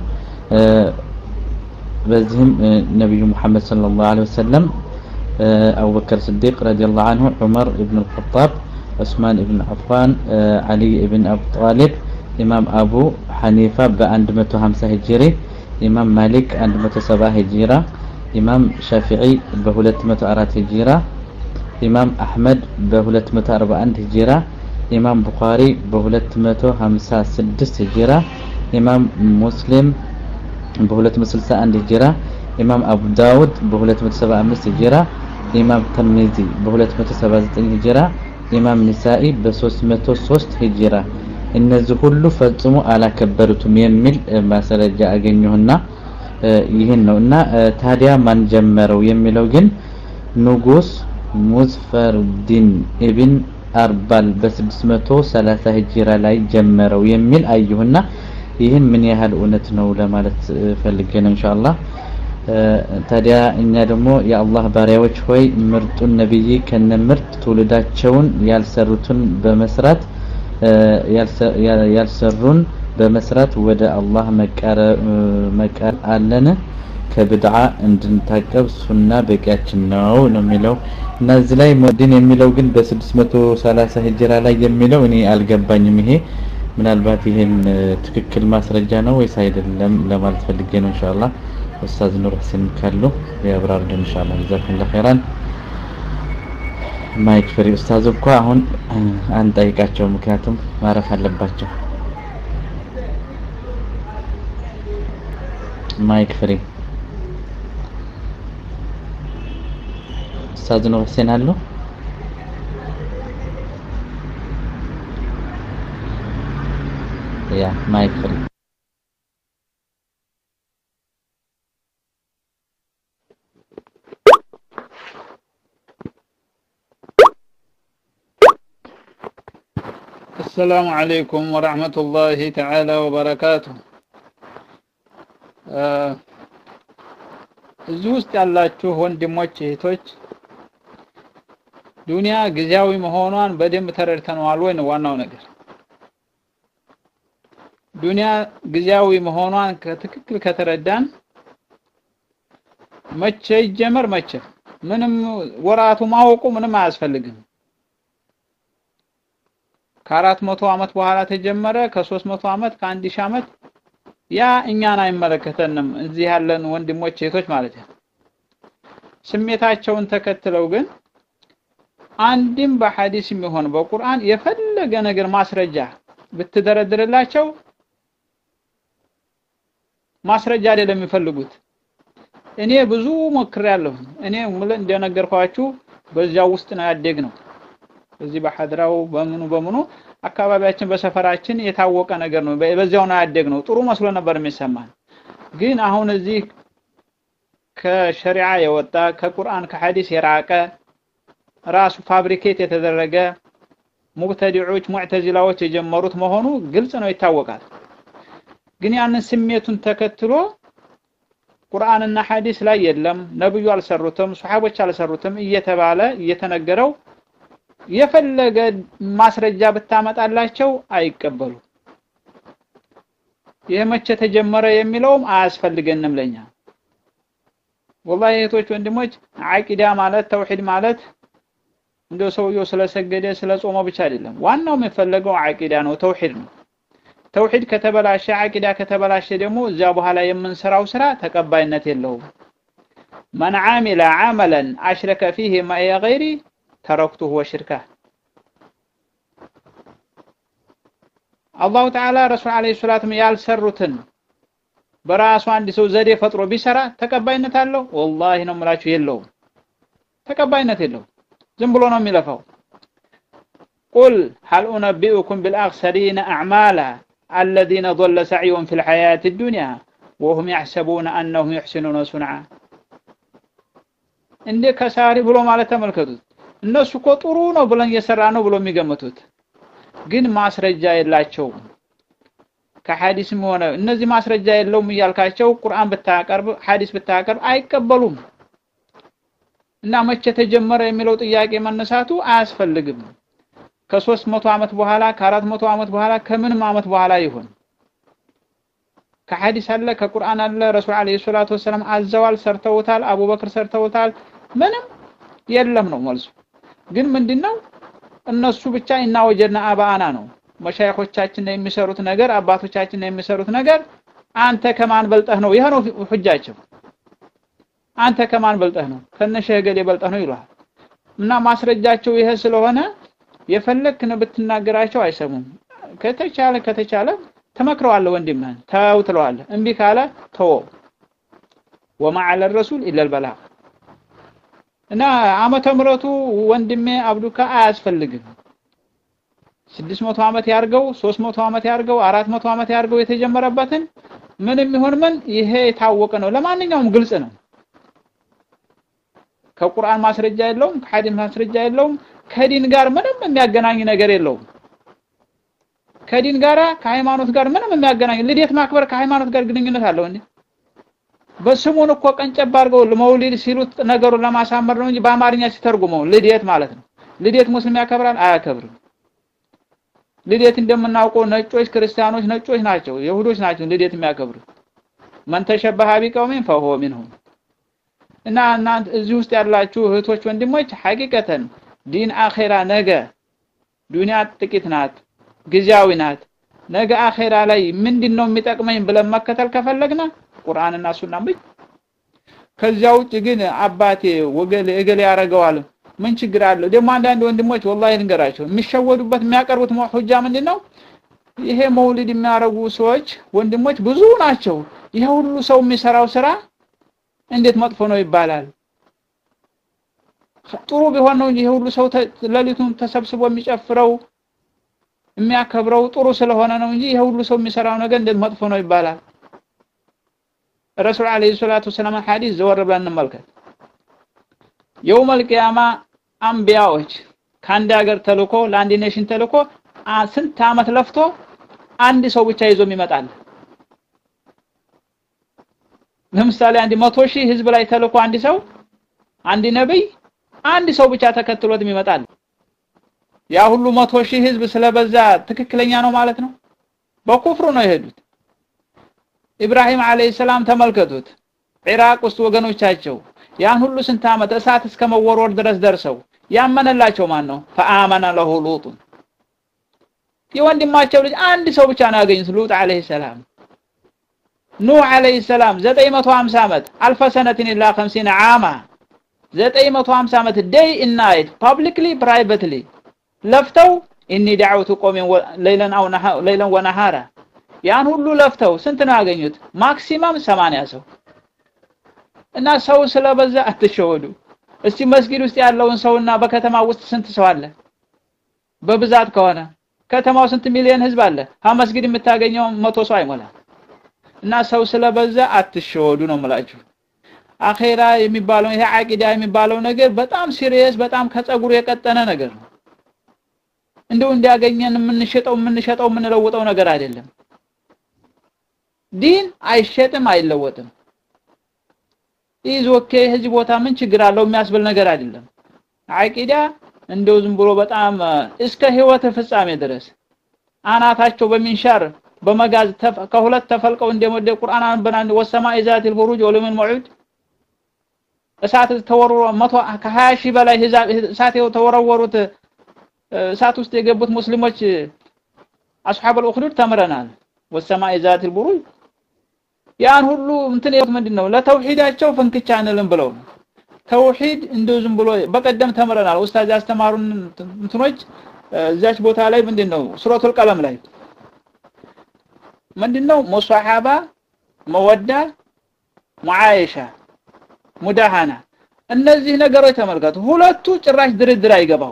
በዚህም ነብዩ መሐመድ ሰለላሁ ዐለይሂ ወሰለም أبو بكر الصديق رضي الله عنه عمر ابن الخطاب عثمان ابن عفان علي ابن أبي طالب إمام أبو حنيفة بأند متو خمسة هجري إمام مالك أند متو سبعة هجرة إمام شافعي بهولت متو أرات هجرة إمام أحمد بهولت متو أربعة هجرة إمام بخاري بهولت متو خمسة سدس هجرة إمام مسلم بهولت مسلسة أند هجرة إمام أبو داود بهولت متو سبعة أمس هجرة إمام ترمذي بهولت متو سبعة زتين هجرة إمام نسائي بسوس متو سوست هجرة እነዚህ ሁሉ ፈጽሞ አላከበሩትም የሚል ማስረጃ አገኘሁና ይሄን ነውና ታዲያ ማን ጀመረው የሚለው ግን ንጉስ ሙዝፈርዲን ኢብን አርባል በ630 ሂጅራ ላይ ጀመረው የሚል አየሁና ይሄን ምን ያህል እውነት ነው ለማለት ፈልጌ ነው ኢንሻአላህ። ታዲያ እኛ ደግሞ የአላህ ባሪያዎች ሆይ ምርጡን ነብይ ከነምርጥ ትውልዳቸውን ያልሰሩትን በመስራት ያልሰሩን በመስራት ወደ አላህ መቃር አለን ከብድዓ እንድንታቀብ ሱና በቂያችን ነው ነው የሚለው። እና እዚህ ላይ ሙዲን የሚለው ግን በ630 ሂጅራ ላይ የሚለው እኔ አልገባኝም። ይሄ ምናልባት ይሄን ትክክል ማስረጃ ነው ወይስ አይደለም ለማለት ፈልጌ ነው ኢንሻአላህ። ኡስታዝ ኑር ሁሴን ካሉ ያብራሩልን ኢንሻአላህ ጀዛከላሁ ኸይራን። ማይክ ፍሪ ኡስታዝ እኮ አሁን አንጠይቃቸው ምክንያቱም ማረፍ አለባቸው። ማይክ ፍሪ ኡስታዝ ኑር ሁሴን አሉ? ያ ማይክ ፍሪ السلام عليكم ورحمة الله تعالى وبركاته. እዚህ ውስጥ ያላችሁ ወንድሞች እህቶች ዱንያ ጊዜያዊ መሆኗን በደንብ ተረድተናል ወይ ነው ዋናው ነገር። ዱንያ ጊዜያዊ መሆኗን ከትክክል ከተረዳን መቼ ይጀመር መቼ ምንም ወራቱ ማወቁ ምንም አያስፈልግም። ከአራት መቶ አመት በኋላ ተጀመረ ከሶስት መቶ አመት ከአንድ ሺህ አመት ያ እኛን አይመለከተንም እዚህ ያለን ወንድሞች እህቶች ማለት ነው። ስሜታቸውን ተከትለው ግን አንድም በሐዲስ የሚሆን በቁርአን የፈለገ ነገር ማስረጃ ብትደረድርላቸው ማስረጃ አይደለም የሚፈልጉት። እኔ ብዙ ሞክሬያለሁ። እኔ ሙሉ እንደነገርኳችሁ በዚያው ውስጥ ነው ያደግነው። እዚህ በሐድራው በምኑ በምኑ አካባቢያችን በሰፈራችን የታወቀ ነገር ነው በዚያው ነው ያደግነው ጥሩ መስሎ ነበር የሚሰማን ግን አሁን እዚህ ከሸሪዓ የወጣ ከቁርአን ከሐዲስ የራቀ ራሱ ፋብሪኬት የተደረገ ሙብተዲዑች ሙዕተዚላዎች የጀመሩት መሆኑ ግልጽ ነው ይታወቃል ግን ያንን ስሜቱን ተከትሎ ቁርአንና ሐዲስ ላይ የለም ነብዩ አልሰሩትም ሱሐቦች አልሰሩትም እየተባለ እየተነገረው የፈለገ ማስረጃ ብታመጣላቸው አይቀበሉ የመቼ ተጀመረ የሚለውም አያስፈልገንም ለኛ والله እህቶች ወንድሞች አቂዳ ማለት ተውሂድ ማለት እንደው ሰውየው ስለሰገደ ስለጾመ ብቻ አይደለም ዋናው የሚፈለገው አቂዳ ነው ተውሂድ ነው ተውሂድ ከተበላሸ አቂዳ ከተበላሸ ደግሞ እዛ በኋላ የምንሰራው ስራ ተቀባይነት የለውም من عمل عملا اشرك فيه ما غيري تركته وشركه الله تعالى رسول عليه الصلاه والسلام ያልሰሩትን በራሱ አንድ ሰው ዘዴ ፈጥሮ ቢሰራ ተቀባይነት አለው والله ነው የምላችሁ የለውም ተቀባይነት የለውም ዝም ብሎ ነው የሚለፋው قل هل انبئكم بالاخسرين اعمالا الذين ضل سعيهم في الحياه الدنيا وهم يحسبون انهم يحسنون صنعا እንደ ከሳሪ ብሎ ማለት ተመልከቱት እነሱ እኮ ጥሩ ነው ብለን እየሰራ ነው ብሎ የሚገምቱት ግን ማስረጃ የላቸውም ከሐዲስም ሆነ እነዚህ ማስረጃ የለውም ይያልካቸው ቁርአን ብታቀርብ ሐዲስ ብታቀርብ አይቀበሉም እና መቼ ተጀመረ የሚለው ጥያቄ መነሳቱ አያስፈልግም ከ300 አመት በኋላ ከ400 አመት በኋላ ከምንም አመት በኋላ ይሁን ከሐዲስ አለ ከቁርአን አለ ረሱል አለይሂ ሰላቱ ወሰለም አዘዋል ሰርተውታል አቡበክር ሰርተውታል ምንም የለም ነው መልሱ ግን ምንድነው እነሱ ብቻ እና ወጀና አባአና ነው መሻይኾቻችን የሚሰሩት ነገር አባቶቻችን የሚሰሩት ነገር አንተ ከማን በልጠህ ነው ይሄ ነው ሁጃቸው አንተ ከማን በልጠህ ነው ከነሸገል የበልጠህ ነው ይሏል እና ማስረጃቸው ይሄ ስለሆነ የፈለክነ ብትናገራቸው አይሰሙም ከተቻለ ከተቻለ ተመክረዋል ወንድምህን ታው ትለዋል እንቢ ካለ ተው وما على الرسول الا البلاغ እና አመተ ምረቱ ወንድሜ አብዱካ አያስፈልግም ስድስት መቶ አመት ያርገው ሶስት መቶ አመት ያርገው አራት መቶ አመት ያርገው የተጀመረበትን ምንም ይሁን ምን ይሄ የታወቀ ነው ለማንኛውም ግልጽ ነው ከቁርአን ማስረጃ የለውም ከሐዲስ ማስረጃ የለውም ከዲን ጋር ምንም የሚያገናኝ ነገር የለውም ከዲን ጋር ከሃይማኖት ጋር ምንም የሚያገናኝ ልደት ማክበር ከሃይማኖት ጋር ግንኙነት አለው እንዴ በስሙን እኮ ቀንጨብ አድርገው ለመውሊድ ሲሉት ነገሩን ለማሳመር ነው እንጂ በአማርኛ ሲተርጉመው ልደት ማለት ነው ልደት ሙስሊም ያከብራል አያከብርም ልደት እንደምናውቀው ነጮች ክርስቲያኖች ነጮች ናቸው ይሁዶች ናቸው ልደት የሚያከብሩት ማን ተሸበሃ ቢቀውምን فهو منهم እና እናንተ እዚህ ውስጥ ያላችሁ እህቶች ወንድሞች ሐቂቀተን ዲን አኺራ ነገ ዱንያ ጥቂት ናት ጊዜያዊ ናት ነገ አኺራ ላይ ምንድነው የሚጠቅመኝ ብለን መከተል ከፈለግና ቁርአንና ሱናን ብቻ ከዚያው ውጭ ግን አባቴ ወገለ እገለ ያረጋዋል ምን ችግር አለው ደግሞ አንዳንድ ወንድሞች والله ልንገራቸው የሚሸወዱበት የሚያቀርቡት ሁጃ ምንድነው ይሄ መውሊድ የሚያረጉ ሰዎች ወንድሞች ብዙ ናቸው ይሄ ሁሉ ሰው የሚሰራው ስራ እንዴት መጥፎ ነው ይባላል ጥሩ ቢሆን ነው ይሄ ሁሉ ሰው ለሊቱን ተሰብስቦ የሚጨፍረው የሚያከብረው ጥሩ ስለሆነ ነው እንጂ ይሄ ሁሉ ሰው የሚሰራው ነገር እንዴት መጥፎ ነው ይባላል ረሱል አለይሂ ሰላቱ ወሰለም ሐዲስ ዘወር ብለን እንመልከት يوم القيامه አንቢያዎች ከአንድ ሀገር ተልኮ ለአንድ ኔሽን ተልኮ ስንት አመት ለፍቶ አንድ ሰው ብቻ ይዞ ይመጣል ለምሳሌ አንድ መቶ ሺህ ህዝብ ላይ ተልኮ አንድ ሰው አንድ ነብይ አንድ ሰው ብቻ ተከትሎት ይመጣል ያ ሁሉ መቶ ሺህ ህዝብ ስለበዛ ትክክለኛ ነው ማለት ነው በኩፍሩ ነው የሄዱት ኢብራሂም አለይሂ ሰላም ተመልከቱት ኢራቅ ውስጥ ወገኖቻቸው ያን ሁሉ ስንት አመት እሳት እስከ መወርወር ድረስ ደርሰው ያመነላቸው ማን ነው ፈአመነ ለሁ ሉጥ የወንድማቸው ልጅ አንድ ሰው ብቻ ነው ያገኙት ሉጥ አለይሂ ሰላም ኑህ አለይሂ ሰላም ዘጠኝ መቶ ሃምሳ አመት አልፈ ሰነትን ኢላ خمسين ዓማ ዘጠኝ መቶ ሃምሳ አመት ዴይ ኤንድ ናይት ፐብሊክሊ ፕራይቬትሊ ለፍተው ኢኒ ደዓውቱ ቆሜን ለይለን አው ለይለን ወነሃራ ያን ሁሉ ለፍተው ስንት ነው ያገኙት ማክሲመም ሰማንያ ሰው እና ሰው ስለበዛ አትሸወዱ እስቲ መስጊድ ውስጥ ያለውን ሰውና በከተማ ውስጥ ስንት ሰው አለ በብዛት ከሆነ ከተማው ስንት ሚሊዮን ህዝብ አለ ها መስጊድ የምታገኘው መቶ ሰው አይሞላ እና ሰው ስለበዛ አትሸወዱ ነው የምላችሁ አኺራ የሚባለው ይሄ አቂዳ የሚባለው ነገር በጣም ሲሪየስ በጣም ከጸጉሩ የቀጠነ ነገር ነው እንደው እንዲያገኘን የምንሸጠው የምንሸጠው የምንለውጠው ነገር አይደለም ዲን አይሸጥም አይለወጥም ኢዝ ኦኬ ህጅ ቦታ ምን ችግር አለው የሚያስብል ነገር አይደለም አቂዳ እንደው ዝም ብሎ በጣም እስከ ህይወት ፍጻሜ ድረስ አናታቸው በሚንሻር በመጋዝ ከሁለት ተፈልቀው እንደሞደ ቁርአን በናን ወሰማኢ ዛቲል ቡሩጅ ወለምን መዑድ እሳት ተወረወሩ መቶ ከ20 ሺህ በላይ እሳት ተወረወሩት እሳት ውስጥ የገቡት ሙስሊሞች አስሐብ አልኡኽዱድ ተምረናል ወሰማኢ ዛቲል ቡሩጅ ያን ሁሉ እንትን ምንድነው ለተውሂዳቸው ፍንክቻ አንልም ብለው ተውሂድ እንደው ዝም ብሎ በቀደም ተምረናል ኡስታዝ ያስተማሩን እንትኖች እዛች ቦታ ላይ ምንድነው ሱረቱል ቀለም ላይ ምንድነው ሙሷሃባ መወዳ ሙዓይሻ ሙዳሃና እነዚህ ነገሮች ተመልከቱ ሁለቱ ጭራሽ ድርድር አይገባው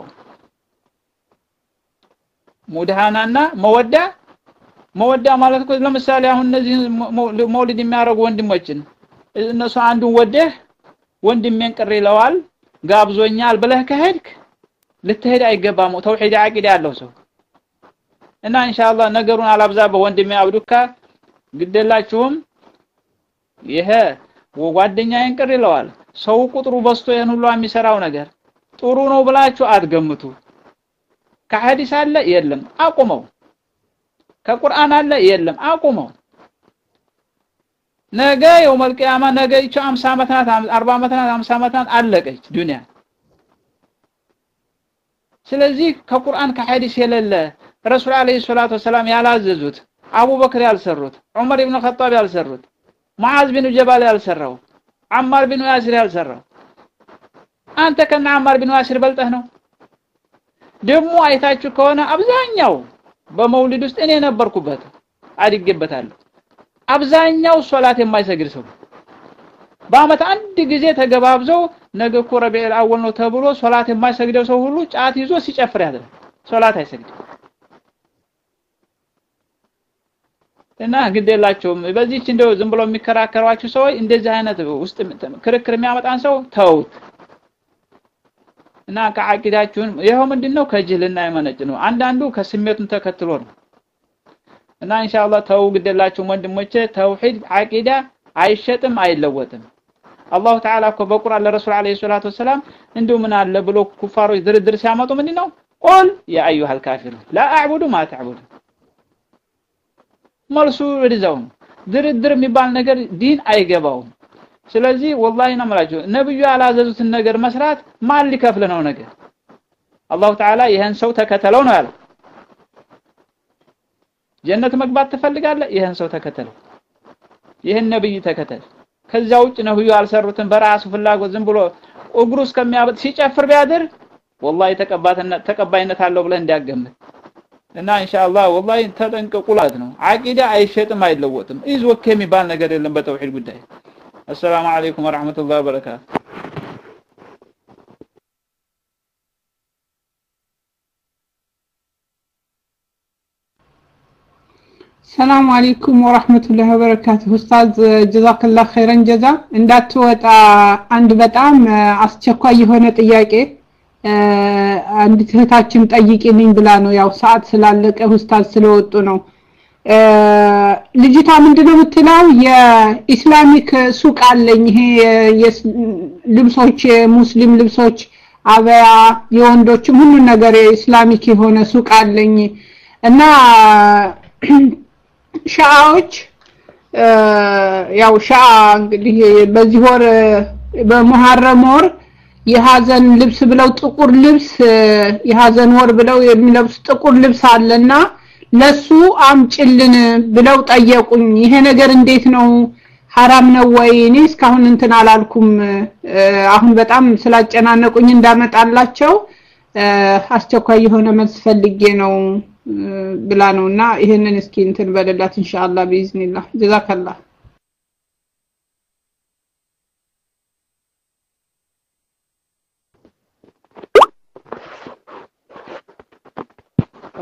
ሙዳሃናና መወዳ መወዳ ማለት እኮ ለምሳሌ አሁን እነዚህ መውሊድ የሚያረጉ ወንድሞችን እነሱ አንዱን ወደህ ወንድሜን ቅር ይለዋል ጋብዞኛል ብለህ ከሄድክ ልትሄድ አይገባም ተውሂድ አቂዳ ያለው ሰው እና ኢንሻአላህ ነገሩን አላብዛ በወንድሜ አብዱካ ግደላችሁም ይሄ ወጓደኛዬን ቅር ይለዋል ሰው ቁጥሩ በስቶ ይሄን ሁሉ የሚሰራው ነገር ጥሩ ነው ብላችሁ አትገምቱ ከሐዲስ አለ የለም አቁመው ከቁርአን አለ የለም አቁመው ነገ የውመል ቂያማ ነገ ይቺ ሃምሳ ዓመት ናት አርባ ዓመት ናት ሃምሳ ዓመት ናት አለቀች ዱንያ ስለዚህ ከቁርአን ከሐዲስ የሌለ ረሱል አለይሂ ሰላቱ ወሰለም ያላዘዙት አቡበክር ያልሰሩት ዑመር ኢብኑ ኸጣብ ያልሰሩት ሙዓዝ ቢን ጀባል ያልሰራው አማር ቢን ያሲር ያልሰራው አንተ ከነ አማር ቢን ያሲር በልጠህ ነው ደሞ አይታችሁ ከሆነ አብዛኛው በመውሊድ ውስጥ እኔ ነበርኩበት አድጌበታለሁ አብዛኛው ሶላት የማይሰግድ ሰው በአመት አንድ ጊዜ ተገባብዘው ነገ እኮ ረቢዕ አወል ነው ተብሎ ሶላት የማይሰግደው ሰው ሁሉ ጫት ይዞ ሲጨፍር ያድራል ሶላት አይሰግድም እና ግዴላችሁም በዚህች እንደው ዝም ብሎ የሚከራከሯችሁ ሰው እንደዚህ አይነት ውስጥ ክርክር የሚያመጣን ሰው ተውት እና ከአቂዳችሁን ይሄው ምንድነው ከጅልና የመነጭ ነው አንዳንዱ ከስሜቱን ተከትሎ ነው እና ኢንሻአላህ ተው ግዴላችሁ ወንድሞቼ ተውሂድ አቂዳ አይሸጥም አይለወጥም አላህ ተዓላ እኮ በቁርአን ለረሱል አለይሂ ሰላቱ ወሰለም እንደው ምን አለ ብሎ ኩፋሮች ድርድር ሲያመጡ ምንድነው ቁል ያ አዩሃል ካፊሩን ላ አዕቡዱ ማ ተዕቡዱ መልሱ ወደዛው ድርድር የሚባል ነገር ዲን አይገባውም ስለዚህ ወላሂ ነው ማለት ነብዩ ያላዘዙትን ነገር መስራት ማን ሊከፍል ነው ነገር አላህ ተዓላ ይሄን ሰው ተከተለው ነው ያለው ጀነት መግባት ትፈልጋለህ ይሄን ሰው ተከተለው ይሄን ነብይ ተከተል ከዛው ውጭ ነብዩ ያልሰሩትን በራሱ ፍላጎት ዝም ብሎ እግሩ እስከሚያበጥ ሲጨፍር ቢያድር ወላሂ ተቀባይነት ተቀባይነት አለው ብለህ እንዲያገምት እና ኢንሻአላህ ወላሂ ተጠንቀቁ ማለት ነው አቂዳ አይሸጥም አይለወጥም ኢዝ ወከ የሚባል ነገር የለም በተውሂድ ጉዳይ السلام عليكم ورحمة الله وبركاته السلام عليكم ورحمة الله وبركاته أستاذ جزاك الله خيرا جزا እንዳት ወጣ አንድ በጣም አስቸኳይ የሆነ ጥያቄ አንድ እህታችን ጠይቂልኝ ብላ ነው ያው ሰዓት ስላለቀ ኡስታዝ ስለወጡ ነው ልጅቷ ምንድነው የምትለው የኢስላሚክ ሱቅ አለኝ ይሄ ልብሶች ሙስሊም ልብሶች አበያ የወንዶችም ሁሉ ነገር ኢስላሚክ የሆነ ሱቅ አለኝ እና ሻዎች ያው ሻ እንግዲህ በዚህ ወር በመሐረም ወር የሐዘን ልብስ ብለው ጥቁር ልብስ የሐዘን ወር ብለው የሚለብሱ ጥቁር ልብስ አለና ለሱ አምጭልን ብለው ጠየቁኝ ይሄ ነገር እንዴት ነው حرام ነው ወይ እኔ እስካሁን እንትን አላልኩም አሁን በጣም ስላጨናነቁኝ እንዳመጣላቸው አስቸኳይ የሆነ መልስ ፈልጌ ነው ብላ ነውና ይሄንን እስኪ እንትን በለላት ኢንሻአላህ ቢዝኒላህ ጀዛከላህ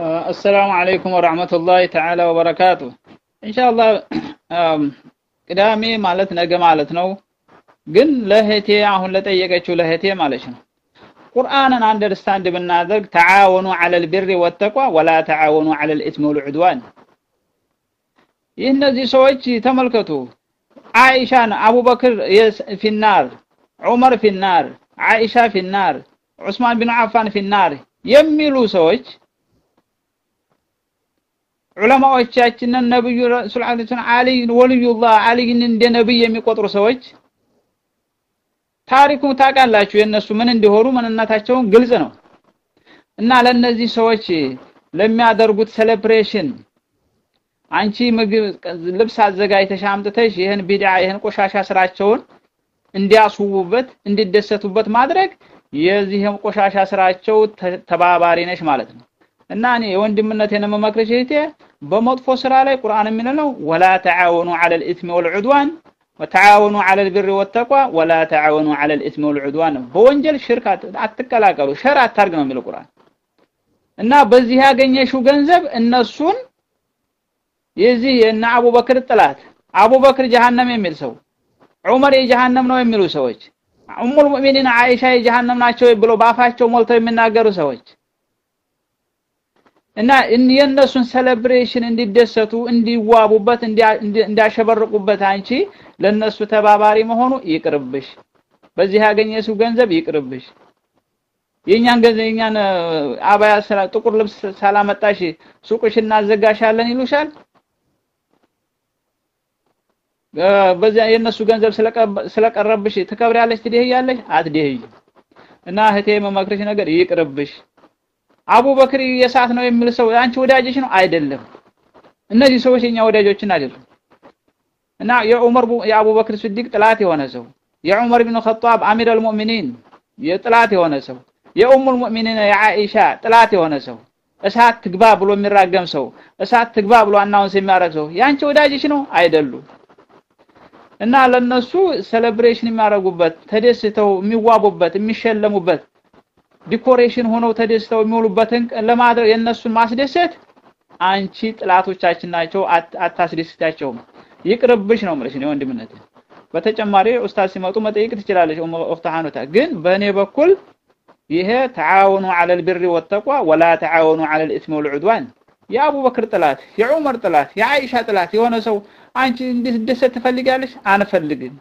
السلام عليكم ورحمة الله تعالى وبركاته إن شاء الله ቅዳሜ ማለት ነገ ማለት ነው ግን ለህቴ አሁን ለጠየቀችው ለህቴ ማለት ነው ቁርአንን አንደርስታንድ ብናደርግ ተዓወኑ على البر والتقوى ولا تعاونوا على الاثم والعدوان እነዚህ ሰዎች ተመልከቱ አይሻን አቡበክር في النار ዑመር في النار አይሻ في النار ዑስማን ቢን አፋን في النار የሚሉ ሰዎች ዑለማዎቻችንን ነብዩ ረሱል አሊ ወልዩላህ አሊን እንደ ነብይ የሚቆጥሩ ሰዎች ታሪኩን ታውቃላችሁ የነሱ ምን እንደሆኑ ማንነታቸውን ግልጽ ነው እና ለነዚህ ሰዎች ለሚያደርጉት ሴሌብሬሽን አንቺ ምግብ ልብስ አዘጋጅተሽ አምጥተሽ ይሄን ቢድዓ ይሄን ቆሻሻ ስራቸውን እንዲያስውቡበት እንዲደሰቱበት ማድረግ የዚህም ቆሻሻ ስራቸው ተባባሪ ነሽ ማለት ነው እና እኔ ወንድምነቴን መመክረሽ እህቴ በመጥፎ ስራ ላይ ቁርአን የሚለው ولا تعاونوا على الاثم والعدوان وتعاونوا على البر والتقوى ولا تعاونوا على الاثم والعدوان በወንጀል ሽርክ አትቀላቀሉ ሸር አታርግ ነው የሚለው ቁርአን እና በዚህ ያገኘሽው ገንዘብ እነሱን የዚህ እና አቡበክር ጥላት አቡበክር ጀሃነም የሚል ሰው ዑመር የጀሃነም ነው የሚሉ ሰዎች ኡሙል ሙእሚኒን አይሻ የጀሃነም ናቸው ብሎ ባፋቸው ሞልተው የሚናገሩ ሰዎች እና የነሱን ሴሌብሬሽን እንዲደሰቱ እንዲዋቡበት እንዲያሸበርቁበት አንቺ ለነሱ ተባባሪ መሆኑ ይቅርብሽ በዚህ ያገኘሽው ገንዘብ ይቅርብሽ የኛን ገንዘብ የኛን አባያ ሰላ ጥቁር ልብስ ሳላመጣሽ ሱቅሽና አዘጋሻለን ይሉሻል በዚያ የነሱ ገንዘብ ስለቀረብሽ ተከብሪያለሽ ትደህያለሽ አትደህይ እና እህቴ መመክረሽ ነገር ይቅርብሽ አቡበክር የሳት ነው የሚል ሰው አንቺ ወዳጅሽ ነው አይደለም እነዚህ ሰዎች የኛ ወዳጆችን አይደሉም እና የዑመር የአቡበክር ሲዲቅ ጥላት የሆነ ሰው የዑመር ኢብኑ ኸጣብ አሚር አልሙእሚኒን የጥላት የሆነ ሰው የኡሙል ሙእሚኒን የአኢሻ ጥላት የሆነ ሰው እሳት ትግባ ብሎ የሚራገም ሰው እሳት ትግባ ብሎ አናውንስ የሚያረግ ሰው ያንቺ ወዳጅሽ ነው አይደሉም እና ለነሱ ሴሌብሬሽን የሚያረጉበት ተደስተው የሚዋቡበት የሚሸለሙበት ዲኮሬሽን ሆነው ተደስተው የሚውሉበትን ለማድረግ የነሱን ማስደሰት አንቺ ጥላቶቻችን ናቸው አታስደስታቸው ይቅርብሽ ነው ማለት ነው ወንድምነት በተጨማሪ ኡስታዝ ሲመጡ መጠየቅ ትችላለሽ ኡፍታሃኑታ ግን በእኔ በኩል ይሄ ተዓወኑ على البر والتقوى ولا تعاونوا على الاثم والعدوان የአቡበክር ጥላት የዑመር ጥላት የአይሻ ጥላት የሆነ ሰው አንቺ እንድትደሰት ትፈልጋለሽ አንፈልግም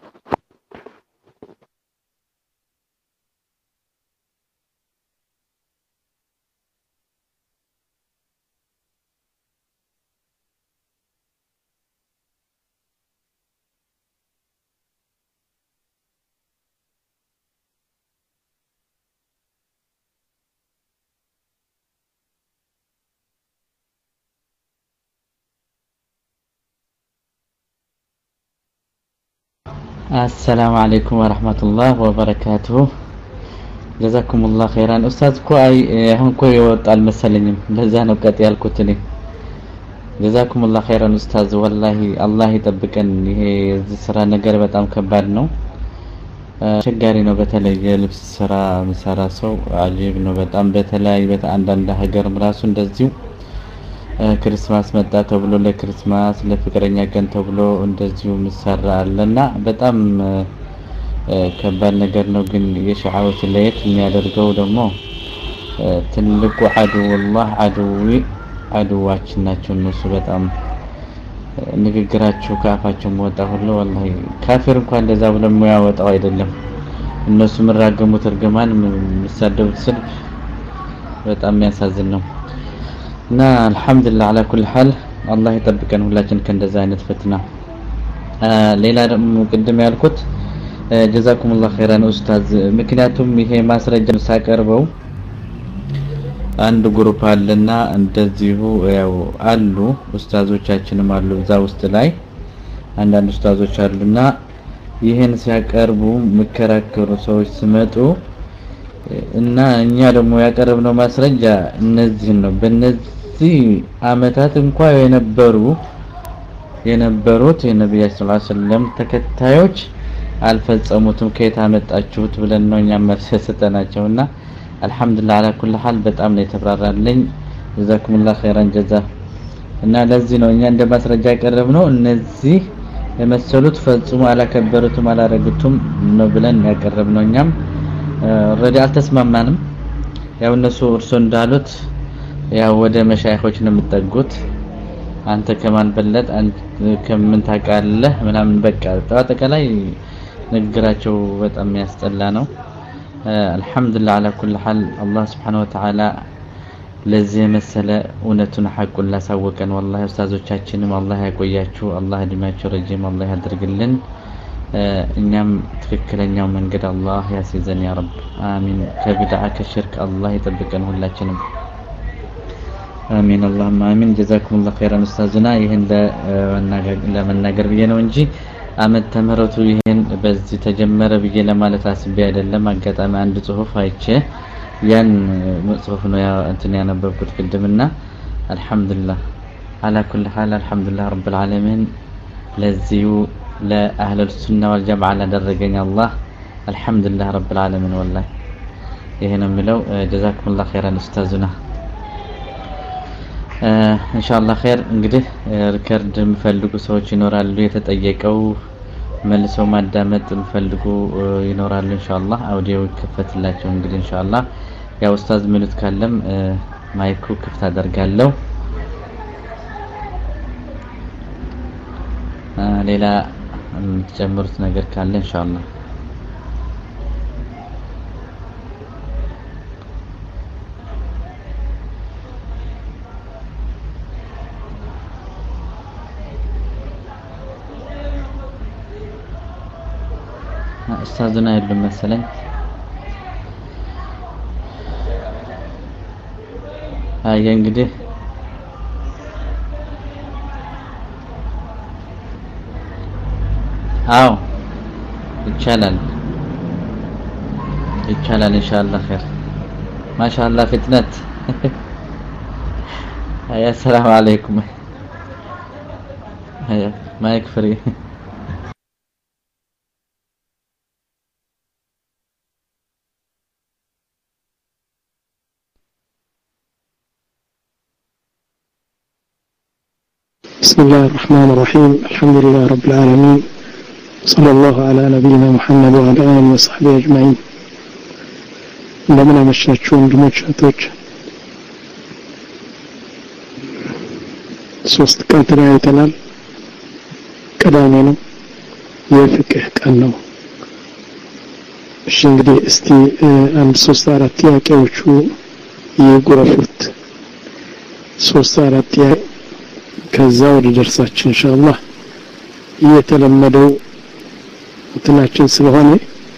السلام عليكم ورحمة الله وبركاته جزاكم الله خيرا أستاذ كوي هم كوي وطال مسلني لزانو قط يالكوتني جزاكم الله خيرا أستاذ والله الله يطبقن ይሄ ስራ ነገር በጣም ከባድ ነው ቸጋሪ ነው በተለይ የልብስ ስራ መስራ ሰው አጂብ ነው በጣም በተለይ በአንዳንድ ሀገርም ራሱ እንደዚሁ ክርስማስ መጣ ተብሎ ለክርስማስ ለፍቅረኛ ቀን ተብሎ እንደዚሁ መስራ አለና በጣም ከባድ ነገር ነው ግን የሻዓውት ለየት የሚያደርገው ደግሞ ትልቁ አዱ والله አዱዊ አዱዋችን ናቸው እነሱ በጣም ንግግራቸው ካፋቸው ወጣ ሁሉ والله ካፊር እንኳን እንደዛ ብሎ የሚያወጣው አይደለም እነሱ መራገሙት እርግማን የሚሳደቡት ስል በጣም የሚያሳዝን ነው እና አልহামዱሊላህ على كل حال الله يطبقن ሁላችን ከእንደዛ አይነት ፈተና ሌላ ደግሞ ቅድም ያልኩት جزاكم الله خيرا ኡስታዝ ምክንያቱም ይሄ ማስረጃ ሳቀርበው አንድ ግሩፕ አለና እንደዚሁ ያው አሉ ኡስታዞቻችንም አሉ እዛ ውስጥ ላይ አንዳንድ ኡስታዞች አሉና ይሄን ሲያቀርቡ መከራከሩ ሰዎች ሲመጡ እና እኛ ደግሞ ያቀርብነው ማስረጃ እነዚህ ነው በእነዚህ አመታት እንኳን የነበሩ የነበሩት የነብዩ ሰለላሁ ዐለይሂ ወሰለም ተከታዮች አልፈጸሙትም ከየት አመጣችሁት ብለን ነው እኛ መልስ ሰጠናቸውና አልহামዱሊላህ على كل حال በጣም ነው የተብራራልኝ ጀዛኩሙላህ ኸይራን ጀዛ እና ለዚህ ነው እኛ እንደ ማስረጃ ያቀረብነው እነዚህ የመሰሉት ፈጽሞ አላከበሩትም አላረጉትም ነው ብለን ያቀረብነው እኛም ኦሬዲ አልተስማማንም ያው እነሱ እርሶ እንዳሉት ያው ወደ መሻይኾች ነው የምትጠጉት አንተ ከማን በለጥ አንተ ከምን ታውቃለህ ምናምን በቃ አጠቃላይ ንግግራቸው በጣም ያስጠላ ነው አልহামዱሊላህ على كل حال الله سبحانه وتعالى ለዚህ መሰለ እውነቱን ሐቁን ላሳወቀን والله ኡስታዞቻችንም አላህ ያቆያችሁ አላህ እድሜያቸው ረጅም አላህ ያድርግልን እኛም ትክክለኛው መንገድ አላህ ያስይዘን ያ ረብ አሚን ከቢድዓ ከሽርክ አላህ ይጠብቀን ሁላችንም አሚን اللهم አሚን جزاكم الله خيرا ኡስታዝና ይሄን ለመናገር ብዬ ነው እንጂ አመት ተመረቱ ይሄን በዚህ ተጀመረ ብዬ ለማለት አስቤ አይደለም አጋጣሚ አንድ ጽሁፍ አይቼ ያን ጽሁፍ ነው እንትን ያነበብኩት ቅድምና አልহামዱሊላህ على كل حال الحمد لله رب العالمين ለዚሁ ለአህለ السنه والجماعه ለደረገኝ አላህ الحمد لله رب العالمين والله ይሄን ነው جزاكم الله خيرا ኡስታዝና ان شاء الله خير እንግዲህ ሪከርድ የሚፈልጉ ሰዎች ይኖራሉ የተጠየቀው መልሰው ማዳመጥ የሚፈልጉ ይኖራሉ ኢንሻአላህ አውዲዮ ከፈትላቸው እንግዲህ ኢንሻአላህ ያው ኡስታዝ ምሉት ካለም ማይኩ ክፍት አደርጋለሁ ሌላ የምትጨምሩት ነገር ካለ ኢንሻአላህ ኡስታዝና የለም መሰለኝ አይ እንግዲህ አው ይቻላል ይቻላል ኢንሻአላህ ኸይር ማሻአላህ ፍጥነት አያ ሰላም አለይኩም አያ ማይክ ፍሪ بسم الله الرحمن الرحيم الحمد لله رب العالمين صلى الله على نبينا محمد وعلى آله وصحبه أجمعين لمن مشاهدوا ወንድሞች እህቶች ሶስት ቀን ተለያይተናል ቅዳሜ ነው የፍቅህ ቀን ነው እሺ እንግዲህ እስቲ አንድ ሶስት አራት ጥያቄዎቹ ይጎረፉት ሶስት አራት ጥያቄ ከዛ ወደ ደርሳችን ኢንሻአላህ የተለመደው እንትናችን ስለሆነ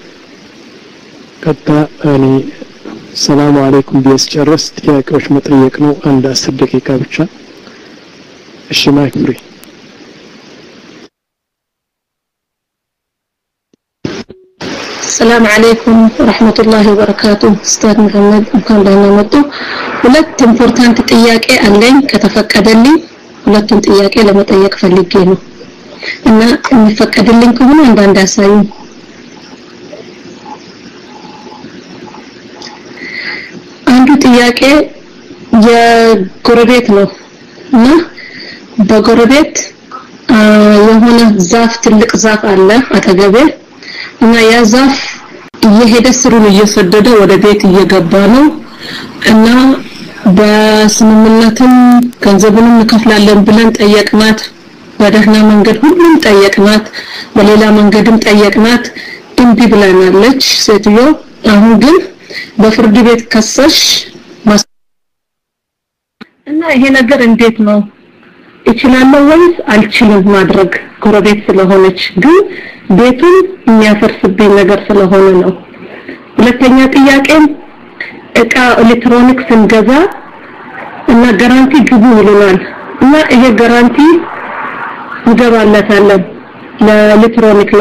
ቀጣ እኔ ሰላም አለይኩም ቢያስጨርስ ጥያቄዎች መጠየቅ ነው አንድ አስር ደቂቃ ብቻ እሺ ማይክ ፍሪ السلام عليكم ورحمة الله وبركاته أستاذ محمد እንኳን ደህና መጡ ሁለት ኢምፖርታንት ጥያቄ አለኝ ከተፈቀደልኝ ሁለቱን ጥያቄ ለመጠየቅ ፈልጌ ነው እና የሚፈቀድልኝ ከሆነ አንዳንድ አሳዩ አንዱ ጥያቄ የጎረቤት ነው እና በጎረቤት የሆነ ዛፍ ትልቅ ዛፍ አለ አጠገቤ እና ያ ዛፍ እየሄደ ስሩን እየሰደደ ወደ ቤት እየገባ ነው እና በስምምነትም ገንዘቡንም እንከፍላለን ብለን ጠየቅናት በደህና መንገድ ሁሉም ጠየቅናት በሌላ መንገድም ጠየቅናት እንቢ ብላናለች ሴትዮ አሁን ግን በፍርድ ቤት ከሰሽ እና ይሄ ነገር እንዴት ነው እችላለሁ ወይስ አልችልም ማድረግ ጎረቤት ስለሆነች ግን ቤቱን የሚያፈርስብኝ ነገር ስለሆነ ነው ሁለተኛ ጥያቄ እቃ ኤሌክትሮኒክስ እንገዛ እና ጋራንቲ ግቡ ይሉናል እና ይሄ ጋራንቲ እንገባለታለን ለኤሌክትሮኒክ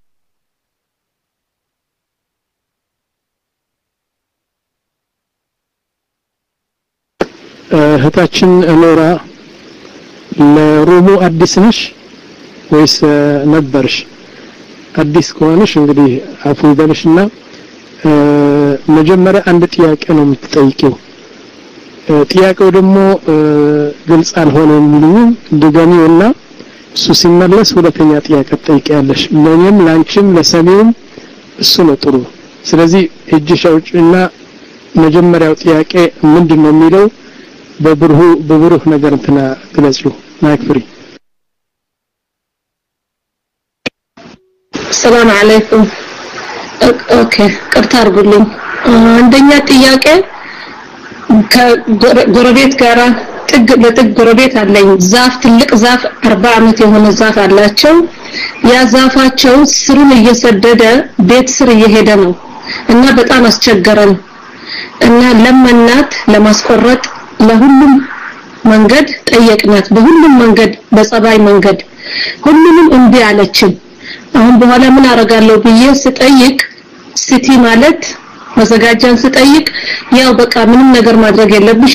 እህታችን ኖራ ለሩሙ አዲስ ነሽ ወይስ ነበርሽ አዲስ ከሆነሽ እንግዲህ አፉ ይበልሽና መጀመሪያ አንድ ጥያቄ ነው የምትጠይቂው ጥያቄው ደግሞ ግልጽ አልሆነም ልኝ ድጋሚውና እሱ ሲመለስ ሁለተኛ ጥያቄ ጠይቂያለሽ ለኔም ላንቺም ለሰሚውም እሱ ነው ጥሩ ስለዚህ እጅሽ አውጪና መጀመሪያው ጥያቄ ምንድነው የሚለው በብሩህ በብሩህ ነገር እንትና ግለጹ ማክፍሪ ሰላም አለይኩም ኦኬ ቅርታ አድርጉልኝ አንደኛ ጥያቄ ከጎረቤት ጋራ ጥግ ለጥግ ጎረቤት አለኝ ዛፍ ትልቅ ዛፍ አርባ አመት የሆነ ዛፍ አላቸው ያ ዛፋቸው ስሩን እየሰደደ ቤት ስር እየሄደ ነው እና በጣም አስቸገረን እና ለመናት ለማስቆረጥ ለሁሉም መንገድ ጠየቅናት በሁሉም መንገድ በጸባይ መንገድ ሁሉንም እንቢ አለችን አሁን በኋላ ምን አረጋለሁ ብዬ ስጠይቅ ሲቲ ማለት መዘጋጃን ስጠይቅ ያው በቃ ምንም ነገር ማድረግ የለብሽ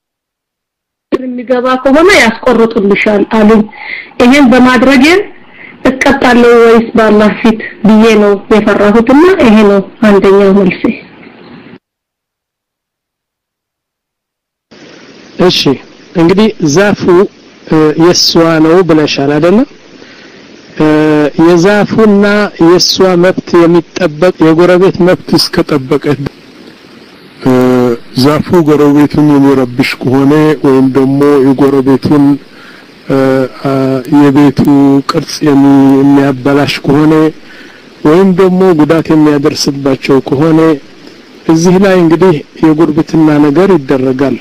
የሚገባ ከሆነ ያስቆርጡልሻል አሉኝ ይሄን በማድረግ እቀጣለሁ ወይስ በአላህ ፊት ብዬ ነው የፈራሁትና ይሄ ነው አንደኛው መልሴ እሺ እንግዲህ ዛፉ የሷ ነው ብለሻል አይደል የዛፉና የሷ መብት የሚጠበቅ የጎረቤት መብት እስከጠበቀ ዛፉ ጎረቤቱን የሚረብሽ ከሆነ ወይም ደግሞ የጎረቤቱን የቤቱ ቅርጽ የሚያበላሽ ከሆነ ወይም ደግሞ ጉዳት የሚያደርስባቸው ከሆነ እዚህ ላይ እንግዲህ የጉርብትና ነገር ይደረጋል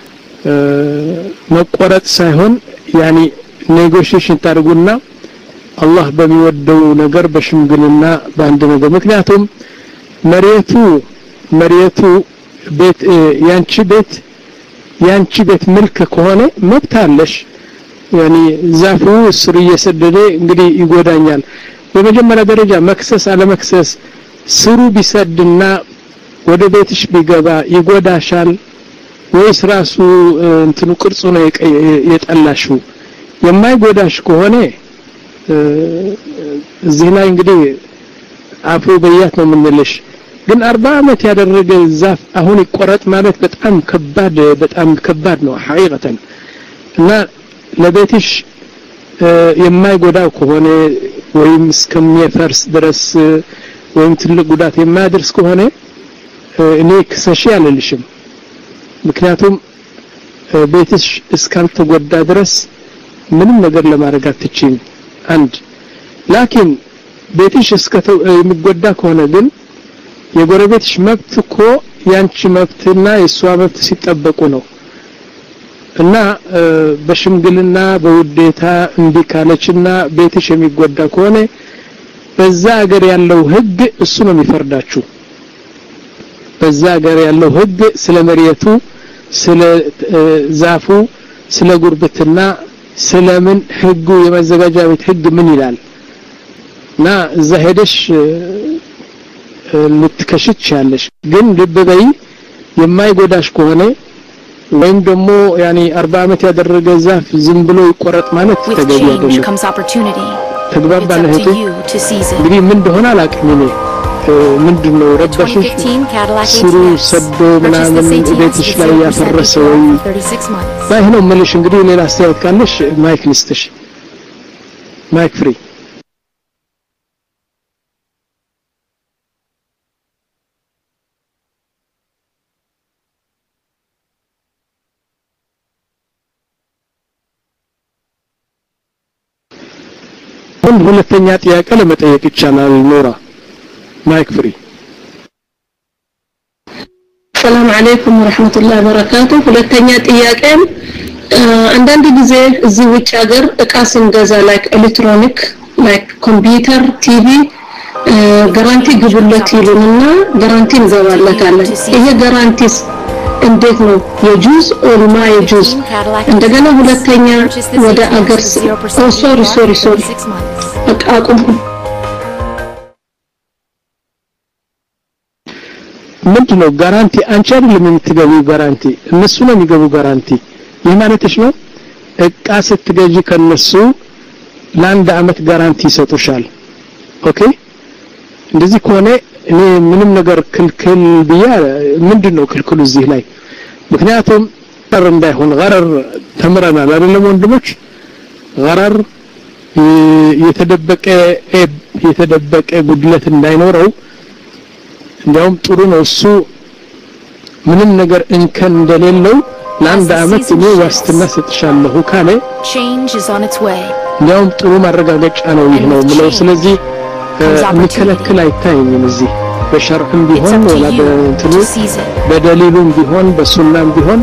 መቆረጥ ሳይሆን ያኒ ኔጎሺዬሽን ታርጉና አላህ በሚወደው ነገር በሽምግልና በአንድ ነገር ምክንያቱም መሬቱ መሬቱ ቤት ያንቺ ቤት ያንቺ ቤት መልክ ከሆነ መብት አለሽ ያኒ ዛፉ ስር እየሰደደ እንግዲህ ይጎዳኛል በመጀመሪያ ደረጃ መክሰስ አለ መክሰስ ስሩ ቢሰድና ወደ ቤትሽ ቢገባ ይጎዳሻል ወይስ ራሱ እንትኑ ቅርጹ ነው የጠላሽው የማይጎዳሽ ከሆነ እዚህ ላይ እንግዲህ አፉ በያት ነው የምንልሽ ግን አርባ አመት ያደረገ ዛፍ አሁን ይቆረጥ ማለት በጣም ከባድ በጣም ከባድ ነው ሐቂቀተን እና ለቤትሽ የማይጎዳው ከሆነ ወይም እስከሚፈርስ ድረስ ወይም ትልቅ ጉዳት የማያደርስ ከሆነ እኔ ክሰሽ ያለልሽም ምክንያቱም ቤትሽ እስካልተጎዳ ድረስ ምንም ነገር ለማድረግ አትችይም አንድ ላኪን ቤትሽ እስከተው የሚጎዳ ከሆነ ግን የጎረቤትሽ መብት እኮ ያንቺ መብትና የሷ መብት ሲጠበቁ ነው እና በሽምግልና በውዴታ እንዲካለችና ቤትሽ የሚጎዳ ከሆነ በዛ ሀገር ያለው ህግ እሱ ነው የሚፈርዳችሁ በዛ ሀገር ያለው ህግ ስለ መሬቱ ስለ ዛፉ ስለ ጉርብትና ስለምን ህጉ የመዘጋጃ ቤት ህግ ምን ይላል እና እዛ ሄደሽ ልትከሽች ያለሽ ግን ልብ በይ የማይጎዳሽ ከሆነ ወይም ደግሞ ያኒ አርባ አመት ያደረገ ዛፍ ዝም ብሎ ይቆረጥ ማለት ተገቢ አይደለም ተግባባን እህቴ እንግዲህ ምን እንደሆነ አላውቅም እኔ ምንድነው ረባሽሽ ስሩ ሰዶ ምናምን ቤትሽ ላይ ያፈረሰው ባይ ነው መልሽ እንግዲህ ሌላ አስተያየት ካለሽ ማይክ ልስጥሽ ማይክ ፍሪ ሁለተኛ ጥያቄ ለመጠየቅ ይቻላል ኖራ ማይክ ፍሪ ሰላም አለይኩም ወራህመቱላሂ ወበረካቱ ሁለተኛ ጥያቄ አንዳንድ ጊዜ እዚህ ውጭ ሀገር እቃ ስንገዛ ላይክ ኤሌክትሮኒክ ላይክ ኮምፒውተር ቲቪ ጋራንቲ ግቡለት ይሉንና ጋራንቲ እንገባለታለን ይሄ ጋራንቲስ እንዴት ነው የጁዝ ኦልማ የጁዝ እንደገና ሁለተኛ ወደ አገር ኦ ሶሪ ሶሪ ሶሪ አቁም ምንድነው ጋራንቲ አንቺ አይደለም የምትገቢው ጋራንቲ እነሱ ነው የሚገቡ ጋራንቲ ይሄ ማለትሽ ነው እቃ ስትገዢ ከነሱ ለአንድ አመት ጋራንቲ ይሰጡሻል ኦኬ እንደዚህ ከሆነ እኔ ምንም ነገር ክልክል ብያ ምንድነው ክልክሉ እዚህ ላይ ምክንያቱም غرر እንዳይሆን غرر ተምረናል አይደለም ወንድሞች غرر የተደበቀ የተደበቀ ጉድለት እንዳይኖረው እንዲያውም ጥሩ ነው እሱ ምንም ነገር እንከን እንደሌለው ለአንድ አመት እኔ ዋስትና ሰጥሻለሁ ካለ እንዲያውም ጥሩ ማረጋገጫ ነው ይህ ነው ምለው ስለዚህ ምከለከል አይታየኝም እዚህ በሸርዕም ቢሆን ወላ በእንትኑ በደሊሉም ቢሆን በሱናም ቢሆን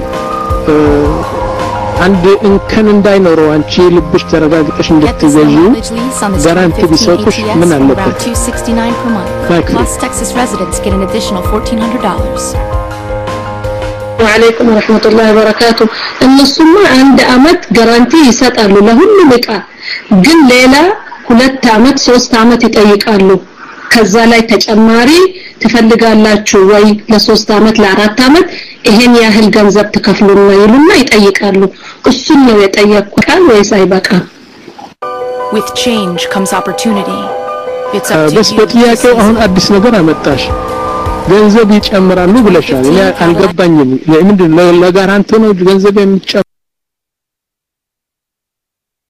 አንድ እንከን እንዳይኖረው አንቺ ልብሽ ተረጋግጠሽ እንድትገዢ ጋራንቲ ቢሰጥሽ ምን አለበት plus Texas residents get an additional fourteen hundred dollars وعليكم ورحمة الله وبركاته እነሱማ አንድ አመት ጋራንቲ ይሰጣሉ ለሁሉም እቃ ግን ሌላ ሁለት አመት ሶስት አመት ይጠይቃሉ ከዛ ላይ ተጨማሪ ትፈልጋላችሁ ወይ ለሶስት አመት ለአራት አመት ይሄን ያህል ገንዘብ ተከፍሉና ይሉና ይጠይቃሉ እሱን ነው የጠየቁት ወይስ አይበቃም with change comes opportunity it's up to በስ በጥያቄው አሁን አዲስ ነገር አመጣሽ ገንዘብ ይጨምራሉ ብለሻል እኔ አልገባኝም ለምንድን ነው ለጋራንት ነው ገንዘብ የሚጨምር